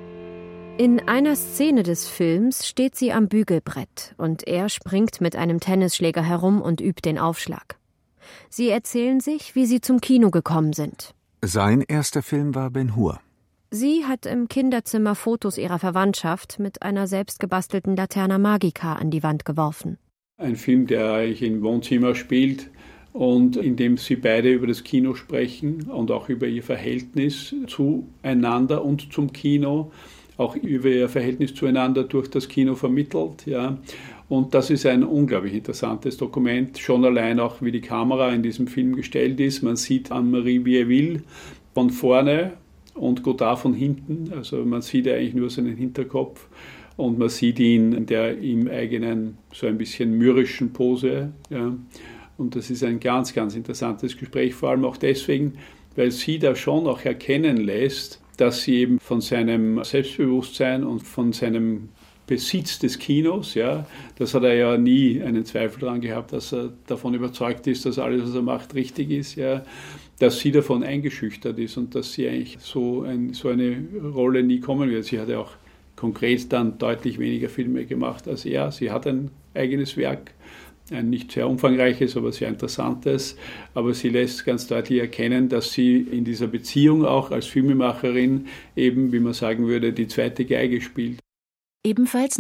In einer Szene des Films steht sie am Bügelbrett und er springt mit einem Tennisschläger herum und übt den Aufschlag. Sie erzählen sich, wie sie zum Kino gekommen sind. Sein erster Film war Ben-Hur. Sie hat im Kinderzimmer Fotos ihrer Verwandtschaft mit einer selbstgebastelten Laterna Magica an die Wand geworfen. Ein Film, der eigentlich im Wohnzimmer spielt und in dem sie beide über das Kino sprechen und auch über ihr Verhältnis zueinander und zum Kino, auch über ihr Verhältnis zueinander durch das Kino vermittelt. Ja. Und das ist ein unglaublich interessantes Dokument, schon allein auch, wie die Kamera in diesem Film gestellt ist. Man sieht Anne-Marie Vieilleville von vorne und Godard von hinten, also man sieht eigentlich nur seinen Hinterkopf. Und man sieht ihn in der ihm eigenen, so ein bisschen mürrischen Pose. Ja. Und das ist ein ganz, ganz interessantes Gespräch, vor allem auch deswegen, weil sie da schon auch erkennen lässt, dass sie eben von seinem Selbstbewusstsein und von seinem Besitz des Kinos, ja, das hat er ja nie einen Zweifel daran gehabt, dass er davon überzeugt ist, dass alles, was er macht, richtig ist, ja, dass sie davon eingeschüchtert ist und dass sie eigentlich so eine Rolle nie kommen wird. Sie hat ja auch konkret dann deutlich weniger Filme gemacht als er. Sie hat ein eigenes Werk, ein nicht sehr umfangreiches, aber sehr interessantes. Aber sie lässt ganz deutlich erkennen, dass sie in dieser Beziehung auch als Filmemacherin eben, wie man sagen würde, die zweite Geige spielt. Ebenfalls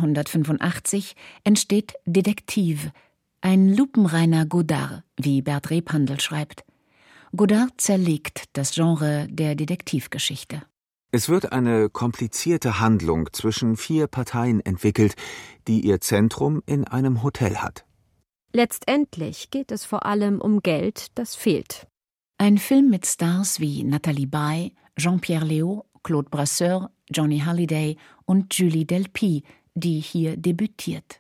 1985 entsteht Detektiv, ein lupenreiner Godard, wie Bert Rebhandel schreibt. Godard zerlegt das Genre der Detektivgeschichte. Es wird eine komplizierte Handlung zwischen 4 Parteien entwickelt, die ihr Zentrum in einem Hotel hat. Letztendlich geht es vor allem um Geld, das fehlt. Ein Film mit Stars wie Nathalie Baye, Jean-Pierre Léaud, Claude Brasseur, Johnny Hallyday und Julie Delpy, die hier debütiert.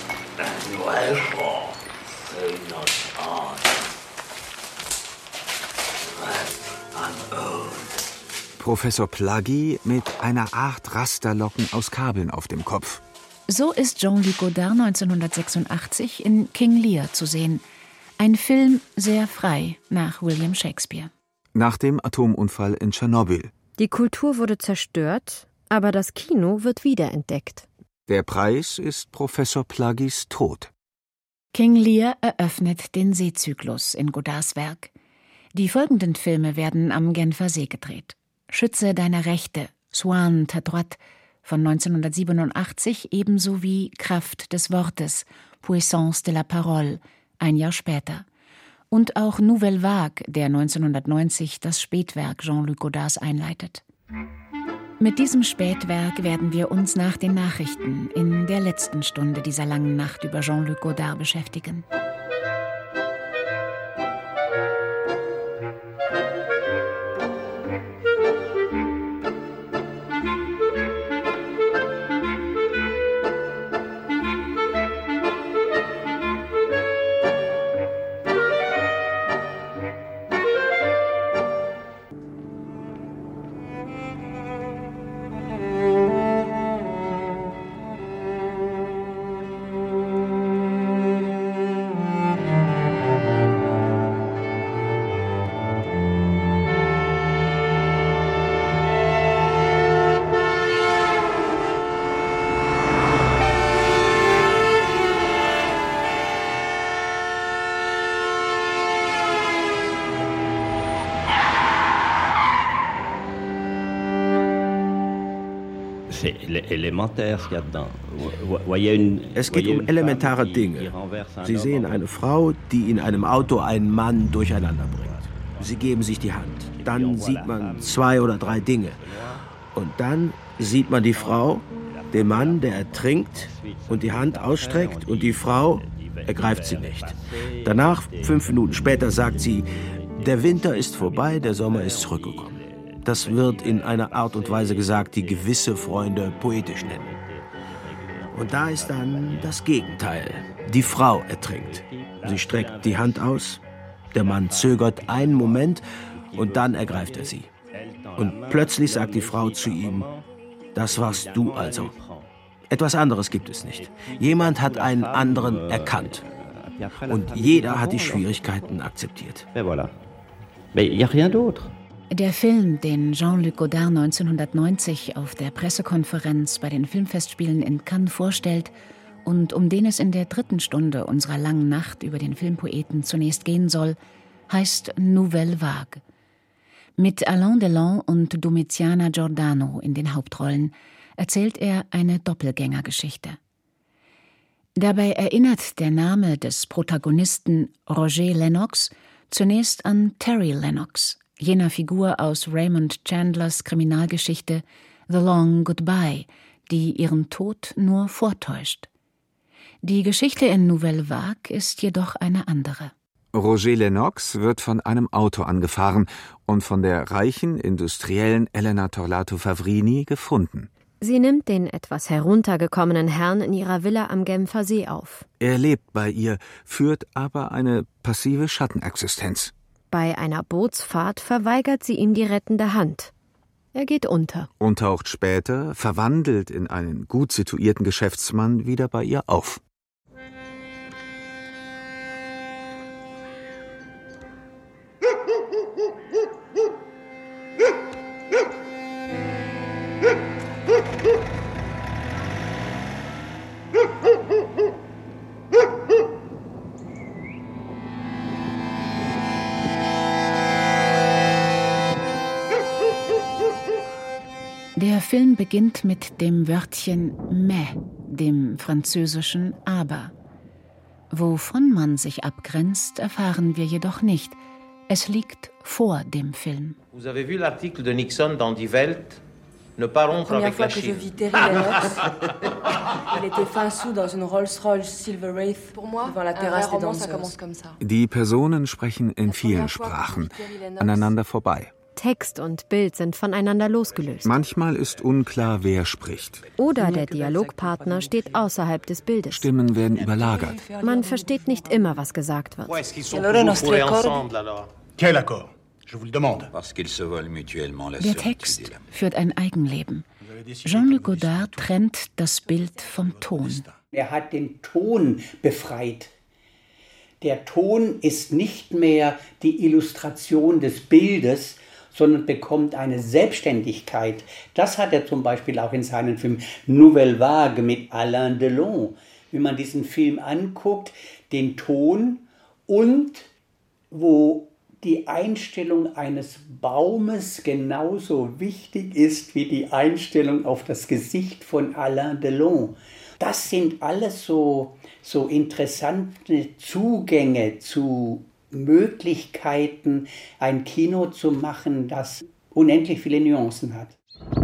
Professor Plaggy mit einer Art Rasterlocken aus Kabeln auf dem Kopf. So ist Jean-Luc Godard 1986 in King Lear zu sehen. Ein Film sehr frei nach William Shakespeare. Nach dem Atomunfall in Tschernobyl. Die Kultur wurde zerstört, aber das Kino wird wiederentdeckt. Der Preis ist Professor Plaggys Tod. King Lear eröffnet den Seezyklus in Godards Werk. Die folgenden Filme werden am Genfer See gedreht. Schütze deine Rechte, Soin ta droite, von 1987, ebenso wie Kraft des Wortes, Puissance de la Parole, ein Jahr später. Und auch Nouvelle Vague, der 1990 das Spätwerk Jean-Luc Godards einleitet. Mit diesem Spätwerk werden wir uns nach den Nachrichten in der letzten Stunde dieser langen Nacht über Jean-Luc Godard beschäftigen. Es geht um elementare Dinge. Sie sehen eine Frau, die in einem Auto einen Mann durcheinander bringt. Sie geben sich die Hand. Dann sieht man 2 oder 3 Dinge. Und dann sieht man die Frau, den Mann, der ertrinkt und die Hand ausstreckt, und die Frau ergreift sie nicht. Danach, 5 Minuten später, sagt sie, der Winter ist vorbei, der Sommer ist zurückgekommen. Das wird in einer Art und Weise gesagt, die gewisse Freunde poetisch nennen. Und da ist dann das Gegenteil. Die Frau ertrinkt. Sie streckt die Hand aus, der Mann zögert einen Moment und dann ergreift er sie. Und plötzlich sagt die Frau zu ihm, das warst du also. Etwas anderes gibt es nicht. Jemand hat einen anderen erkannt. Und jeder hat die Schwierigkeiten akzeptiert. Der Film, den Jean-Luc Godard 1990 auf der Pressekonferenz bei den Filmfestspielen in Cannes vorstellt und um den es in der 3. Stunde unserer langen Nacht über den Filmpoeten zunächst gehen soll, heißt Nouvelle Vague. Mit Alain Delon und Domiziana Giordano in den Hauptrollen erzählt er eine Doppelgängergeschichte. Dabei erinnert der Name des Protagonisten Roger Lennox zunächst an Terry Lennox, jener Figur aus Raymond Chandlers Kriminalgeschichte The Long Goodbye, die ihren Tod nur vortäuscht. Die Geschichte in Nouvelle Vague ist jedoch eine andere. Roger Lennox wird von einem Auto angefahren und von der reichen Industriellen Elena Torlato Favrini gefunden. Sie nimmt den etwas heruntergekommenen Herrn in ihrer Villa am Genfer See auf. Er lebt bei ihr, führt aber eine passive Schattenexistenz. Bei einer Bootsfahrt verweigert sie ihm die rettende Hand. Er geht unter. Und taucht später, verwandelt in einen gut situierten Geschäftsmann, wieder bei ihr auf. Der Film beginnt mit dem Wörtchen mais, dem französischen aber. Wovon man sich abgrenzt, erfahren wir jedoch nicht. Es liegt vor dem Film. Vous avez vu l'article de Nixon dans Die Welt? Ne pas rompre avec la Chine. Terry Lennox. Il était fin sous dans une Rolls-Royce Silver Wraith devant la terrasse des danseuses. Die Personen sprechen in vielen Sprachen, aneinander vorbei. Text und Bild sind voneinander losgelöst. Manchmal ist unklar, wer spricht. Oder der Dialogpartner steht außerhalb des Bildes. Stimmen werden überlagert. Man versteht nicht immer, was gesagt wird. Quel accord? Je vous le demande. Der Text führt ein Eigenleben. Jean-Luc Godard trennt das Bild vom Ton. Er hat den Ton befreit. Der Ton ist nicht mehr die Illustration des Bildes, sondern bekommt eine Selbstständigkeit. Das hat er zum Beispiel auch in seinem Film Nouvelle Vague mit Alain Delon. Wenn man diesen Film anguckt, den Ton und wo die Einstellung eines Baumes genauso wichtig ist wie die Einstellung auf das Gesicht von Alain Delon. Das sind alles so interessante Zugänge zu Möglichkeiten, ein Kino zu machen, das unendlich viele Nuancen hat.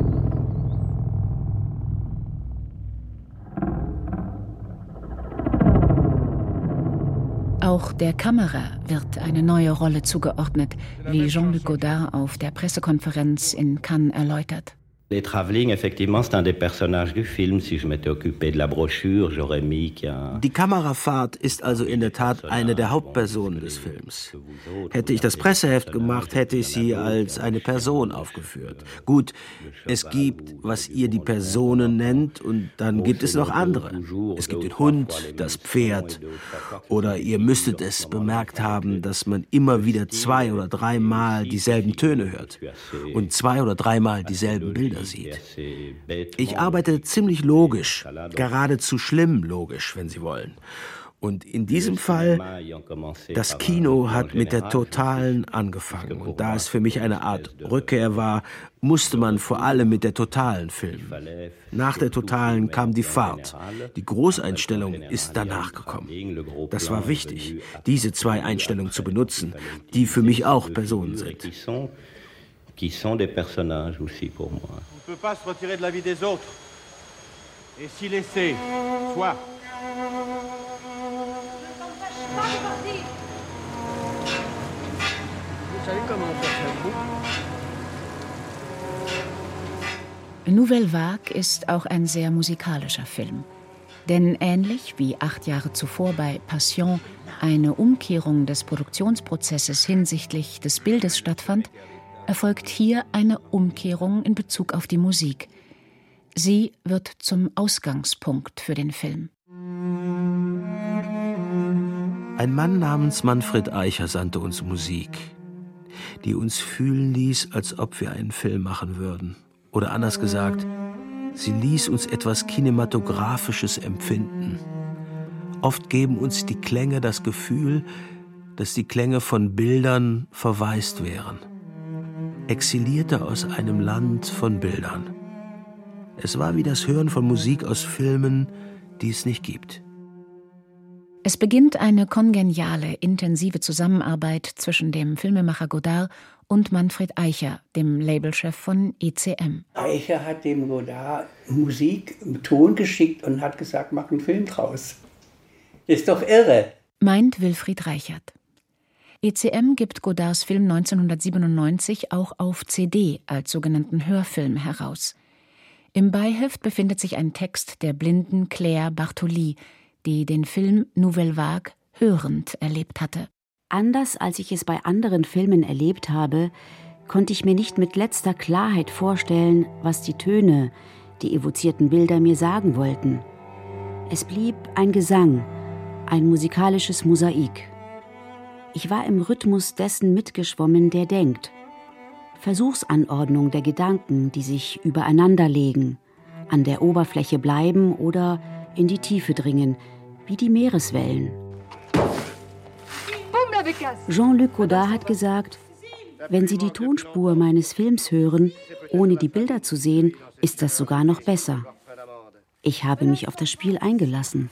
Auch der Kamera wird eine neue Rolle zugeordnet, wie Jean-Luc Godard auf der Pressekonferenz in Cannes erläutert. Les Travelling, effectivement, c'est un des personnages du film. Si je m'étais occupé de la brochure, j'aurais mis qu'il y a... Die Kamerafahrt ist also in der Tat eine der Hauptpersonen des Films. Hätte ich das Presseheft gemacht, hätte ich sie als eine Person aufgeführt. Gut, es gibt, was ihr die Personen nennt, und dann gibt es noch andere. Es gibt den Hund, das Pferd. Oder ihr müsstet es bemerkt haben, dass man immer wieder 2 oder 3 Mal dieselben Töne hört und 2 oder 3 Mal dieselben Bilder sieht. Ich arbeite ziemlich logisch, geradezu schlimm logisch, wenn Sie wollen. Und in diesem Fall, das Kino hat mit der Totalen angefangen. Und da es für mich eine Art Rückkehr war, musste man vor allem mit der Totalen filmen. Nach der Totalen kam die Fahrt. Die Großeinstellung ist danach gekommen. Das war wichtig, diese 2 Einstellungen zu benutzen, die für mich auch Personen sind. Qui sont des personnages aussi pour moi. On ne peut pas se retirer de la vie des autres et s'y laisser. Soit. Vous savez comment on fait ça? Nouvelle Vague ist auch ein sehr musikalischer Film. Denn ähnlich wie 8 Jahre zuvor bei Passion eine Umkehrung des Produktionsprozesses hinsichtlich des Bildes stattfand, erfolgt hier eine Umkehrung in Bezug auf die Musik. Sie wird zum Ausgangspunkt für den Film. Ein Mann namens Manfred Eicher sandte uns Musik. die uns fühlen ließ, als ob wir einen Film machen würden. Oder anders gesagt, sie ließ uns etwas Kinematografisches empfinden. Oft geben uns die Klänge das Gefühl, dass die Klänge von Bildern verwaist wären. Exilierte aus einem Land von Bildern. Es war wie das Hören von Musik aus Filmen, die es nicht gibt. Es beginnt eine kongeniale, intensive Zusammenarbeit zwischen dem Filmemacher Godard und Manfred Eicher, dem Labelchef von ECM. Eicher hat dem Godard Musik, Ton geschickt und hat gesagt, mach einen Film draus. Ist doch irre. Meint Wilfried Reichert. ECM gibt Godards Film 1997 auch auf CD als sogenannten Hörfilm heraus. Im Beiheft befindet sich ein Text der blinden Claire Bartoli, die den Film Nouvelle Vague hörend erlebt hatte. Anders als ich es bei anderen Filmen erlebt habe, konnte ich mir nicht mit letzter Klarheit vorstellen, was die Töne, die evozierten Bilder mir sagen wollten. Es blieb ein Gesang, ein musikalisches Mosaik. Ich war im Rhythmus dessen mitgeschwommen, der denkt. Versuchsanordnung der Gedanken, die sich übereinander legen, an der Oberfläche bleiben oder in die Tiefe dringen, wie die Meereswellen. Jean-Luc Godard hat gesagt, wenn Sie die Tonspur meines Films hören, ohne die Bilder zu sehen, ist das sogar noch besser. Ich habe mich auf das Spiel eingelassen.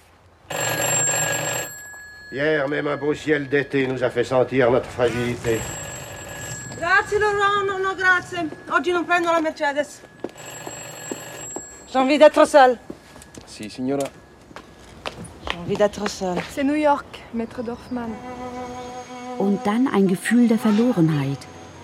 Hier, même un beau ciel d'été nous a fait sentir notre fragilité. Grazie Laurent, no grazie. Oggi non prendo la Mercedes. J'ai envie d'être seule. Si, signora. J'ai envie d'être seule. C'est New York, Maître Dorfman. Und dann ein Gefühl der Verlorenheit.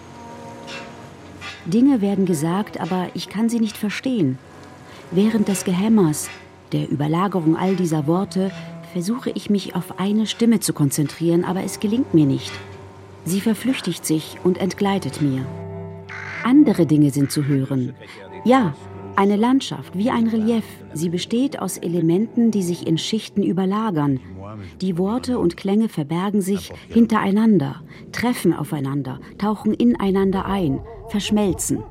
Dinge werden gesagt, aber ich kann sie nicht verstehen. Während des Gehämmers, der Überlagerung all dieser Worte, versuche ich mich auf eine Stimme zu konzentrieren, aber es gelingt mir nicht. Sie verflüchtigt sich und entgleitet mir. Andere Dinge sind zu hören. Ja, eine Landschaft, wie ein Relief. Sie besteht aus Elementen, die sich in Schichten überlagern. Die Worte und Klänge verbergen sich hintereinander, treffen aufeinander, tauchen ineinander ein, verschmelzen.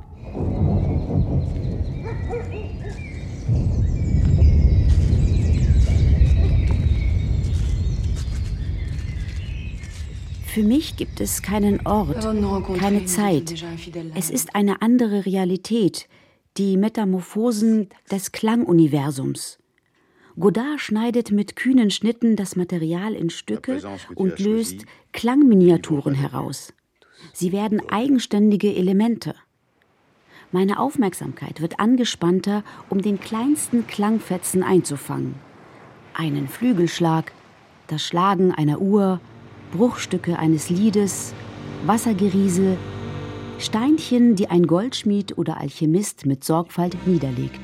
Für mich gibt es keinen Ort, keine Zeit. Es ist eine andere Realität, die Metamorphosen des Klanguniversums. Godard schneidet mit kühnen Schnitten das Material in Stücke und löst Klangminiaturen heraus. Sie werden eigenständige Elemente. Meine Aufmerksamkeit wird angespannter, um den kleinsten Klangfetzen einzufangen. Einen Flügelschlag, das Schlagen einer Uhr, Bruchstücke eines Liedes, Wassergeriesel, Steinchen, die ein Goldschmied oder Alchemist mit Sorgfalt niederlegt.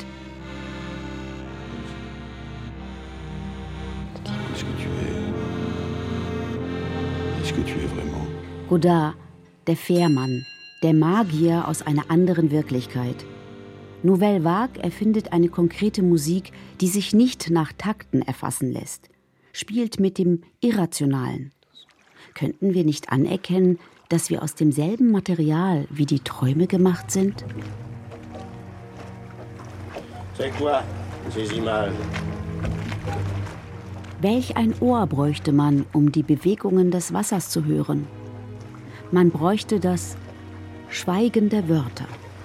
Godard, der Fährmann, der Magier aus einer anderen Wirklichkeit. Nouvelle Vague erfindet eine konkrete Musik, die sich nicht nach Takten erfassen lässt, spielt mit dem Irrationalen. Könnten wir nicht anerkennen, dass wir aus demselben Material wie die Träume gemacht sind? C'est quoi, ces images? Welch ein Ohr bräuchte man, um die Bewegungen des Wassers zu hören? Man bräuchte das Schweigen der Wörter.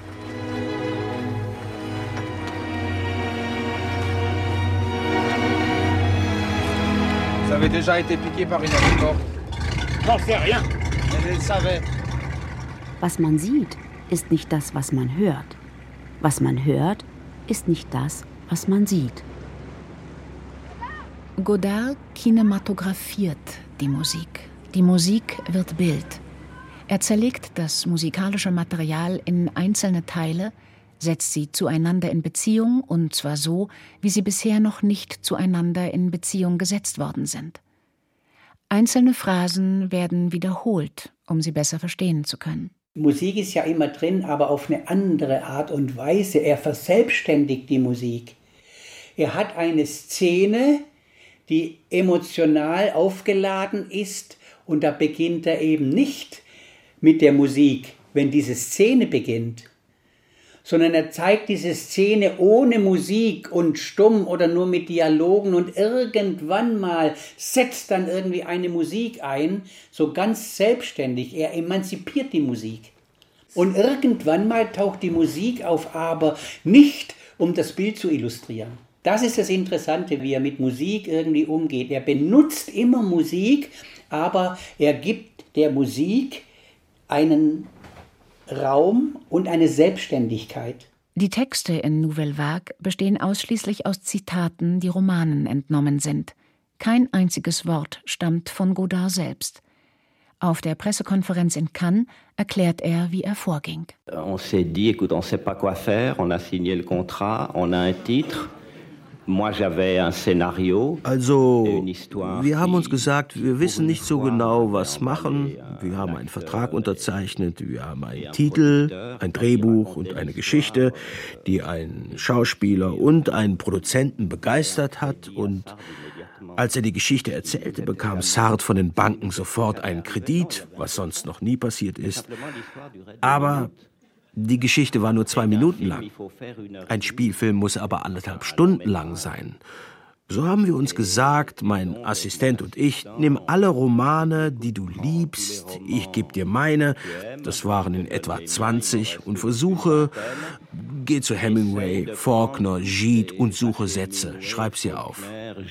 Vous avez déjà été piqué par une anticorps? J'en sais rien. Elle le savait. Was man sieht, ist nicht das, was man hört. Was man hört, ist nicht das, was man sieht. Godard kinematographiert die Musik. Die Musik wird Bild. Er zerlegt das musikalische Material in einzelne Teile, setzt sie zueinander in Beziehung, und zwar so, wie sie bisher noch nicht zueinander in Beziehung gesetzt worden sind. Einzelne Phrasen werden wiederholt, um sie besser verstehen zu können. Musik ist ja immer drin, aber auf eine andere Art und Weise. Er verselbstständigt die Musik. Er hat eine Szene, die emotional aufgeladen ist, und da beginnt er eben nicht mit der Musik, wenn diese Szene beginnt, sondern er zeigt diese Szene ohne Musik und stumm oder nur mit Dialogen und irgendwann mal setzt dann irgendwie eine Musik ein, so ganz selbstständig. Er emanzipiert die Musik. Und irgendwann mal taucht die Musik auf, aber nicht, um das Bild zu illustrieren. Das ist das Interessante, wie er mit Musik irgendwie umgeht. Er benutzt immer Musik, aber er gibt der Musik einen Raum und eine Selbstständigkeit. Die Texte in Nouvelle Vague bestehen ausschließlich aus Zitaten, die Romanen entnommen sind. Kein einziges Wort stammt von Godard selbst. Auf der Pressekonferenz in Cannes erklärt er, wie er vorging. On s'est dit, écoute, on sait pas quoi faire, on a signé le contrat, on a un titre. Also, wir haben uns gesagt, wir wissen nicht so genau, was machen. Wir haben einen Vertrag unterzeichnet, wir haben einen Titel, ein Drehbuch und eine Geschichte, die einen Schauspieler und einen Produzenten begeistert hat. Und als er die Geschichte erzählte, bekam Sartre von den Banken sofort einen Kredit, was sonst noch nie passiert ist. Aber die Geschichte war nur 2 Minuten lang. Ein Spielfilm muss aber 1,5 Stunden lang sein. So haben wir uns gesagt, mein Assistent und ich, nimm alle Romane, die du liebst, ich gebe dir meine, das waren in etwa 20, und geh zu Hemingway, Faulkner, Gide und suche Sätze, schreib sie auf.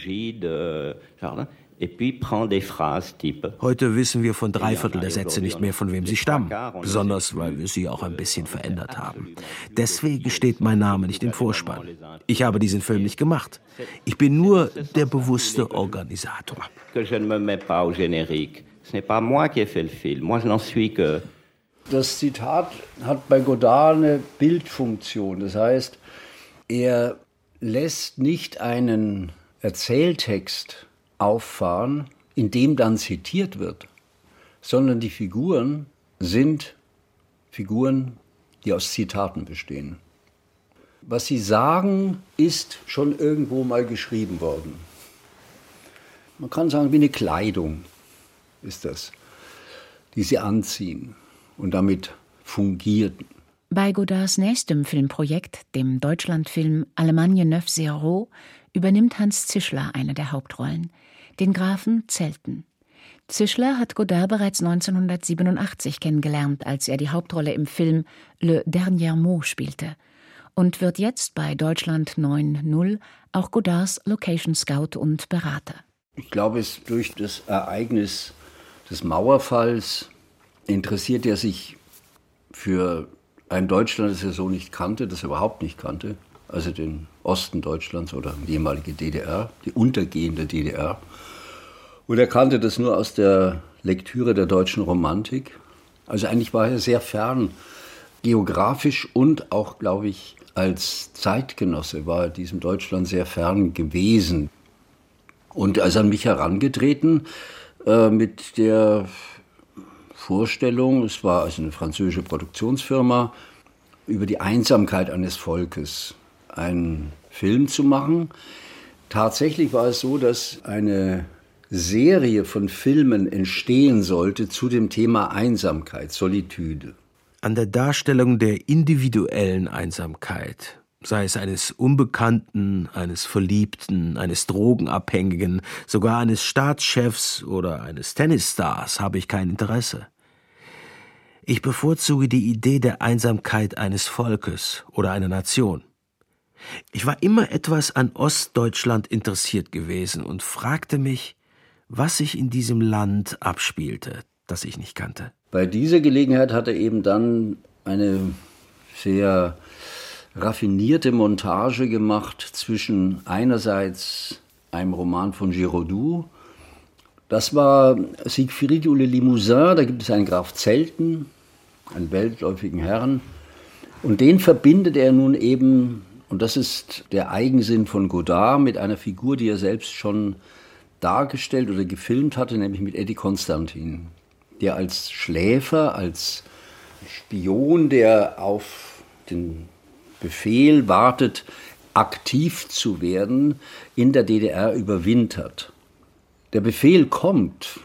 Heute wissen wir von 3/4 der Sätze nicht mehr, von wem sie stammen. Besonders, weil wir sie auch ein bisschen verändert haben. Deswegen steht mein Name nicht im Vorspann. Ich habe diesen Film nicht gemacht. Ich bin nur der bewusste Organisator. Das Zitat hat bei Godard eine Bildfunktion. Das heißt, er lässt nicht einen Erzähltext auffahren, in dem dann zitiert wird, sondern die Figuren sind Figuren, die aus Zitaten bestehen. Was sie sagen, ist schon irgendwo mal geschrieben worden. Man kann sagen, wie eine Kleidung ist das, die sie anziehen und damit fungierten. Bei Godards nächstem Filmprojekt, dem Deutschlandfilm Allemagne 9-0, übernimmt Hans Zischler eine der Hauptrollen, den Grafen Zelten. Zischler hat Godard bereits 1987 kennengelernt, als er die Hauptrolle im Film Le Dernier Mot spielte, und wird jetzt bei Deutschland 9-0 auch Godards Location Scout und Berater. Ich glaube, es durch das Ereignis des Mauerfalls interessiert er sich für ein Deutschland, das er so nicht kannte, das er überhaupt nicht kannte, also den Osten Deutschlands oder die ehemalige DDR, die untergehende DDR. Und er kannte das nur aus der Lektüre der deutschen Romantik. Also eigentlich war er sehr fern, geografisch und auch, glaube ich, als Zeitgenosse war er diesem Deutschland sehr fern gewesen. Und er ist an mich herangetreten mit der Vorstellung, es war also eine französische Produktionsfirma, über die Einsamkeit eines Volkes einen Film zu machen. Tatsächlich war es so, dass eine Serie von Filmen entstehen sollte zu dem Thema Einsamkeit, Solitude. An der Darstellung der individuellen Einsamkeit, sei es eines Unbekannten, eines Verliebten, eines Drogenabhängigen, sogar eines Staatschefs oder eines Tennisstars, habe ich kein Interesse. Ich bevorzuge die Idee der Einsamkeit eines Volkes oder einer Nation. Ich war immer etwas an Ostdeutschland interessiert gewesen und fragte mich, was sich in diesem Land abspielte, das ich nicht kannte. Bei dieser Gelegenheit hat er eben dann eine sehr raffinierte Montage gemacht zwischen einerseits einem Roman von Giraudoux, das war Siegfried ou le Limousin, da gibt es einen Graf Zelten, einen weltläufigen Herrn, und den verbindet er nun eben, und das ist der Eigensinn von Godard, mit einer Figur, die er selbst schon dargestellt oder gefilmt hatte, nämlich mit Eddie Constantin, der als Schläfer, als Spion, der auf den Befehl wartet, aktiv zu werden, in der DDR überwintert. Der Befehl kommt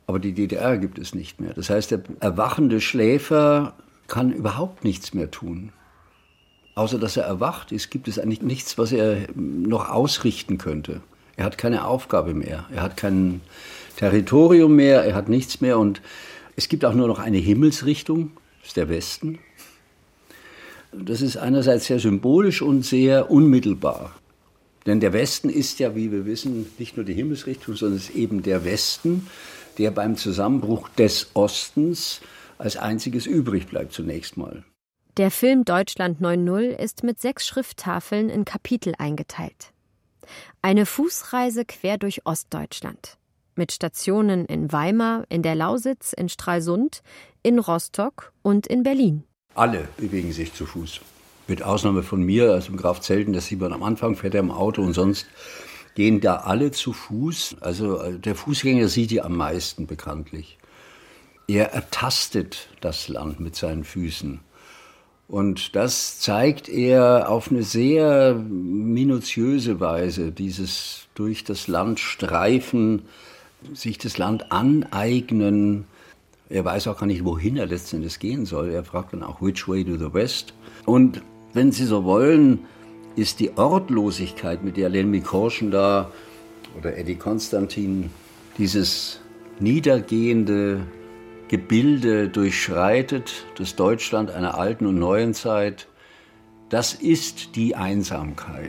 Aber die DDR gibt es nicht mehr. Das heißt, der erwachende Schläfer kann überhaupt nichts mehr tun. Außer dass er erwacht ist, gibt es eigentlich nichts, was er noch ausrichten könnte. Er hat keine Aufgabe mehr, er hat kein Territorium mehr, er hat nichts mehr. Und es gibt auch nur noch eine Himmelsrichtung, das ist der Westen. Das ist einerseits sehr symbolisch und sehr unmittelbar. Denn der Westen ist ja, wie wir wissen, nicht nur die Himmelsrichtung, sondern es ist eben der Westen, der beim Zusammenbruch des Ostens als einziges übrig bleibt zunächst mal. Der Film Deutschland 9/0 ist mit 6 Schrifttafeln in Kapitel eingeteilt. Eine Fußreise quer durch Ostdeutschland. Mit Stationen in Weimar, in der Lausitz, in Stralsund, in Rostock und in Berlin. Alle bewegen sich zu Fuß. Mit Ausnahme von mir, also im Graf Zelten, das sieht man am Anfang, fährt er im Auto und sonst gehen da alle zu Fuß. Also der Fußgänger sieht die am meisten bekanntlich. Er ertastet das Land mit seinen Füßen. Und das zeigt er auf eine sehr minutiöse Weise, dieses durch das Land streifen, sich das Land aneignen. Er weiß auch gar nicht, wohin er letztendlich gehen soll. Er fragt dann auch, which way to the west? Und wenn Sie so wollen, ist die Ortlosigkeit, mit der Len Mikorschen da oder Eddie Konstantin dieses niedergehende Gebilde durchschreitet, das Deutschland einer alten und neuen Zeit, das ist die Einsamkeit.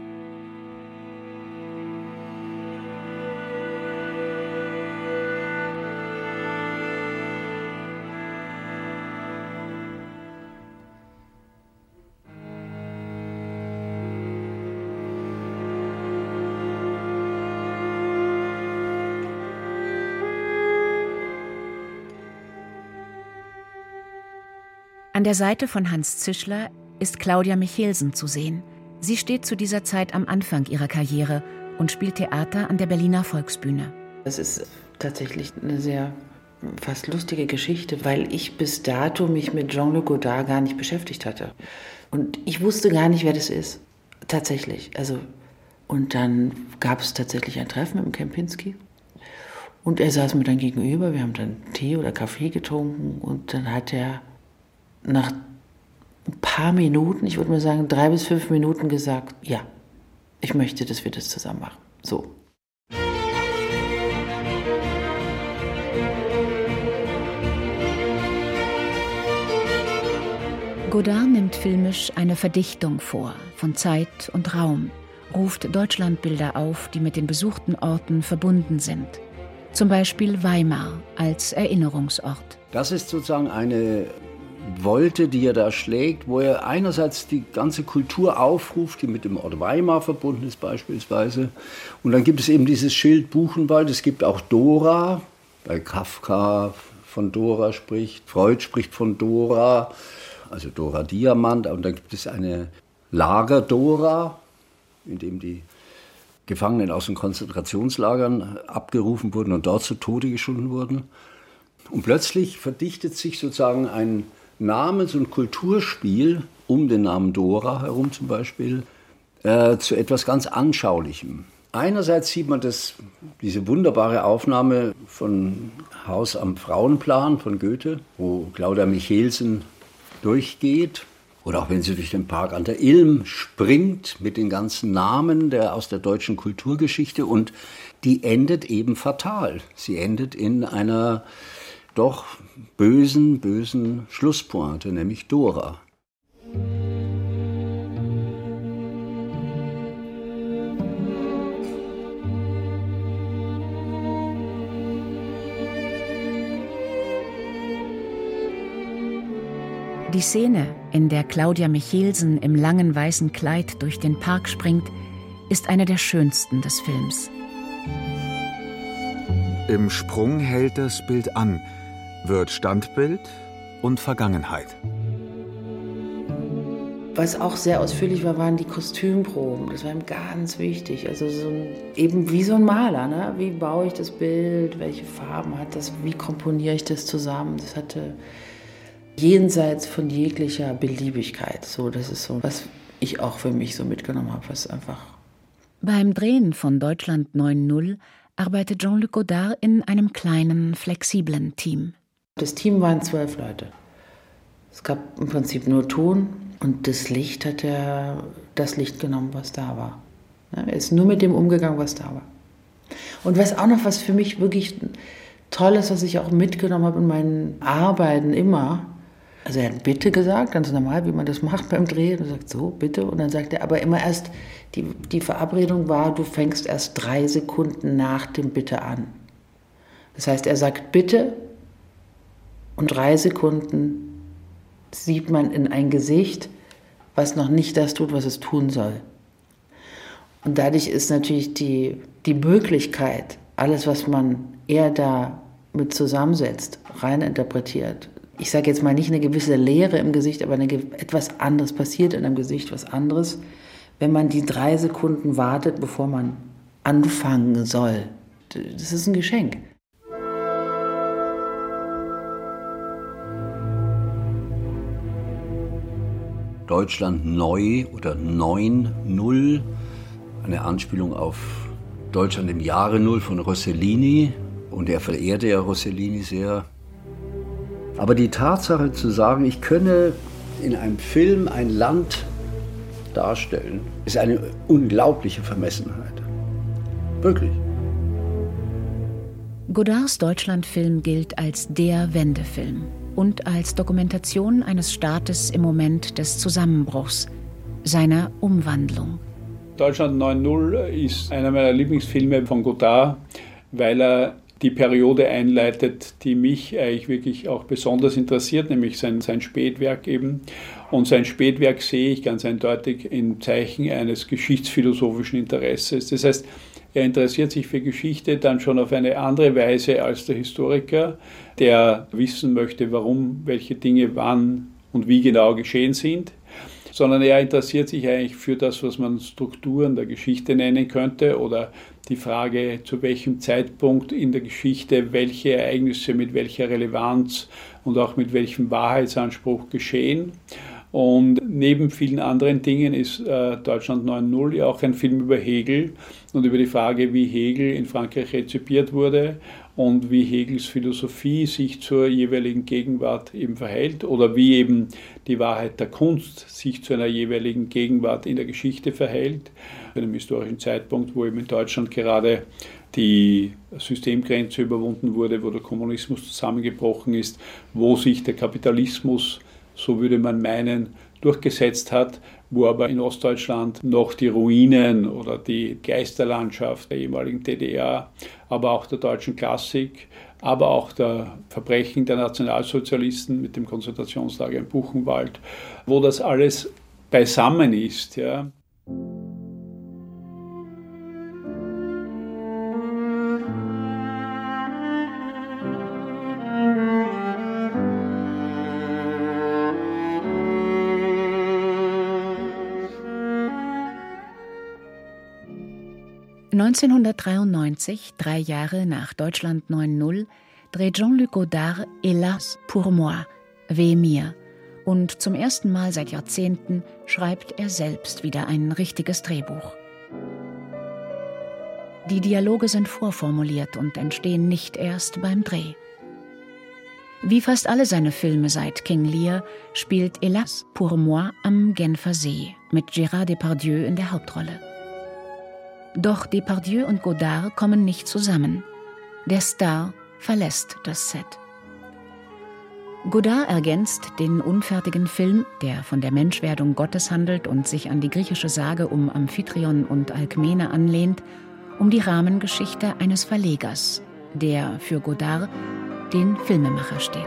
An der Seite von Hans Zischler ist Claudia Michelsen zu sehen. Sie steht zu dieser Zeit am Anfang ihrer Karriere und spielt Theater an der Berliner Volksbühne. Es ist tatsächlich eine sehr fast lustige Geschichte, weil ich bis dato mich mit Jean-Luc Godard gar nicht beschäftigt hatte. Und ich wusste gar nicht, wer das ist. Tatsächlich. Und dann gab es tatsächlich ein Treffen mit dem Kempinski. Und er saß mir dann gegenüber. Wir haben dann Tee oder Kaffee getrunken. Und dann hat er nach ein paar Minuten, ich würde mal sagen 3 bis 5 Minuten gesagt, ja, ich möchte, dass wir das zusammen machen. So. Godard nimmt filmisch eine Verdichtung vor von Zeit und Raum, ruft Deutschlandbilder auf, die mit den besuchten Orten verbunden sind. Zum Beispiel Weimar als Erinnerungsort. Das ist sozusagen eine Wolte, die er da schlägt, wo er einerseits die ganze Kultur aufruft, die mit dem Ort Weimar verbunden ist beispielsweise. Und dann gibt es eben dieses Schild Buchenwald, es gibt auch Dora, weil Kafka von Dora spricht, Freud spricht von Dora, also Dora Diamant. Und dann gibt es eine Lager Dora, in dem die Gefangenen aus den Konzentrationslagern abgerufen wurden und dort zu Tode geschunden wurden. Und plötzlich verdichtet sich sozusagen ein Namens- und Kulturspiel um den Namen Dora herum zum Beispiel zu etwas ganz Anschaulichem. Einerseits sieht man diese wunderbare Aufnahme von Haus am Frauenplan von Goethe, wo Claudia Michelsen durchgeht. Oder auch wenn sie durch den Park an der Ilm springt mit den ganzen Namen aus der deutschen Kulturgeschichte. Und die endet eben fatal. Sie endet in einer doch bösen Schlusspointe, nämlich Dora. Die Szene, in der Claudia Michelsen im langen weißen Kleid durch den Park springt, ist eine der schönsten des Films. Im Sprung hält das Bild an, wird Standbild und Vergangenheit. Was auch sehr ausführlich war, waren die Kostümproben. Das war ihm ganz wichtig. Also eben wie so ein Maler. Ne? Wie baue ich das Bild? Welche Farben hat das? Wie komponiere ich das zusammen? Das hatte jenseits von jeglicher Beliebigkeit. So, das ist so, was ich auch für mich so mitgenommen habe. Was einfach. Beim Drehen von Deutschland 9/0 arbeitet Jean-Luc Godard in einem kleinen, flexiblen Team. Das Team waren 12 Leute. Es gab im Prinzip nur Ton und das Licht hat er das Licht genommen, was da war. Er ist nur mit dem umgegangen, was da war. Und was für mich wirklich toll ist, was ich auch mitgenommen habe in meinen Arbeiten immer. Also er hat bitte gesagt, ganz normal, wie man das macht beim Drehen. Er sagt so, bitte. Und dann sagt er, aber immer erst, die Verabredung war, du fängst erst 3 Sekunden nach dem Bitte an. Das heißt, er sagt bitte und 3 Sekunden sieht man in ein Gesicht, was noch nicht das tut, was es tun soll. Und dadurch ist natürlich die Möglichkeit, alles, was man eher da mit zusammensetzt, rein interpretiert. Ich sage jetzt mal nicht eine gewisse Leere im Gesicht, aber etwas anderes passiert in einem Gesicht, was anderes, wenn man die 3 Sekunden wartet, bevor man anfangen soll. Das ist ein Geschenk. Deutschland neu oder 9-0, eine Anspielung auf Deutschland im Jahre Null von Rossellini. Und er verehrte ja Rossellini sehr. Aber die Tatsache zu sagen, ich könne in einem Film ein Land darstellen, ist eine unglaubliche Vermessenheit. Wirklich. Godards Deutschlandfilm gilt als der Wendefilm und als Dokumentation eines Staates im Moment des Zusammenbruchs, seiner Umwandlung. Deutschland 9-0 ist einer meiner Lieblingsfilme von Godard, weil er die Periode einleitet, die mich eigentlich wirklich auch besonders interessiert, nämlich sein Spätwerk eben. Und sein Spätwerk sehe ich ganz eindeutig im Zeichen eines geschichtsphilosophischen Interesses. Das heißt, er interessiert sich für Geschichte dann schon auf eine andere Weise als der Historiker, der wissen möchte, warum welche Dinge wann und wie genau geschehen sind, sondern er interessiert sich eigentlich für das, was man Strukturen der Geschichte nennen könnte oder die Frage, zu welchem Zeitpunkt in der Geschichte welche Ereignisse mit welcher Relevanz und auch mit welchem Wahrheitsanspruch geschehen. Und neben vielen anderen Dingen ist Deutschland 9-0 ja auch ein Film über Hegel und über die Frage, wie Hegel in Frankreich rezipiert wurde und wie Hegels Philosophie sich zur jeweiligen Gegenwart eben verhält oder wie eben die Wahrheit der Kunst sich zu einer jeweiligen Gegenwart in der Geschichte verhält. Zu einem historischen Zeitpunkt, wo eben in Deutschland gerade die Systemgrenze überwunden wurde, wo der Kommunismus zusammengebrochen ist, wo sich der Kapitalismus, so würde man meinen, durchgesetzt hat, wo aber in Ostdeutschland noch die Ruinen oder die Geisterlandschaft der ehemaligen DDR, aber auch der deutschen Klassik, aber auch der Verbrechen der Nationalsozialisten mit dem Konzentrationslager in Buchenwald, wo das alles beisammen ist. Ja. (1993), 3 Jahre nach Deutschland 9-0, dreht Jean-Luc Godard Hélas pour moi, Weh mir. Und zum ersten Mal seit Jahrzehnten schreibt er selbst wieder ein richtiges Drehbuch. Die Dialoge sind vorformuliert und entstehen nicht erst beim Dreh. Wie fast alle seine Filme seit King Lear spielt Hélas pour moi am Genfer See mit Gérard Depardieu in der Hauptrolle. Doch Depardieu und Godard kommen nicht zusammen. Der Star verlässt das Set. Godard ergänzt den unfertigen Film, der von der Menschwerdung Gottes handelt und sich an die griechische Sage um Amphitryon und Alkmene anlehnt, um die Rahmengeschichte eines Verlegers, der für Godard den Filmemacher steht.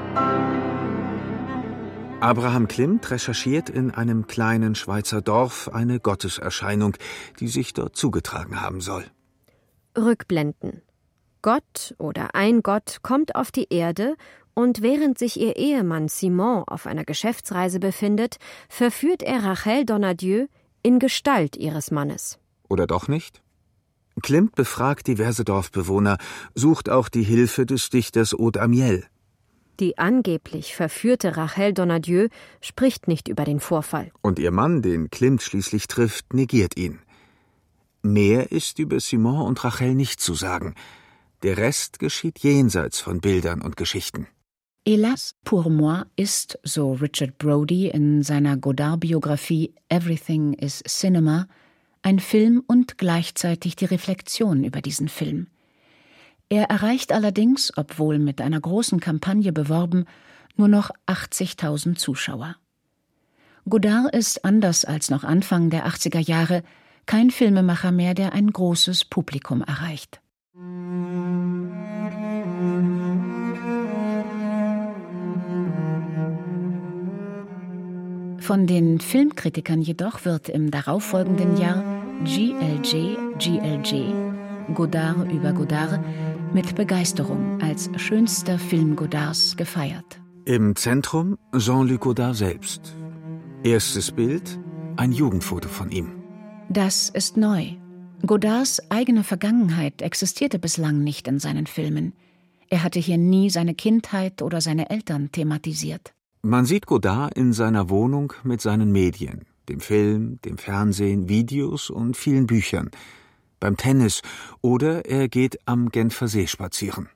Abraham Klimt recherchiert in einem kleinen Schweizer Dorf eine Gotteserscheinung, die sich dort zugetragen haben soll. Rückblenden. Gott oder ein Gott kommt auf die Erde und während sich ihr Ehemann Simon auf einer Geschäftsreise befindet, verführt er Rachel Donadieu in Gestalt ihres Mannes. Oder doch nicht? Klimt befragt diverse Dorfbewohner, sucht auch die Hilfe des Dichters Aude Amiel. Die angeblich verführte Rachel Donadieu spricht nicht über den Vorfall. Und ihr Mann, den Klimt schließlich trifft, negiert ihn. Mehr ist über Simon und Rachel nicht zu sagen. Der Rest geschieht jenseits von Bildern und Geschichten. Hélas, pour moi ist, so Richard Brody in seiner Godard-Biografie Everything is Cinema, ein Film und gleichzeitig die Reflexion über diesen Film. Er erreicht allerdings, obwohl mit einer großen Kampagne beworben, nur noch 80.000 Zuschauer. Godard ist, anders als noch Anfang der 80er Jahre, kein Filmemacher mehr, der ein großes Publikum erreicht. Von den Filmkritikern jedoch wird im darauffolgenden Jahr GLG, Godard über Godard, mit Begeisterung als schönster Film Godards gefeiert. Im Zentrum Jean-Luc Godard selbst. Erstes Bild, ein Jugendfoto von ihm. Das ist neu. Godards eigene Vergangenheit existierte bislang nicht in seinen Filmen. Er hatte hier nie seine Kindheit oder seine Eltern thematisiert. Man sieht Godard in seiner Wohnung mit seinen Medien, dem Film, dem Fernsehen, Videos und vielen Büchern, beim Tennis oder er geht am Genfer See spazieren.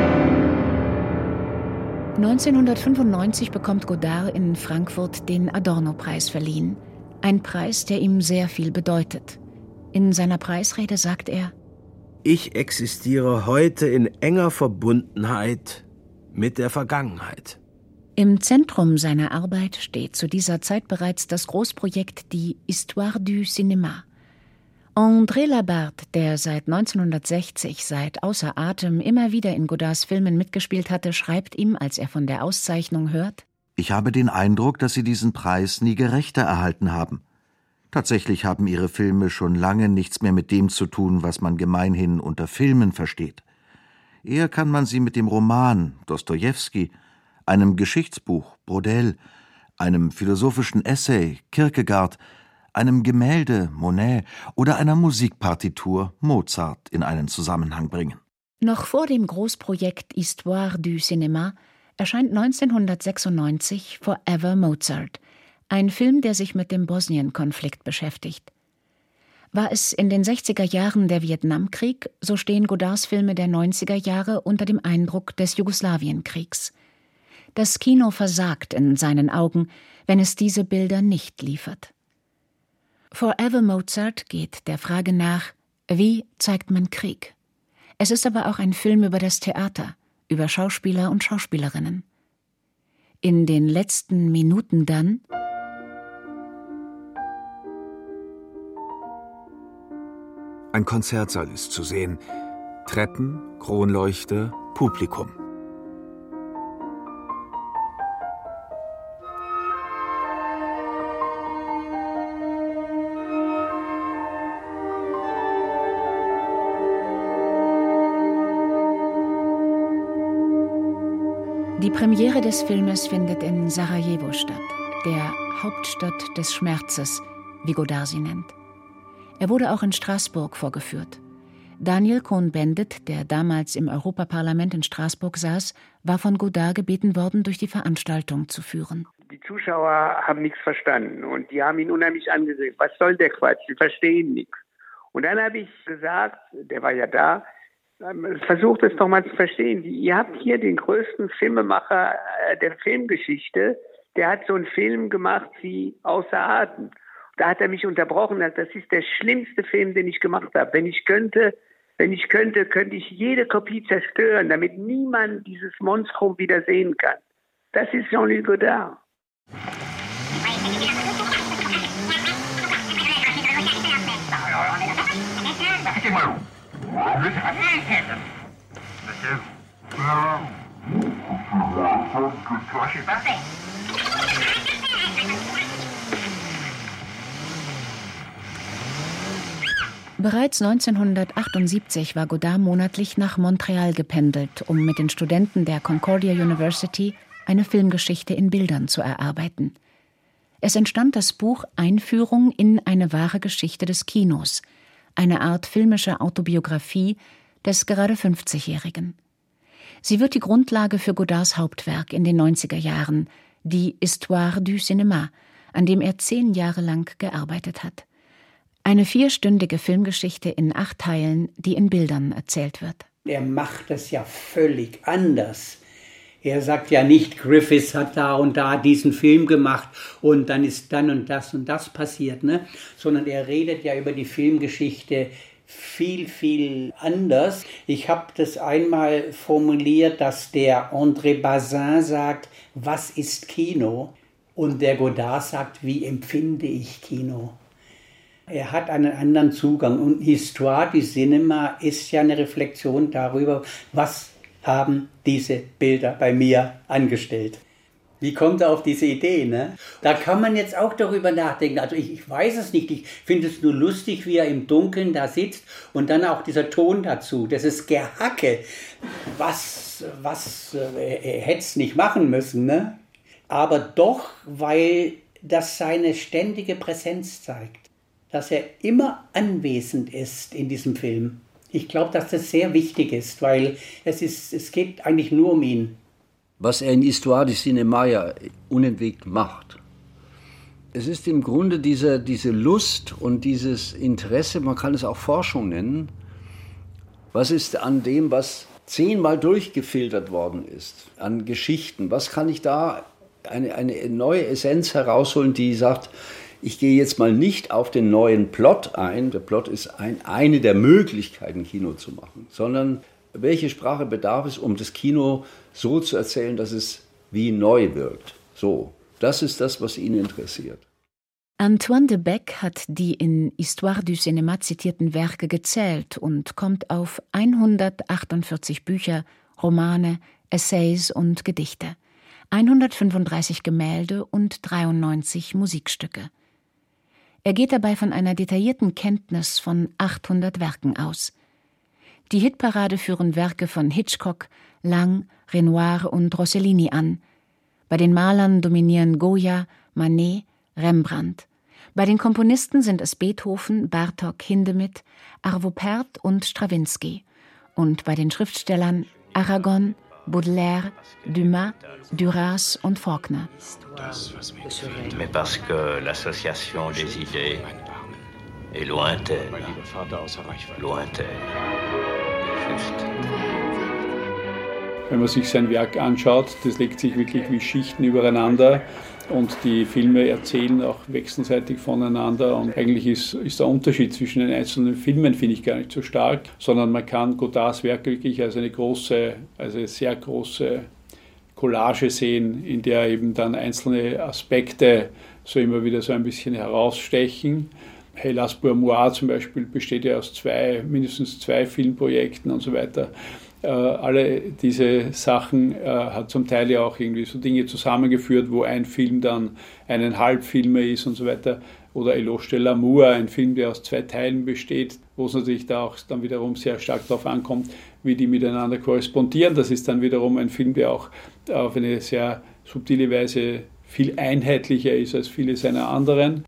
1995 bekommt Godard in Frankfurt den Adorno-Preis verliehen. Ein Preis, der ihm sehr viel bedeutet. In seiner Preisrede sagt er: Ich existiere heute in enger Verbundenheit mit der Vergangenheit. Im Zentrum seiner Arbeit steht zu dieser Zeit bereits das Großprojekt Die Histoire du Cinéma. André Labarthe, der seit 1960 seit Außer Atem immer wieder in Godards Filmen mitgespielt hatte, schreibt ihm, als er von der Auszeichnung hört: Ich habe den Eindruck, dass Sie diesen Preis nie gerechter erhalten haben. Tatsächlich haben Ihre Filme schon lange nichts mehr mit dem zu tun, was man gemeinhin unter Filmen versteht. Eher kann man sie mit dem Roman Dostojewski, einem Geschichtsbuch Brodel, einem philosophischen Essay Kierkegaard, einem Gemälde Monet oder einer Musikpartitur Mozart in einen Zusammenhang bringen. Noch vor dem Großprojekt Histoire du Cinéma erscheint 1996 Forever Mozart, ein Film, der sich mit dem Bosnien-Konflikt beschäftigt. War es in den 60er Jahren der Vietnamkrieg, so stehen Godards Filme der 90er Jahre unter dem Eindruck des Jugoslawienkriegs. Das Kino versagt in seinen Augen, wenn es diese Bilder nicht liefert. Forever Mozart geht der Frage nach, wie zeigt man Krieg? Es ist aber auch ein Film über das Theater, über Schauspieler und Schauspielerinnen. In den letzten Minuten dann ein Konzertsaal ist zu sehen. Treppen, Kronleuchter, Publikum. Die Premiere des Filmes findet in Sarajevo statt, der Hauptstadt des Schmerzes, wie Godard sie nennt. Er wurde auch in Straßburg vorgeführt. Daniel Cohn-Bendit, der damals im Europaparlament in Straßburg saß, war von Godard gebeten worden, durch die Veranstaltung zu führen. Die Zuschauer haben nichts verstanden und die haben ihn unheimlich angesehen. Was soll der Quatsch? Sie verstehen nichts. Und dann habe ich gesagt, der war ja da, versucht es doch mal zu verstehen. Ihr habt hier den größten Filmemacher der Filmgeschichte, der hat so einen Film gemacht wie Außer Atem. Da hat er mich unterbrochen, das ist der schlimmste Film, den ich gemacht habe. Wenn ich könnte, könnte ich jede Kopie zerstören, damit niemand dieses Monstrum wieder sehen kann. Das ist Jean-Luc Godard. Bereits 1978 war Godard monatlich nach Montreal gependelt, um mit den Studenten der Concordia University eine Filmgeschichte in Bildern zu erarbeiten. Es entstand das Buch Einführung in eine wahre Geschichte des Kinos, eine Art filmische Autobiografie des gerade 50-Jährigen. Sie wird die Grundlage für Godards Hauptwerk in den 90er Jahren, die Histoire du Cinéma, an dem er 10 Jahre lang gearbeitet hat. Eine 4-stündige Filmgeschichte in 8 Teilen, die in Bildern erzählt wird. Er macht es ja völlig anders. Er sagt ja nicht, Griffiths hat da und da diesen Film gemacht und dann ist dann und das passiert, ne? Sondern er redet ja über die Filmgeschichte viel, viel anders. Ich habe das einmal formuliert, dass der André Bazin sagt, was ist Kino? Und der Godard sagt, wie empfinde ich Kino? Er hat einen anderen Zugang und Histoire du Cinéma ist ja eine Reflexion darüber, was haben diese Bilder bei mir angestellt. Wie kommt er auf diese Idee, ne? Da kann man jetzt auch darüber nachdenken. Also ich weiß es nicht, ich finde es nur lustig, wie er im Dunkeln da sitzt und dann auch dieser Ton dazu, das ist Gehacke. Was er hätte es nicht machen müssen, ne? Aber doch, weil das seine ständige Präsenz zeigt, dass er immer anwesend ist in diesem Film. Ich glaube, dass das sehr wichtig ist, weil es geht eigentlich nur um ihn. Was er in Histoire du Cinéma ja unentwegt macht. Es ist im Grunde diese Lust und dieses Interesse, man kann es auch Forschung nennen. Was ist an dem, was 10-mal durchgefiltert worden ist, an Geschichten? Was kann ich da eine neue Essenz herausholen, die sagt, ich gehe jetzt mal nicht auf den neuen Plot ein, der Plot ist eine der Möglichkeiten, Kino zu machen, sondern welche Sprache bedarf es, um das Kino so zu erzählen, dass es wie neu wirkt. So, das ist das, was ihn interessiert. Antoine de Beck hat die in Histoire du Cinéma zitierten Werke gezählt und kommt auf 148 Bücher, Romane, Essays und Gedichte, 135 Gemälde und 93 Musikstücke. Er geht dabei von einer detaillierten Kenntnis von 800 Werken aus. Die Hitparade führen Werke von Hitchcock, Lang, Renoir und Rossellini an. Bei den Malern dominieren Goya, Manet, Rembrandt. Bei den Komponisten sind es Beethoven, Bartók, Hindemith, Arvo Pärt und Strawinsky. Und bei den Schriftstellern Aragon, Baudelaire, Dumas, Duras und Faulkner. Mais parce que l'association des idées est lointaine. Lointaine. Juste. Wenn man sich sein Werk anschaut, das legt sich wirklich wie Schichten übereinander und die Filme erzählen auch wechselseitig voneinander und eigentlich ist der Unterschied zwischen den einzelnen Filmen, finde ich, gar nicht so stark, sondern man kann Godards Werk wirklich als eine sehr große Collage sehen, in der eben dann einzelne Aspekte so immer wieder so ein bisschen herausstechen. Hellas pour moi zum Beispiel besteht ja aus mindestens zwei Filmprojekten und so weiter. Alle diese Sachen hat zum Teil ja auch irgendwie so Dinge zusammengeführt, wo ein Film dann 1,5 Filme ist und so weiter. Oder Éloge de l'amour, ein Film, der aus 2 Teilen besteht, wo es natürlich da auch dann wiederum sehr stark darauf ankommt, wie die miteinander korrespondieren. Das ist dann wiederum ein Film, der auch auf eine sehr subtile Weise viel einheitlicher ist als viele seiner anderen.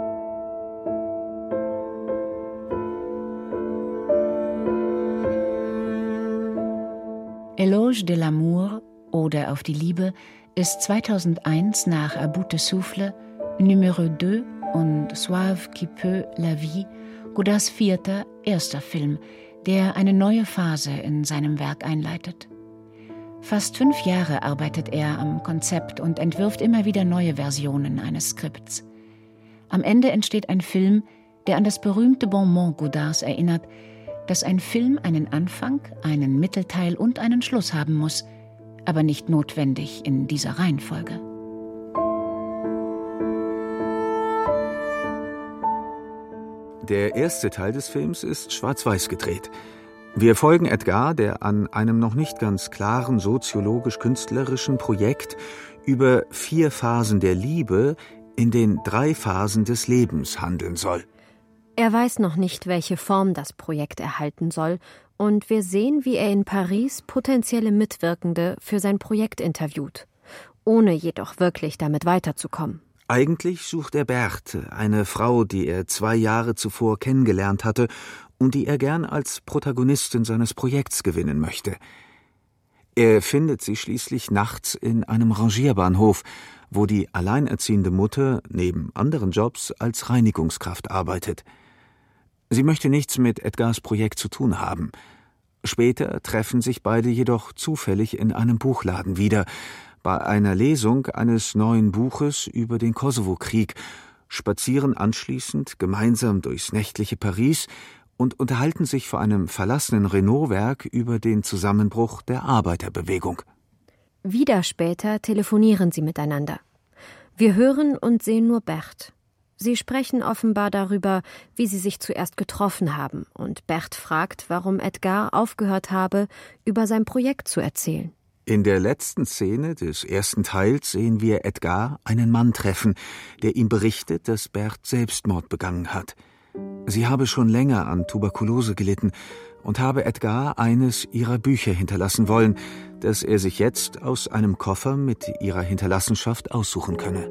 Éloge de l'amour, Ode auf die Liebe, ist 2001 nach À bout de souffle, Numéro 2 und Sauve qui peut la vie Godards 4. erster Film, der eine neue Phase in seinem Werk einleitet. Fast 5 Jahre arbeitet er am Konzept und entwirft immer wieder neue Versionen eines Skripts. Am Ende entsteht ein Film, der an das berühmte Bonmot Godards erinnert, dass ein Film einen Anfang, einen Mittelteil und einen Schluss haben muss, aber nicht notwendig in dieser Reihenfolge. Der erste Teil des Films ist schwarz-weiß gedreht. Wir folgen Edgar, der an einem noch nicht ganz klaren soziologisch-künstlerischen Projekt über 4 Phasen der Liebe in den 3 Phasen des Lebens handeln soll. Er weiß noch nicht, welche Form das Projekt erhalten soll, und wir sehen, wie er in Paris potenzielle Mitwirkende für sein Projekt interviewt, ohne jedoch wirklich damit weiterzukommen. Eigentlich sucht er Berthe, eine Frau, die er 2 Jahre zuvor kennengelernt hatte und die er gern als Protagonistin seines Projekts gewinnen möchte. Er findet sie schließlich nachts in einem Rangierbahnhof, wo die alleinerziehende Mutter neben anderen Jobs als Reinigungskraft arbeitet. Sie möchte nichts mit Edgars Projekt zu tun haben. Später treffen sich beide jedoch zufällig in einem Buchladen wieder, bei einer Lesung eines neuen Buches über den Kosovo-Krieg, spazieren anschließend gemeinsam durchs nächtliche Paris und unterhalten sich vor einem verlassenen Renault-Werk über den Zusammenbruch der Arbeiterbewegung. Wieder später telefonieren sie miteinander. Wir hören und sehen nur Berthe. Sie sprechen offenbar darüber, wie sie sich zuerst getroffen haben, und Berthe fragt, warum Edgar aufgehört habe, über sein Projekt zu erzählen. In der letzten Szene des ersten Teils sehen wir Edgar einen Mann treffen, der ihm berichtet, dass Berthe Selbstmord begangen hat. Sie habe schon länger an Tuberkulose gelitten und habe Edgar eines ihrer Bücher hinterlassen wollen, das er sich jetzt aus einem Koffer mit ihrer Hinterlassenschaft aussuchen könne.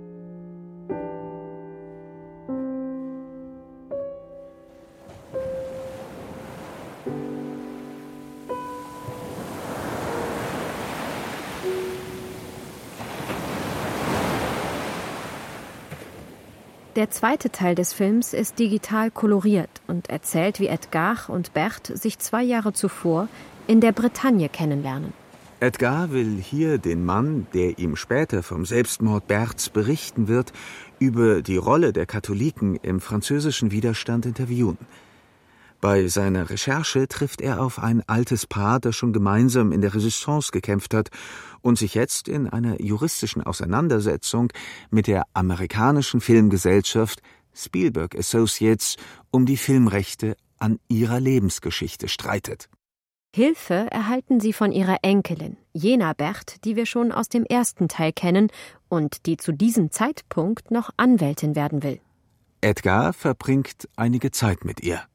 Der zweite Teil des Films ist digital koloriert und erzählt, wie Edgar und Berthe sich 2 Jahre zuvor in der Bretagne kennenlernen. Edgar will hier den Mann, der ihm später vom Selbstmord Berths berichten wird, über die Rolle der Katholiken im französischen Widerstand interviewen. Bei seiner Recherche trifft er auf ein altes Paar, das schon gemeinsam in der Resistance gekämpft hat und sich jetzt in einer juristischen Auseinandersetzung mit der amerikanischen Filmgesellschaft Spielberg Associates um die Filmrechte an ihrer Lebensgeschichte streitet. Hilfe erhalten sie von ihrer Enkelin, jener Berthe, die wir schon aus dem ersten Teil kennen und die zu diesem Zeitpunkt noch Anwältin werden will. Edgar verbringt einige Zeit mit ihr.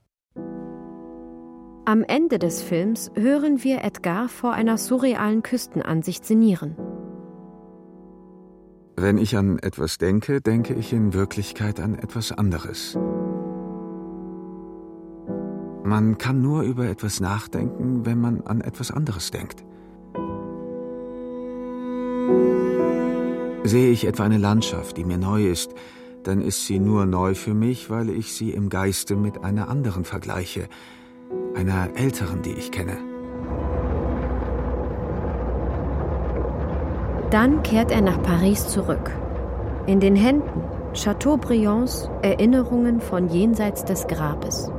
Am Ende des Films hören wir Edgar vor einer surrealen Küstenansicht sinnieren. Wenn ich an etwas denke, denke ich in Wirklichkeit an etwas anderes. Man kann nur über etwas nachdenken, wenn man an etwas anderes denkt. Sehe ich etwa eine Landschaft, die mir neu ist, dann ist sie nur neu für mich, weil ich sie im Geiste mit einer anderen vergleiche, einer älteren, die ich kenne. Dann kehrt er nach Paris zurück. In den Händen Chateaubriands Erinnerungen von jenseits des Grabes.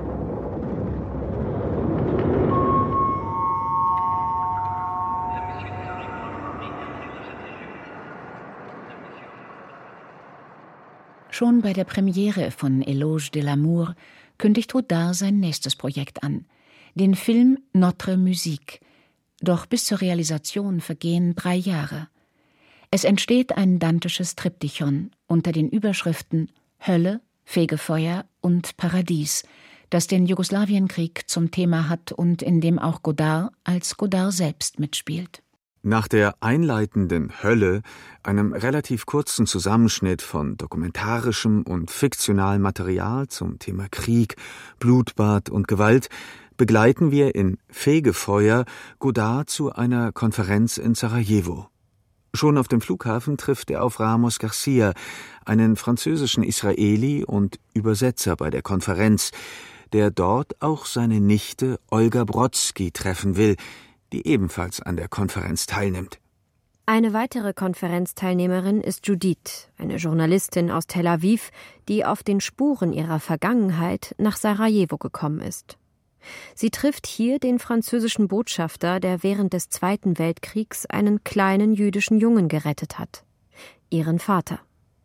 Schon bei der Premiere von Éloge de l'amour kündigt Godard sein nächstes Projekt an, den Film Notre Musique. Doch bis zur Realisation vergehen 3 Jahre. Es entsteht ein dantisches Triptychon unter den Überschriften Hölle, Fegefeuer und Paradies, das den Jugoslawienkrieg zum Thema hat und in dem auch Godard als Godard selbst mitspielt. Nach der einleitenden Hölle, einem relativ kurzen Zusammenschnitt von dokumentarischem und fiktionalem Material zum Thema Krieg, Blutbad und Gewalt, begleiten wir in Fegefeuer Godard zu einer Konferenz in Sarajevo. Schon auf dem Flughafen trifft er auf Ramos Garcia, einen französischen Israeli und Übersetzer bei der Konferenz, der dort auch seine Nichte Olga Brodsky treffen will, die ebenfalls an der Konferenz teilnimmt. Eine weitere Konferenzteilnehmerin ist Judith, eine Journalistin aus Tel Aviv, die auf den Spuren ihrer Vergangenheit nach Sarajevo gekommen ist. Sie trifft hier den französischen Botschafter, der während des Zweiten Weltkriegs einen kleinen jüdischen Jungen gerettet hat, ihren Vater.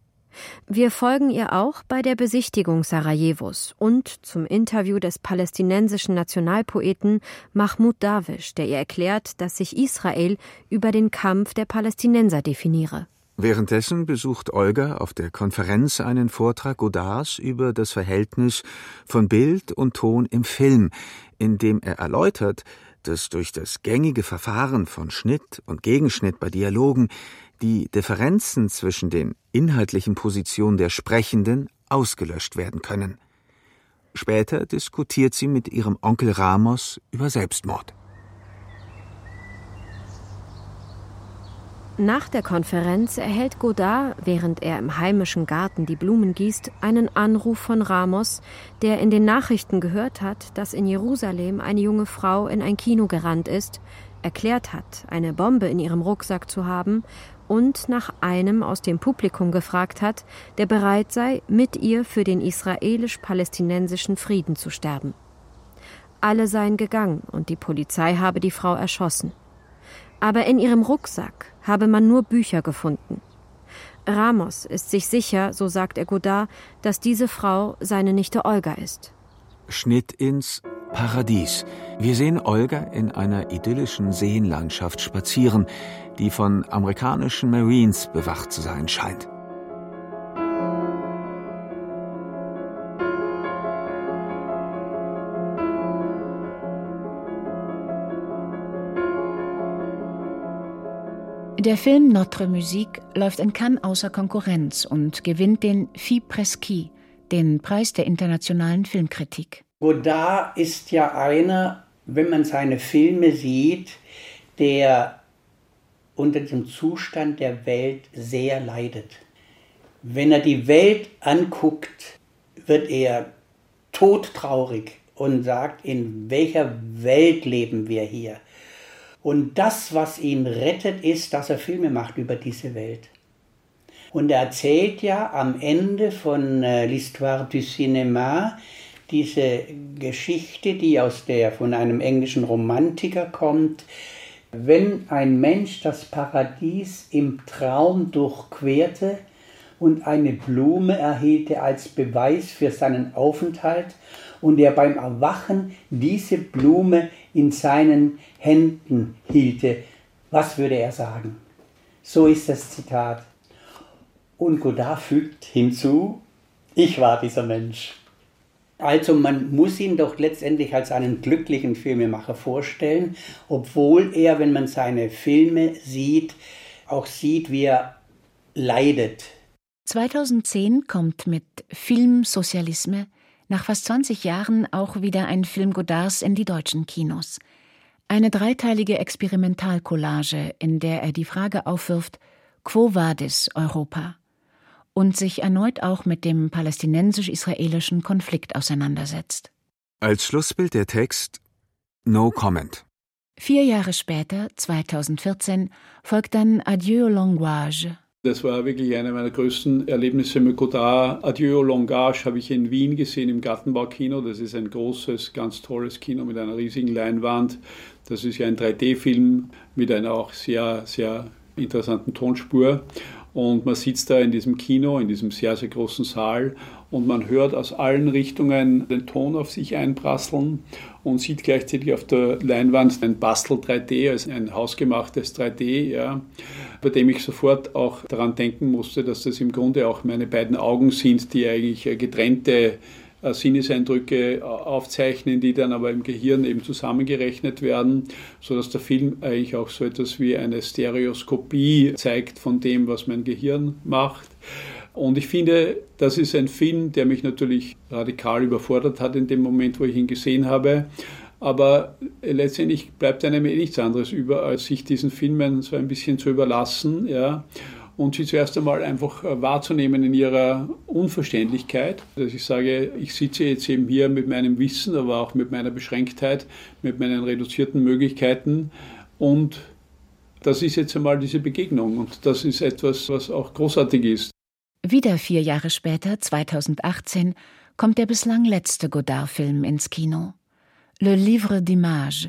Wir folgen ihr auch bei der Besichtigung Sarajevos und zum Interview des palästinensischen Nationalpoeten Mahmoud Darwish, der ihr erklärt, dass sich Israel über den Kampf der Palästinenser definiere. Währenddessen besucht Olga auf der Konferenz einen Vortrag Godards über das Verhältnis von Bild und Ton im Film, in dem er erläutert, dass durch das gängige Verfahren von Schnitt und Gegenschnitt bei Dialogen die Differenzen zwischen den inhaltlichen Positionen der Sprechenden ausgelöscht werden können. Später diskutiert sie mit ihrem Onkel Ramos über Selbstmord. Nach der Konferenz erhält Godard, während er im heimischen Garten die Blumen gießt, einen Anruf von Ramos, der in den Nachrichten gehört hat, dass in Jerusalem eine junge Frau in ein Kino gerannt ist, erklärt hat, eine Bombe in ihrem Rucksack zu haben und nach einem aus dem Publikum gefragt hat, der bereit sei, mit ihr für den israelisch-palästinensischen Frieden zu sterben. Alle seien gegangen und die Polizei habe die Frau erschossen. Aber in ihrem Rucksack habe man nur Bücher gefunden. Ramos ist sich sicher, so sagt er Godard, dass diese Frau seine Nichte Olga ist. Schnitt ins Paradies. Wir sehen Olga in einer idyllischen Seenlandschaft spazieren, die von amerikanischen Marines bewacht zu sein scheint. Der Film Notre Musique läuft in Cannes außer Konkurrenz und gewinnt den Fille Presqu'île, den Preis der internationalen Filmkritik. Godard ist ja einer, wenn man seine Filme sieht, der unter dem Zustand der Welt sehr leidet. Wenn er die Welt anguckt, wird er todtraurig und sagt, in welcher Welt leben wir hier? Und das, was ihn rettet, ist, dass er Filme macht über diese Welt. Und er erzählt ja am Ende von L'Histoire du Cinéma diese Geschichte, die von einem englischen Romantiker kommt. Wenn ein Mensch das Paradies im Traum durchquerte und eine Blume erhielte als Beweis für seinen Aufenthalt und er beim Erwachen diese Blume in seinen Händen hielte, was würde er sagen? So ist das Zitat. Und Godard fügt hinzu, ich war dieser Mensch. Also man muss ihn doch letztendlich als einen glücklichen Filmemacher vorstellen, obwohl er, wenn man seine Filme sieht, auch sieht, wie er leidet. 2010 kommt mit Film Socialisme nach fast 20 Jahren auch wieder ein Film Godards in die deutschen Kinos. Eine dreiteilige Experimentalcollage, in der er die Frage aufwirft, Quo vadis Europa? Und sich erneut auch mit dem palästinensisch-israelischen Konflikt auseinandersetzt. Als Schlussbild der Text No comment. 4 Jahre später, 2014, folgt dann Adieu au langage. Das war wirklich eine meiner größten Erlebnisse mit Godard. Adieu au langage habe ich in Wien gesehen, im Gartenbaukino. Das ist ein großes, ganz tolles Kino mit einer riesigen Leinwand. Das ist ja ein 3D-Film mit einer auch sehr, sehr interessanten Tonspur. Und man sitzt da in diesem Kino, in diesem sehr, sehr großen Saal und man hört aus allen Richtungen den Ton auf sich einprasseln und sieht gleichzeitig auf der Leinwand ein Bastel 3D, also ein hausgemachtes 3D, ja, bei dem ich sofort auch daran denken musste, dass das im Grunde auch meine beiden Augen sind, die eigentlich getrennte Sinneseindrücke aufzeichnen, die dann aber im Gehirn eben zusammengerechnet werden, sodass der Film eigentlich auch so etwas wie eine Stereoskopie zeigt von dem, was mein Gehirn macht. Und ich finde, das ist ein Film, der mich natürlich radikal überfordert hat in dem Moment, wo ich ihn gesehen habe. Aber letztendlich bleibt einem nichts anderes über, als sich diesen Filmen so ein bisschen zu überlassen, ja, und sie zuerst einmal einfach wahrzunehmen in ihrer Unverständlichkeit. Dass ich sage, ich sitze jetzt eben hier mit meinem Wissen, aber auch mit meiner Beschränktheit, mit meinen reduzierten Möglichkeiten und das ist jetzt einmal diese Begegnung und das ist etwas, was auch großartig ist. Wieder 4 Jahre später, 2018, kommt der bislang letzte Godard-Film ins Kino. Le Livre d'Images,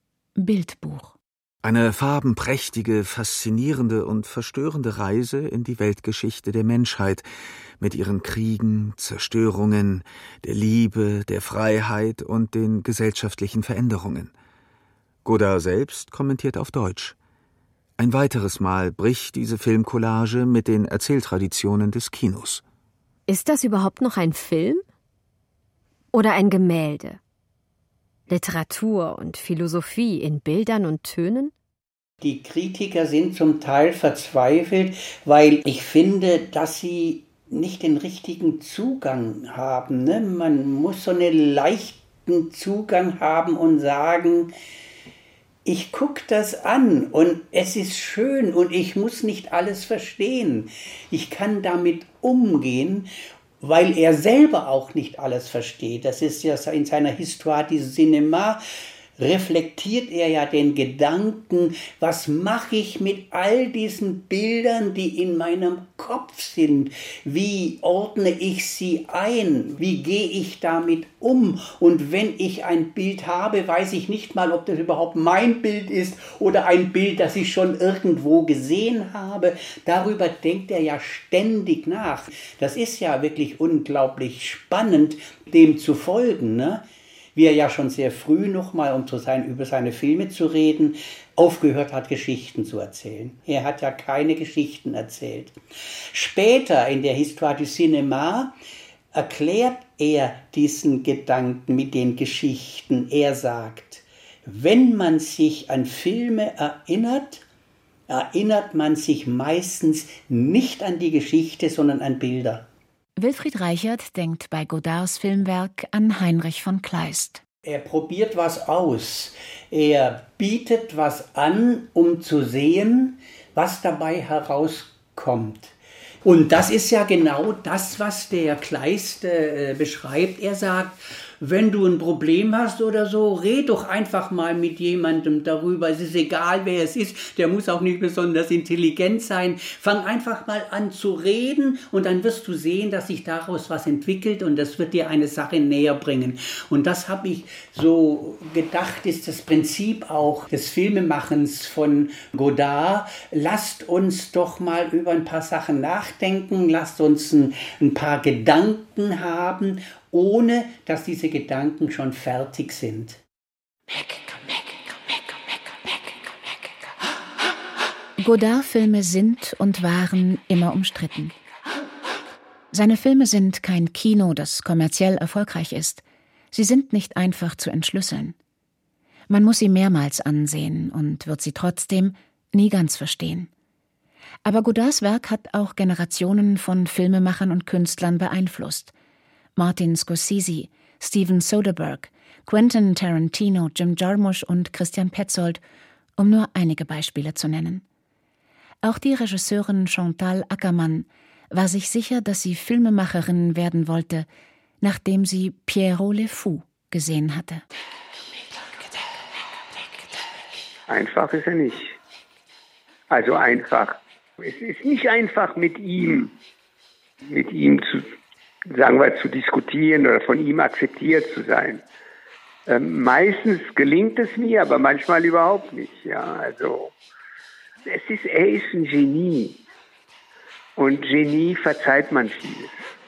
Bildbuch. Eine farbenprächtige, faszinierende und verstörende Reise in die Weltgeschichte der Menschheit mit ihren Kriegen, Zerstörungen, der Liebe, der Freiheit und den gesellschaftlichen Veränderungen. Godard selbst kommentiert auf Deutsch. Ein weiteres Mal bricht diese Filmcollage mit den Erzähltraditionen des Kinos. Ist das überhaupt noch ein Film? Oder ein Gemälde? Literatur und Philosophie in Bildern und Tönen? Die Kritiker sind zum Teil verzweifelt, weil ich finde, dass sie nicht den richtigen Zugang haben. Ne? Man muss so einen leichten Zugang haben und sagen, ich gucke das an und es ist schön und ich muss nicht alles verstehen. Ich kann damit umgehen, weil er selber auch nicht alles versteht. Das ist ja in seiner Histoire du Cinéma, reflektiert er ja den Gedanken, was mache ich mit all diesen Bildern, die in meinem Kopf sind? Wie ordne ich sie ein? Wie gehe ich damit um? Und wenn ich ein Bild habe, weiß ich nicht mal, ob das überhaupt mein Bild ist oder ein Bild, das ich schon irgendwo gesehen habe. Darüber denkt er ja ständig nach. Das ist ja wirklich unglaublich spannend, dem zu folgen, ne? Wie er ja schon sehr früh nochmal, um über seine Filme zu reden, aufgehört hat, Geschichten zu erzählen. Er hat ja keine Geschichten erzählt. Später in der Histoire du Cinéma erklärt er diesen Gedanken mit den Geschichten. Er sagt, wenn man sich an Filme erinnert man sich meistens nicht an die Geschichte, sondern an Bilder. Wilfried Reichert denkt bei Godards Filmwerk an Heinrich von Kleist. Er probiert was aus. Er bietet was an, um zu sehen, was dabei herauskommt. Und das ist ja genau das, was der Kleist beschreibt. Er sagt, wenn du ein Problem hast oder so, red doch einfach mal mit jemandem darüber. Es ist egal, wer es ist. Der muss auch nicht besonders intelligent sein. Fang einfach mal an zu reden und dann wirst du sehen, dass sich daraus was entwickelt und das wird dir eine Sache näher bringen. Und das habe ich so gedacht, ist das Prinzip auch des Filmemachens von Godard. Lasst uns doch mal über ein paar Sachen nachdenken. Lasst uns ein paar Gedanken haben, ohne dass diese Gedanken schon fertig sind. Godard-Filme sind und waren immer umstritten. Seine Filme sind kein Kino, das kommerziell erfolgreich ist. Sie sind nicht einfach zu entschlüsseln. Man muss sie mehrmals ansehen und wird sie trotzdem nie ganz verstehen. Aber Godards Werk hat auch Generationen von Filmemachern und Künstlern beeinflusst. Martin Scorsese, Steven Soderbergh, Quentin Tarantino, Jim Jarmusch und Christian Petzold, um nur einige Beispiele zu nennen. Auch die Regisseurin Chantal Akerman war sich sicher, dass sie Filmemacherin werden wollte, nachdem sie Pierrot Le Fou gesehen hatte. Einfach ist er nicht. Also einfach. Es ist nicht einfach mit ihm zu diskutieren oder von ihm akzeptiert zu sein. Meistens gelingt es mir, aber manchmal überhaupt nicht. Ja, also er ist ein Genie und Genie verzeiht man vieles.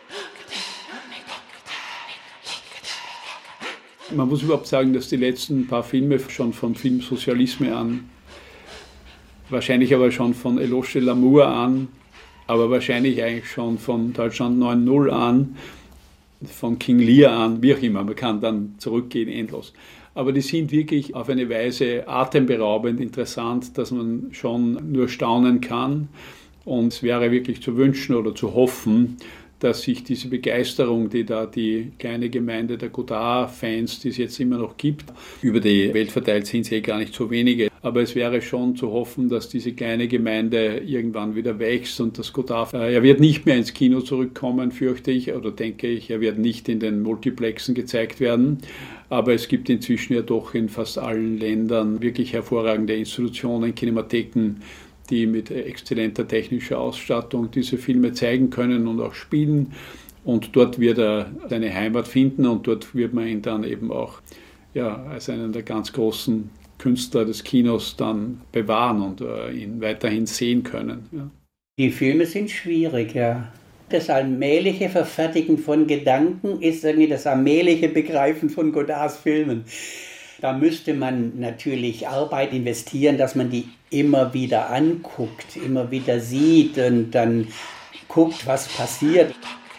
Man muss überhaupt sagen, dass die letzten paar Filme schon von Filmsozialisme an, wahrscheinlich aber schon von Eloge de l'Amour an, aber wahrscheinlich eigentlich schon von Deutschland 9.0 an, von King Lear an, wie auch immer, man kann dann zurückgehen, endlos. Aber die sind wirklich auf eine Weise atemberaubend interessant, dass man schon nur staunen kann. Und es wäre wirklich zu wünschen oder zu hoffen, dass sich diese Begeisterung, die da die kleine Gemeinde der Godard-Fans, die es jetzt immer noch gibt, über die Welt verteilt sind sie gar nicht so wenige, aber es wäre schon zu hoffen, dass diese kleine Gemeinde irgendwann wieder wächst und dass Godard, er wird nicht mehr ins Kino zurückkommen, fürchte ich, oder denke ich, er wird nicht in den Multiplexen gezeigt werden, aber es gibt inzwischen ja doch in fast allen Ländern wirklich hervorragende Institutionen, Kinematheken, die mit exzellenter technischer Ausstattung diese Filme zeigen können und auch spielen. Und dort wird er seine Heimat finden und dort wird man ihn dann eben auch als einen der ganz großen Künstler des Kinos dann bewahren und ihn weiterhin sehen können. Ja. Die Filme sind schwierig, ja. Das allmähliche Verfertigen von Gedanken ist irgendwie das allmähliche Begreifen von Godards Filmen. Da müsste man natürlich Arbeit investieren, dass man die immer wieder anguckt, immer wieder sieht und dann guckt, was passiert.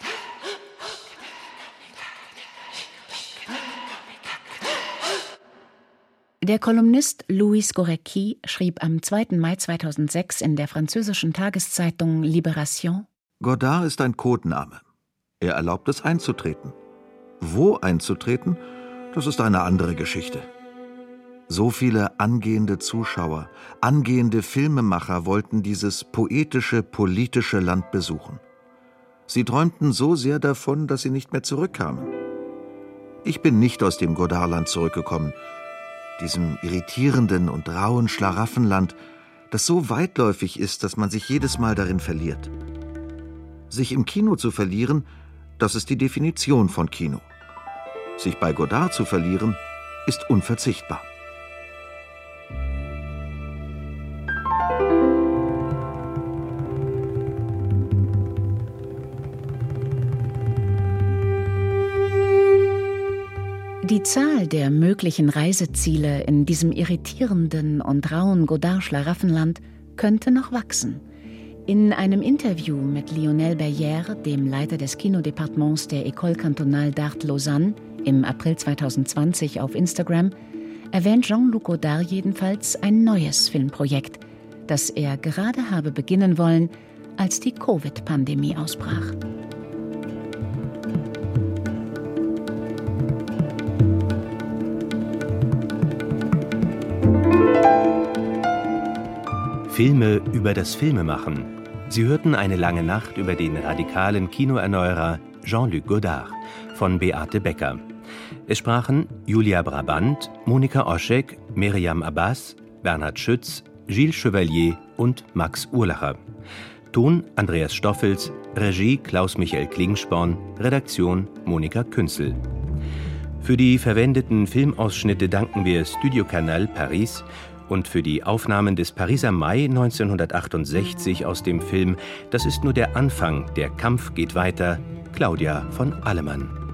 Der Kolumnist Louis Gorecki schrieb am 2. Mai 2006 in der französischen Tageszeitung Libération: Godard ist ein Codename. Er erlaubt es einzutreten. Wo einzutreten? Das ist eine andere Geschichte. So viele angehende Zuschauer, angehende Filmemacher wollten dieses poetische, politische Land besuchen. Sie träumten so sehr davon, dass sie nicht mehr zurückkamen. Ich bin nicht aus dem Godardland zurückgekommen, diesem irritierenden und rauen Schlaraffenland, das so weitläufig ist, dass man sich jedes Mal darin verliert. Sich im Kino zu verlieren, das ist die Definition von Kino. Sich bei Godard zu verlieren, ist unverzichtbar. Die Zahl der möglichen Reiseziele in diesem irritierenden und rauen Godard-Schlaraffenland könnte noch wachsen. In einem Interview mit Lionel Berrière, dem Leiter des Kinodepartements der École Cantonale d'Art Lausanne, im April 2020 auf Instagram, erwähnt Jean-Luc Godard jedenfalls ein neues Filmprojekt, das er gerade habe beginnen wollen, als die Covid-Pandemie ausbrach. Filme über das Filmemachen. Sie hörten Eine lange Nacht über den radikalen Kinoerneuerer Jean-Luc Godard von Beate Becker. Es sprachen Julia Brabant, Monika Oschek, Miriam Abbas, Bernhard Schütz, Gilles Chevalier und Max Urlacher. Ton Andreas Stoffels, Regie Klaus-Michael Klingsporn, Redaktion Monika Künzel. Für die verwendeten Filmausschnitte danken wir Studio Canal Paris und für die Aufnahmen des Pariser Mai 1968 aus dem Film Das ist nur der Anfang, der Kampf geht weiter, Claudia von Allemann.